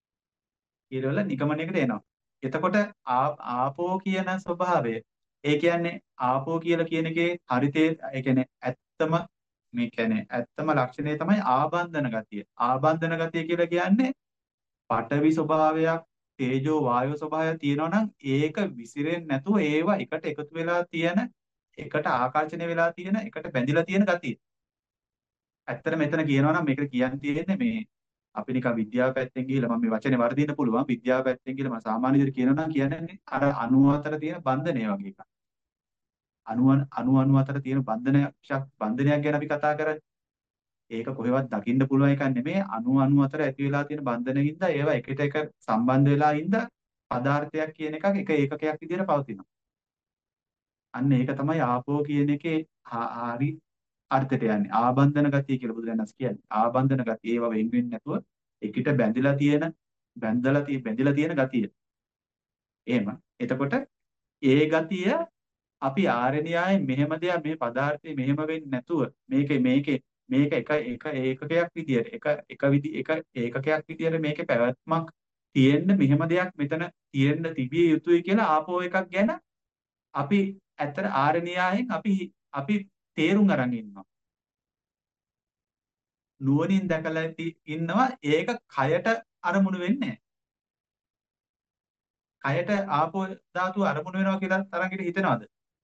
ඊළවල නිගමනයකට එනවා. එතකොට ආපෝ කියන ස්වභාවය ඒ කියන්නේ ආපෝ කියලා කියන එකේ හරිතේ ඒ කියන්නේ ඇත්තම මේ කියන්නේ ඇත්තම ලක්ෂණය තමයි ආබන්ධන ගතිය. ආබන්ධන ගතිය කියලා කියන්නේ පඨවි ස්වභාවයක් තේජෝ වායෝ ස්වභාවයක් තියෙනවා නම් ඒක විසිරෙන්නේ නැතුව ඒවා එකට එකතු වෙලා තියෙන එකට ආකර්ෂණය වෙලා තියෙන එකට බැඳිලා තියෙන ගතිය. ඇත්තට මෙතන කියනවා නම් මේකට කියන්න තියෙන්නේ මේ අපි නිකන් විද්‍යාව පැත්තෙන් ගිහිල්ලා මම මේ වචනේ වර්ධින්න පුළුවන් විද්‍යාව පැත්තෙන් ගිහිල්ලා මම සාමාන්‍ය විදිහට කියනවා නම් කියන්නේ අර අණු අතර තියෙන බන්ධනය වගේ එකක්. අණු අණු අණු අතර තියෙන බන්ධනයක් බන්ධනයක් ගැන අපි කතා කරන්නේ. ඒක කොහෙවත් දකින්න පුළුවන් එකක් නෙමෙයි අණු අණු අතර ඇති වෙලා තියෙන බන්ධනෙකින්ද ඒවා එකට එක සම්බන්ධ වෙලා ඉඳ පදාර්ථයක් කියන එකක් එක ඒකකයක් විදිහට පවතිනවා. අන්න ඒක තමයි ආපෝ කියන එකේ හරි අර්ථයට යන්නේ. ආබන්ධන ගතිය කියලා බුදුරජාණන් කියන්නේ. ආබන්ධන ගතිය ඒවා වෙන් වෙන්නේ නැතුව එකිට බැඳිලා තියෙන බැඳලා තියෙන බැඳිලා තියෙන ගතිය. එහෙම. එතකොට ඒ ගතිය අපි ආර්ය න්‍යායේ මෙහෙම දෙයක් මේ පදාර්ථය මෙහෙම වෙන්නේ නැතුව මේකේ මේකේ මේක එක එක ඒකකයක් විදියට එක එක විදි එක ඒකකයක් විදියට මේකේ පැවැත්මක් තියෙන්න මෙහෙම දෙයක් මෙතන තියෙන්න තිබිය යුතුයි කියලා ආපෝ එකක් ගැන අපි ඇත්තට ආර්ය න්‍යායෙන් අපි අපි තේරුම් අරන් ඉන්නවා. නුවණින් දැකලා ඉන්නවා ඒක කයට අරමුණු වෙන්නේ නැහැ. කයට ආපෝ ධාතුව අරමුණු වෙනවා කියලා තරංගෙට හිතෙනවද?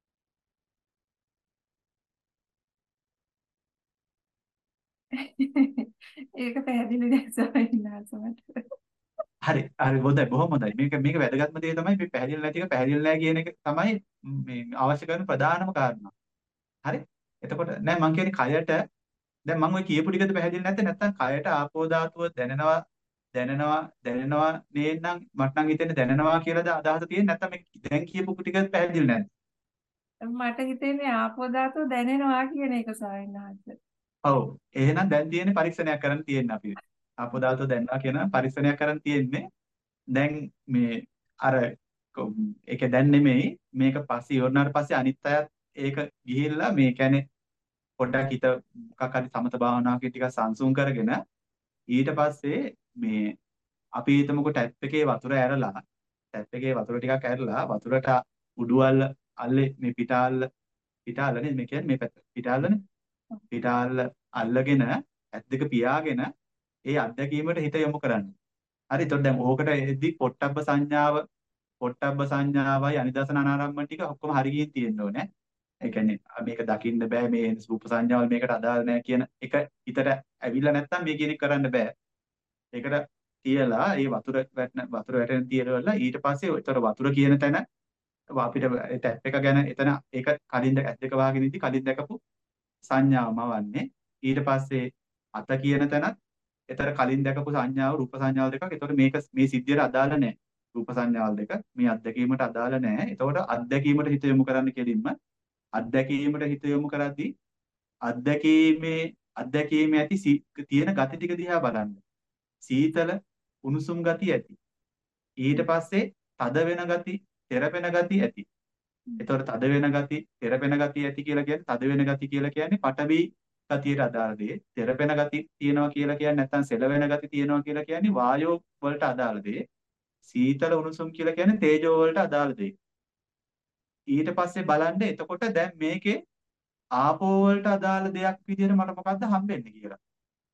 ඒක පැහැදිලි නෑ සවිනාසමට. හරි හරි හොඳයි බොහොම හොඳයි. මේක මේක වැදගත්ම දේ තමයි මේ පැහැදිලි නැති එක පැහැදිලි නැහැ කියන එක තමයි මේ අවශ්‍ය කරන ප්‍රධානම කාරණා. හරි? එතකොට නෑ මං කියන්නේ කයට දැන් මං ඔය කියපු ටිකද පැහැදිලි නැත්te නැත්නම් කයට ආපෝ ධාතුව දැනෙනවා දැනෙනවා දැනෙනවා නේනම් මට නම් හිතෙන්නේ දැනෙනවා කියලාද අදහස තියෙන්නේ නැත්නම් මේ දැන් කියපු ටික පැහැදිලි නැද්ද? මට හිතෙන්නේ ආපෝ ධාතුව දැනෙනවා කියන එක සවිනාස. ඔව් එහෙනම් දැන් තියෙන්නේ පරීක්ෂණයක් කරන්න තියෙන්නේ අපි. ආපෝ ධාතුව දැනනවා කියන පරීක්ෂණයක් කරන්න තියෙන්නේ. දැන් මේ අර ඒක දැන් නෙමෙයි මේක පස්සේ ඉවරනාට පස්සේ අනිත් අයත් ඒක ගිහිල්ලා මේ කියන්නේ පොඩ්ඩක් හිත මොකක් හරි සමත භාවනාවකින් ටිකක් සංසුන් කරගෙන ඊට පස්සේ මේ අපි හිතමුකෝ ටැප් එකේ වතුර ඇරලා ටැප් එකේ වතුර ටිකක් ඇරලා වතුරට උඩුවල් අල්ලේ මේ පිටාල්ල පිටාල්ල නේ මේ කියන්නේ මේ පැත්ත පිටාල්ලනේ පිටාල්ල අල්ලගෙන ඇස් දෙක පියාගෙන ඒ අත්දැකීමට හිත යොමු කරන්න. හරි එතකොට දැන් ඕකට එද්දි පොට්ටබ්බ සංඥාව පොට්ටබ්බ සංඥාවයි අනිදසන අනාරම්මන ටික ඔක්කොම හරි ගිහින් තියෙන්න ඕනේ. ඒ කියන්නේ මේක දකින්න බෑ මේ රූප සංඥාවල් මේකට අදාළ නැහැ කියන එක හිතට ඇවිල්ලා නැත්තම් මේ කියන එක කරන්න බෑ. ඒකට තියලා ඒ වතුර වැටෙන වතුර වැටෙන තියලා ඊට පස්සේ ඒතර වතුර කියන තැන අපිට ටැප් එක ගැන එතන ඒක කලින් ඇස් දෙක වහගෙන ඉඳි කලින් දැකපු සංඥාවම වන්නේ ඊට පස්සේ අත කියන තැනත් ඒතර කලින් දැකපු සංඥාව රූප සංඥාව දෙකක්. ඒතකොට මේක මේ සිද්ධියට අදාළ නැහැ. රූප සංඥාවල් දෙක මේ අත්දැකීමට අදාළ නැහැ. ඒතකොට අත්දැකීමට හිත යොමු කරන්න කෙලින්ම අත්දැකීමට හිත යොමු කරද්දී අත්දැකීමේ අත්දැකීමේ ඇති තියෙන ගති ටික දිහා බලන්න. සීතල උණුසුම් ගති ඇති. ඊට පස්සේ තද වෙන ගති, තෙරපෙන ගති ඇති. ඒතකොට තද වෙන ගති, තෙරපෙන ගති ඇති කියලා කියන්නේ තද වෙන ගති කියලා කියන්නේ පඨවි ගතියට අදාළ දේ. තෙරපෙන ගති තියෙනවා කියලා කියන්නේ නැත්නම් සෙලවෙන ගති තියෙනවා කියලා කියන්නේ වායෝ වලට අදාළ දේ. සීතල උණුසුම් කියලා කියන්නේ තේජෝ වලට අදාළ දේ. ඊට පස්සේ බලන්න එතකොට දැන් මේකේ ආපෝ වලට අදාළ දෙයක් විදිහට මට මොකද්ද හම්බෙන්නේ කියලා.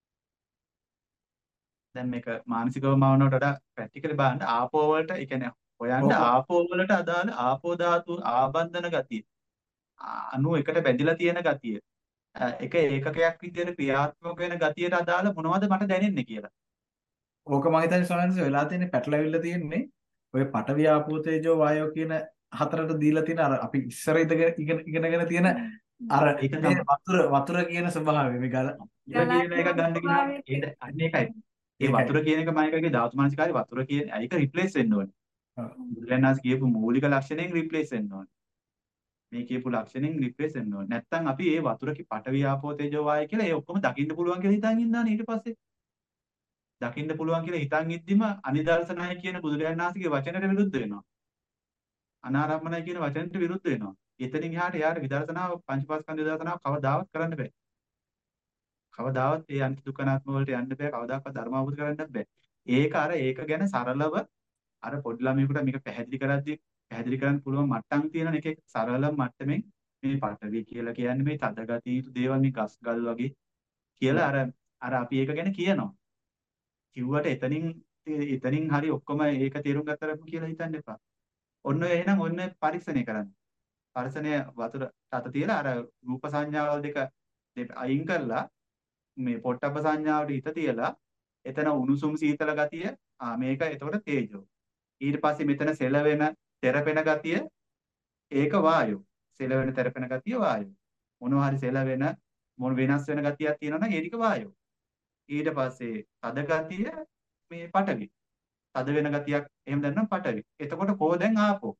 දැන් මේක මානසිකව මවනවට වඩා ප්‍රැක්ටිකලි බලන්න ආපෝ වලට ඒ කියන්නේ හොයන්න ඕක ආපෝ වලට අදාළ ආපෝ ධාතු ආබන්ධන ගතිය. අණු එකට බැඳිලා තියෙන ගතිය. අ, එක ඒකකයක් විදිහට ක්‍රියාත්මක වෙන ගතියට අදාළ මොනවද මට දැනෙන්නේ කියලා. ඕක මම හිතන්නේ සෝනන්ස වෙලා තියෙන්නේ පැටලවිල්ල තියෙන්නේ ඔය පඨවි ආපෝ තේජෝ වායෝ කියන හතරට දීලා තියෙන අර අපි ඉස්සර ඉඳගෙන ඉගෙන ඉගෙනගෙන තියෙන අර ඒක මේ තමයි. වතුර වතුර කියන ස්වභාවය මේ ගල වතුර කියන එක ගන්න ගියාම ඒක අන්න ඒකයි. ඒ ඒකයි. වතුර කියන එක මම එකගේ ධාතු මනසිකාරේ වතුර කියන ඒක රිප්ලේස් වෙන්න ඕනේ. ඔව්. බුදුරජාණන් වහන්සේ කියපු මූලික ලක්ෂණයෙන් රිප්ලේස් වෙන්න ඕනේ. මේ කියපු ලක්ෂණයෙන් රිප්ලේස් වෙන්න ඕනේ. නැත්තම් අපි ඒ වතුරකේ පඨවි ආපෝ තේජෝ වායය කියලා ඒ ඔක්කොම දකින්න පුළුවන් කියලා හිතන් ඉන්නානේ ඊට පස්සේ. දකින්න පුළුවන් කියලා හිතන් ඉද්දිම අනිදර්ශනයි කියන බුදුරජාණන් වහන්සේගේ වචනයට විරුද්ධ වෙනවා. අනාරම්මනයි කියන වචනයට විරුද්ධ වෙනවා. එතනින් එහාට එයාට විදර්ශනාව පංචපාස්කන්ධ විදර්ශනාව කවදාවත් කරන්න බෑ. කවදාවත් ඒ අනිත්‍ය දුක්ඛනාත්ම වලට යන්න බෑ. කවදාවත් ධර්ම අවබෝධ කරගන්නත් බෑ. ඒක අර ඒක ගැන සරලව අර පොඩි ළමයෙකුට මේක පැහැදිලි කරද්දී පැහැදිලි කරන්න පුළුවන් මට්ටම් තියෙන එකේ සරල මට්ටමින් මේ පටවි කියලා කියන්නේ මේ තද ගතිය යුතු දේවල් මේ ගස් ගල් වගේ කියලා අර අර අපි ඒක ගැන කියනවා. කිව්වට එතනින් එතනින් හරි ඔක්කොම ඒක තේරුම් ගත්තරම කියලා හිතන්න එපා. ඔන්න ඔය එහෙනම් ඔන්න පරීක්ෂණය කරන්න. පරීක්ෂණය වතුර තත තියලා අර රූප සංඥාවල් දෙක දෙක අයින් කරලා මේ පොට්ටබ්බ සංඥාවට හිත තියලා එතන උණුසුම් සීතල ගතිය ආ මේක එතකොට තේජෝ. ඊට පස්සේ මෙතන සෙලවෙන තෙරපෙන ගතිය ඒක වායෝ. සෙලවෙන තෙරපෙන ගතිය වායෝ. මොනවා හරි සෙලවෙන මොන වෙනස් වෙන ගතියක් තියෙනවා නම් ඒ ටික වායෝ. ඊට පස්සේ තද ගතිය මේ පඨවි. තද වෙන ගතියක් එහෙම දැනනම් පඨවි. එතකොට කෝ දැන් ආපෝ.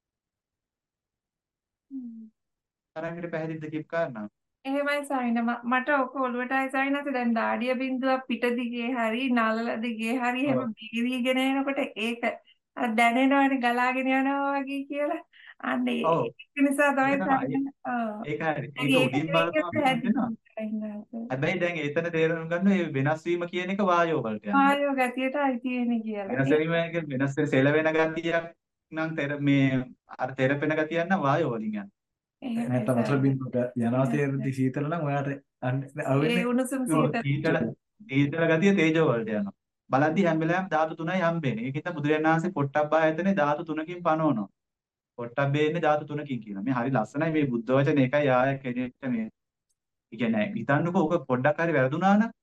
තරංගෙට පැහැදිලිද කියපු කාරණා? එහෙමයි සයින මට ඔක ඔළුවටයි සයිනත් දැන් දාඩිය බින්දුවක් පිට දිගේ හරි නළල දිගේ හරි එහෙම බීවිගෙන එනකොට ඒක දැනෙනවනේ ගලාගෙන යනවා වගේ කියලා. අන්න ඒක නිසා තමයි සයින ඒක හරි. ඒක උඩින් බලපුවම හැබැයි දැන් එතන තේරුම් ගන්න මේ වෙනස් වීම කියන එක වායෝ වලට යනවා. වායෝ ගතියටයි තියෙන්නේ කියලා. වෙනස් වීම කියන්නේ වෙනස් වෙන සෙලවෙන ගතියක් නම් තෙර මේ අර තෙරපෙන ගතියක් නම් වායෝ වලින් යනවා. නැත්නම් වතුර බින්දුවට යනවා තේරෙද්දි සීතල නම් ඔයාට ඒ උණුසුම් සීතල සීතල ගතිය තේජෝ වලට යනවා. බලද්දි හැම වෙලාවෙම ධාතු තුනයි හම්බෙන්නේ. ඒකිට බුදුරජාණන් වහන්සේ පොට්ටබ්බා ආයතනේ ධාතු තුනකින් පනවනවා. පොට්ටබ්බේ ඉන්නේ ධාතු තුනකින් කියලා. මේ හරි ලස්සනයි මේ බුද්ධ වචනේ එකයි ආය කෙනෙක්ට මේ. ඒ කියන්නේ හිතන්නකෝ ඔක පොඩ්ඩක් හරි වැරදුනා නම්.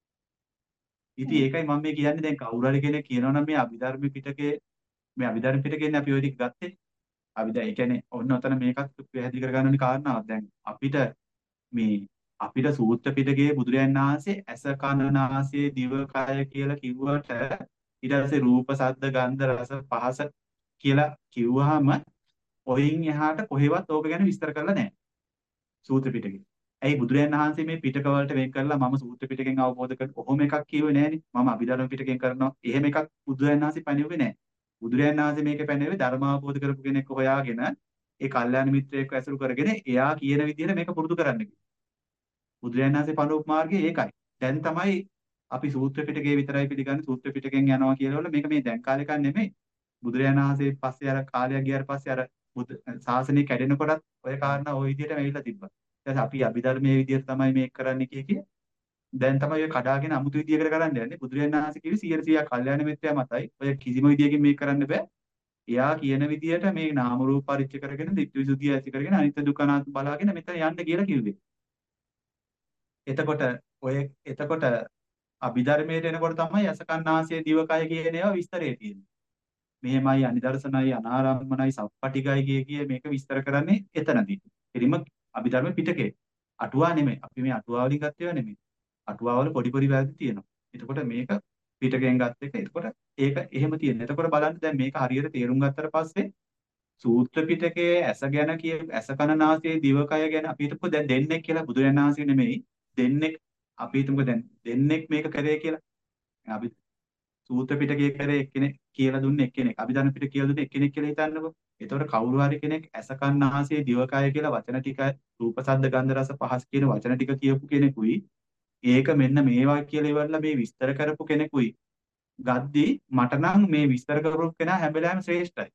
ඉතින් ඒකයි මම මේ කියන්නේ දැන් කවුරු හරි කෙනෙක් කියනවා නම් මේ අභිධර්ම පිටකේ මේ අභිධර්ම පිටකේනේ අපි ඔය ටික ගත්තේ. අපි දැන් ඒ කියන්නේ ඔන්න ඔතන මේකත් පැහැදිලි කරගන්න ඕනේ කාරණාවක්. දැන් අපිට මේ අපිට සූත්‍ර පිටකයේ බුදුරජාණන් වහන්සේ ඇස කන නාසය දිව කය කියලා කිව්වට ඊට පස්සේ රූප ශබ්ද ගන්ධ රස පහස කියලා කිව්වහම ඔයින් එහාට කොහෙවත් ඕක ගැන විස්තර කරලා නැහැ සූත්‍ර පිටකේ. ඇයි බුදුරජාණන් වහන්සේ මේ පිටක වලට වෙන් කරලා මම සූත්‍ර පිටකෙන් අවබෝධ කර ඔහොම එකක් කියුවේ නැහෙනි. මම අභිධර්ම පිටකෙන් කරනවා. එහෙම එකක් බුදුරජාණන් වහන්සේ පණිවුවේ නැහැ. බුදුරජාණන් වහන්සේ මේක පැනෙන්නේ ධර්ම අවබෝධ කරපු කෙනෙක් හොයාගෙන ඒ කල්යාණ මිත්‍රයෙක් ඇසුරු කරගෙන එයා කියන විදිහට මේක පුරුදු කරන්න කිව්වා. බුදුරජාණන් වහන්සේ පනවපු මාර්ගය ඒකයි. දැන් තමයි අපි සූත්‍ර පිටකේ විතරයි පිළිගන්නේ සූත්‍ර පිටකෙන් යනවා කියලා වල මේක මේ දැන් කාලේ කන් නෙමෙයි. බුදුරජාණන් වහන්සේ පස්සේ අර කාලයක් ගියාට පස්සේ අර බුදු ශාසනය කැඩෙනකොටත් ඔය කාරණා ওই විදිහටම ඇවිල්ලා තිබ්බා. ඊට අපි අභිධර්මයේ විදිහට තමයි මේක කරන්නේ කිය කිය. දැන් තමයි ඔය කඩාගෙන අමුතු විදියකට කරන්න යන්නේ. බුදුරජාණන් වහන්සේ කිව්වේ සියයට සීයක් කල්යාණ මිත්‍රයා මතයි. ඔය කිසිම විදියකින් මේක කරන්න බෑ. එයා කියන විදියට මේ නාම රූප පරිච්ඡ කරගෙන ditthi visuddhiය ඇති කරගෙන අනිත්‍ය දුක්ඛ අනාත්ම බලාගෙන මෙතන යන්න කියලා කිව්වේ. එතකොට ඔය එතකොට අභිධර්මයට එනකොට තමයි අසකන්නාසය දිවකය කියන ඒවා විස්තරේ තියෙන්නේ. මෙහෙමයි අනිදර්ශනයි අනාරම්මනයි සප්පටිගයි කිය කිය මේක විස්තර කරන්නේ එතනදී. එරිම අභිධර්ම පිටකේ. අටුවා නෙමෙයි. අපි මේ අටුවා වලින් ගත්තේව නෙමෙයි. අටුවා වල පොඩි පොඩි වැරදි තියෙනවා. එතකොට මේක පිටකයෙන් ගත්ත එක. එතකොට ඒක එහෙම තියෙනවා. එතකොට බලන්න දැන් මේක හරියට තේරුම් ගත්තට පස්සේ සූත්‍ර පිටකයේ ඇස ගැන කිය ඇස කන නාසය දිවකය ගැන අපි හිතපො දැන් දෙන්නෙක් කියලා බුදුරජාණන් වහන්සේ නෙමෙයි. දෙන්නෙක් අපි හිතමුකෝ දැන් දෙන්නෙක් මේක කරේ කියලා. අපි සූත්‍ර පිටකයේ කරේ එක්කෙනෙක් කියලා දුන්නේ එක්කෙනෙක්. අභිධර්ම පිටක කියලා දුන්නේ එක්කෙනෙක් කියලා හිතන්නකෝ. එතකොට කවුරු හරි කෙනෙක් ඇස කන නාසය දිවකය කියලා වචන ටික රූප ශබ්ද ගන්ධ රස පහස් කියන වචන ටික කියපු කෙනෙකුයි ඒක මෙන්න මේවා කියලා ඉවරලා මේ විස්තර කරපු කෙනෙකුයි ගද්දී මට නම් මේ විස්තර කරපු කෙනා හැම වෙලාවෙම ශ්‍රේෂ්ඨයි.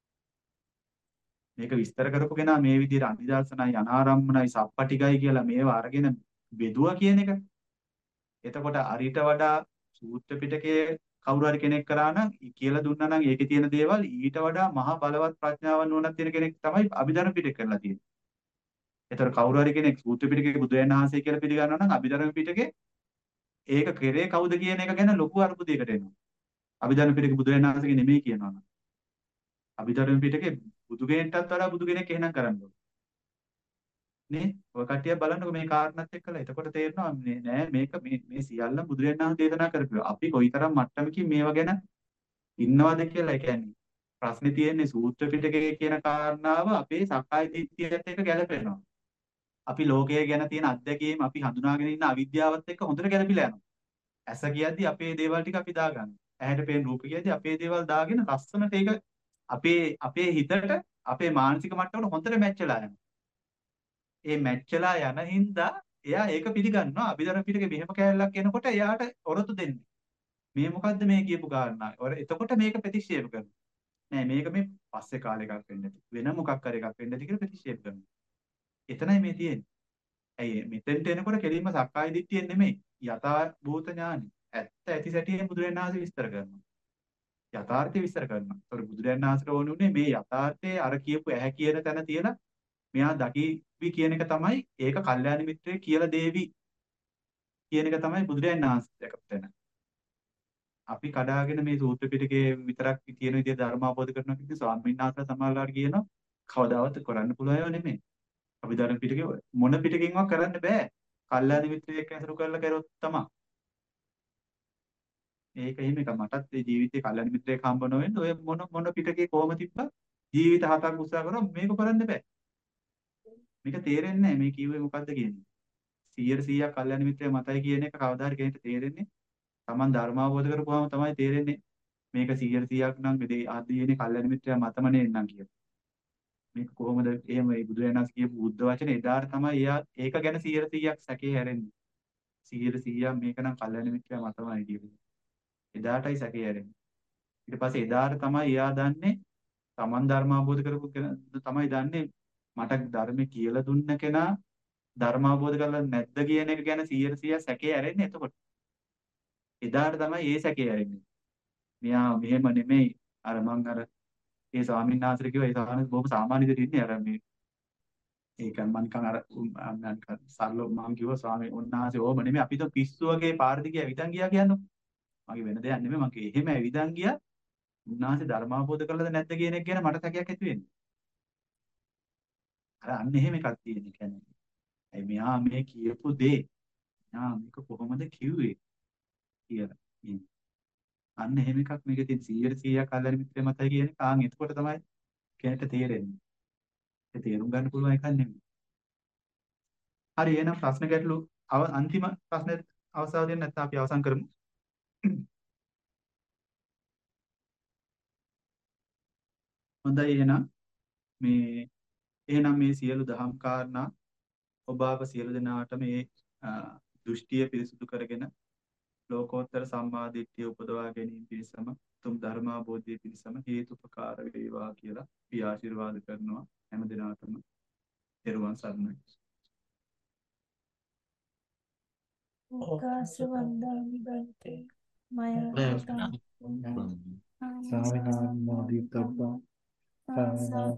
මේක විස්තර කරපු කෙනා මේ විදිහට අනිදර්ශනයි අනාරම්මනයි සප්පටිගයි කියලා මේවා අරගෙන බෙදුවා කියන එක. එතකොට අරිට වඩා සූත්‍ර පිටකයේ කවුරු හරි කෙනෙක් කරා නම් කියලා දුන්නා නම් ඒකේ තියෙන දේවල් ඊට වඩා මහා බලවත් ප්‍රඥාවක් නුවණක් තියෙන කෙනෙක් තමයි අභිධර්ම පිටක කරලා තියෙන්නේ. ඒතර කවුරු හරි කෙනෙක් සූත්‍ර පිටකේ බුදුරජාණන් වහන්සේ කියලා පිළිගන්නවා නම් අභිධර්ම පිටකේ ඒක කෙරේ කවුද කියන එක ගැන ලොකු අර්බුදයකට එනවා. අභිධර්ම පිටකේ බුදුරජාණන් වහන්සේගේ නෙමෙයි කියනවා නම් අභිධර්ම පිටකේ බුදු කෙනෙක්ටත් වඩා බුදු කෙනෙක් එහෙනම් කරන්න ඕනේ. නේ? ඔය කට්ටිය බලන්නකො මේ කාරණාත් එක්කලා. එතකොට තේරෙනවා මේ නෑ මේක මේ මේ සියල්ල බුදුරජාණන් වහන්සේ දේශනා කරපුවා. අපි කොයිතරම් මට්ටමකින් මේවා ගැන ඉන්නවද කියලා. ඒ කියන්නේ ප්‍රශ්නේ තියෙන්නේ සූත්‍ර පිටකයේ කියන කාරණාව අපේ සක්කාය දිට්ඨියත් එක්ක ගැලපෙනවා. අපි ලෝකය ගැන තියෙන අත්දැකීම් අපි හඳුනාගෙන ඉන්න අවිද්‍යාවත් එක්ක හොඳට ගැලපිලා යනවා. ඇස කියද්දි අපේ දේවල් ටික අපි දාගන්නවා. ඇහැට පේන රූප කියද්දි අපේ දේවල් දාගෙන ලස්සනට ඒක අපේ අපේ හිතට අපේ මානසික මට්ටමට හොඳට මැච් වෙලා යනවා. ඒ මැච් වෙලා යන හින්දා එයා ඒක පිළිගන්නවා. අභිධර්ම පිටකේ මෙහෙම කැලලක් එනකොට එයාට ඔරොත්තු දෙන්නේ. මේ මොකද්ද මේ කියපු කාරණා. ඔර එතකොට මේක ප්‍රතික්ෂේප කරනවා. නෑ මේක මේ පස්සේ කාලේ එකක් වෙන්න ඇති. වෙන මොකක් හරි එකක් වෙන්න ඇති කියලා ප්‍රතික්ෂේප කරනවා. එතනයි මේ තියෙන්නේ. ඇයි මෙතෙන්ට එනකොට කෙලින්ම සක්කාය දිට්ඨියෙන් නෙමෙයි යථා භූත ඥානෙ. ඇත්ත ඇති සැටියෙන් බුදුරජාණන් වහන්සේ විස්තර කරනවා. යථාර්ථය විස්තර කරනවා. ඒතකොට බුදුරජාණන් වහන්සේට ඕනේ උනේ මේ යථාර්ථයේ අර කියපු ඇහැ කියන තැන තියලා මෙයා දකිවි කියන එක තමයි ඒක කල්යාණ මිත්‍රය කියලා දේවි කියන එක තමයි බුදුරජාණන් වහන්සේ දැකපු තැන. අපි කඩාගෙන මේ සූත්‍ර පිටකේ විතරක් කියන විදිහ ධර්ම අවබෝධ කරනවා කියන්නේ ස්වාමීන් වහන්සේ සමාල්ලාට කියනවා කවදාවත් කරන්න පුළුවන් ඒවා නෙමෙයි. අභිධර්ම පිටකේ මොන පිටකින්වත් කරන්න බෑ. කල්යාණ මිත්‍රයෙක් ඇසුරු කරලා කරොත් තමයි. මේක එහෙම එක මටත් මේ ජීවිතේ කල්යාණ මිත්‍රයෙක් හම්බ නොවෙන්න ඔය මොන මොන පිටකේ කොහොම තිබ්බත් ජීවිත හතක් උත්සාහ කරා මේක කරන්න බෑ. මේක තේරෙන්නේ නැහැ මේ කිව්වේ මොකද්ද කියන්නේ. සීයට සීයක් කල්යාණ මිත්‍රය මතයි කියන එක කවදා හරි කෙනෙක්ට තේරෙන්නේ. Taman ධර්ම අවබෝධ කරපුවාම තමයි තේරෙන්නේ. මේක සීයට සීයක් නම් මේ ආදීනේ කල්යාණ මිත්‍රය මතමනේ එන්නම් කියලා. මේක කොහොමද එහෙම මේ බුදුරජාණන් වහන්සේ කියපු බුද්ධ වචන එදාට තමයි එයා ඒක ගැන සීයට සීයක් සැකේ හැරෙන්නේ. සීයට සීයක් මේක නම් කල්යාණ මිත්‍රය මතමයි කියන්නේ. එදාටයි සැකේ හැරෙන්නේ. ඊට පස්සේ එදාට තමයි එයා දන්නේ Taman ධර්ම අවබෝධ කරපු තමයි දන්නේ මට ධර්මයේ කියලා දුන්න කෙනා ධර්ම අවබෝධ කරලා නැද්ද කියන එක ගැන සීයට සීයක් සැකේ හැරෙන්නේ එතකොට. එදාට තමයි ඒ සැකේ හැරෙන්නේ. මෙයා මෙහෙම නෙමෙයි අර මං අර ඒ ස්වාමීන් වහන්සේ කිව්වා ඒ ස්වාමීන් බොහොම සාමාන්‍ය විදිහට ඉන්නේ අර මේ ඒක මම නිකන් අර මම සරලව මං කිව්වා ස්වාමීන් වහන්සේ ඕම නෙමෙයි අපි તો පිස්සු වගේ පාර දිගේ ඇවිදන් ගියා කියන්නේ. මගේ වෙන දෙයක් නෙමෙයි මං එහෙම ඇවිදන් ගියා. උන්වහන්සේ ධර්ම අවබෝධ කළාද නැද්ද කියන එක ගැන මට සැකයක් ඇති වෙන්නේ. අර අන්න එහෙම එකක් තියෙන කියන්නේ. ඒ මෙහා මේ කියපු දේ යා මේක කොහොමද කිව්වේ කියලා. අන්න එහෙම එකක් මේකේ තියෙන සීයට සීයක් කල්යාණ මිත්‍රය මතයි කියන්නේ කාන් එතකොට තමයි කෙනෙක්ට තේරෙන්නේ. ඒ තේරුම් ගන්න පුළුවන් එකක් නෙමෙයි. හරි එහෙනම් ප්‍රශ්න ගැටළු අන්තිම ප්‍රශ්නෙට අවසාන දෙන්න නැත්නම් අපි අවසන් කරමු. හොඳයි එහෙනම් මේ එහෙනම් මේ සියලු දහම් කාරණා ඔබ අප සියලු දෙනාට මේ දෘෂ්ටිය පිරිසුදු කරගෙන ලෝකෝත්තර සම්මා දිට්ඨිය උපදවා ගැනීම පිණිසම තුම් ධර්මාබෝධය පිණිසම හේතුපකාර වේවා කියලා අපි ආශිර්වාද කරනවා හැම දිනාටම. ත්වන් සරණයි. ඕකාස වන්දාමි බන්තේ මය සාවිනාම මොදිතබ්බා සාවිනාම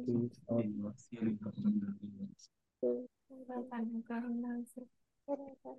Terima kasih.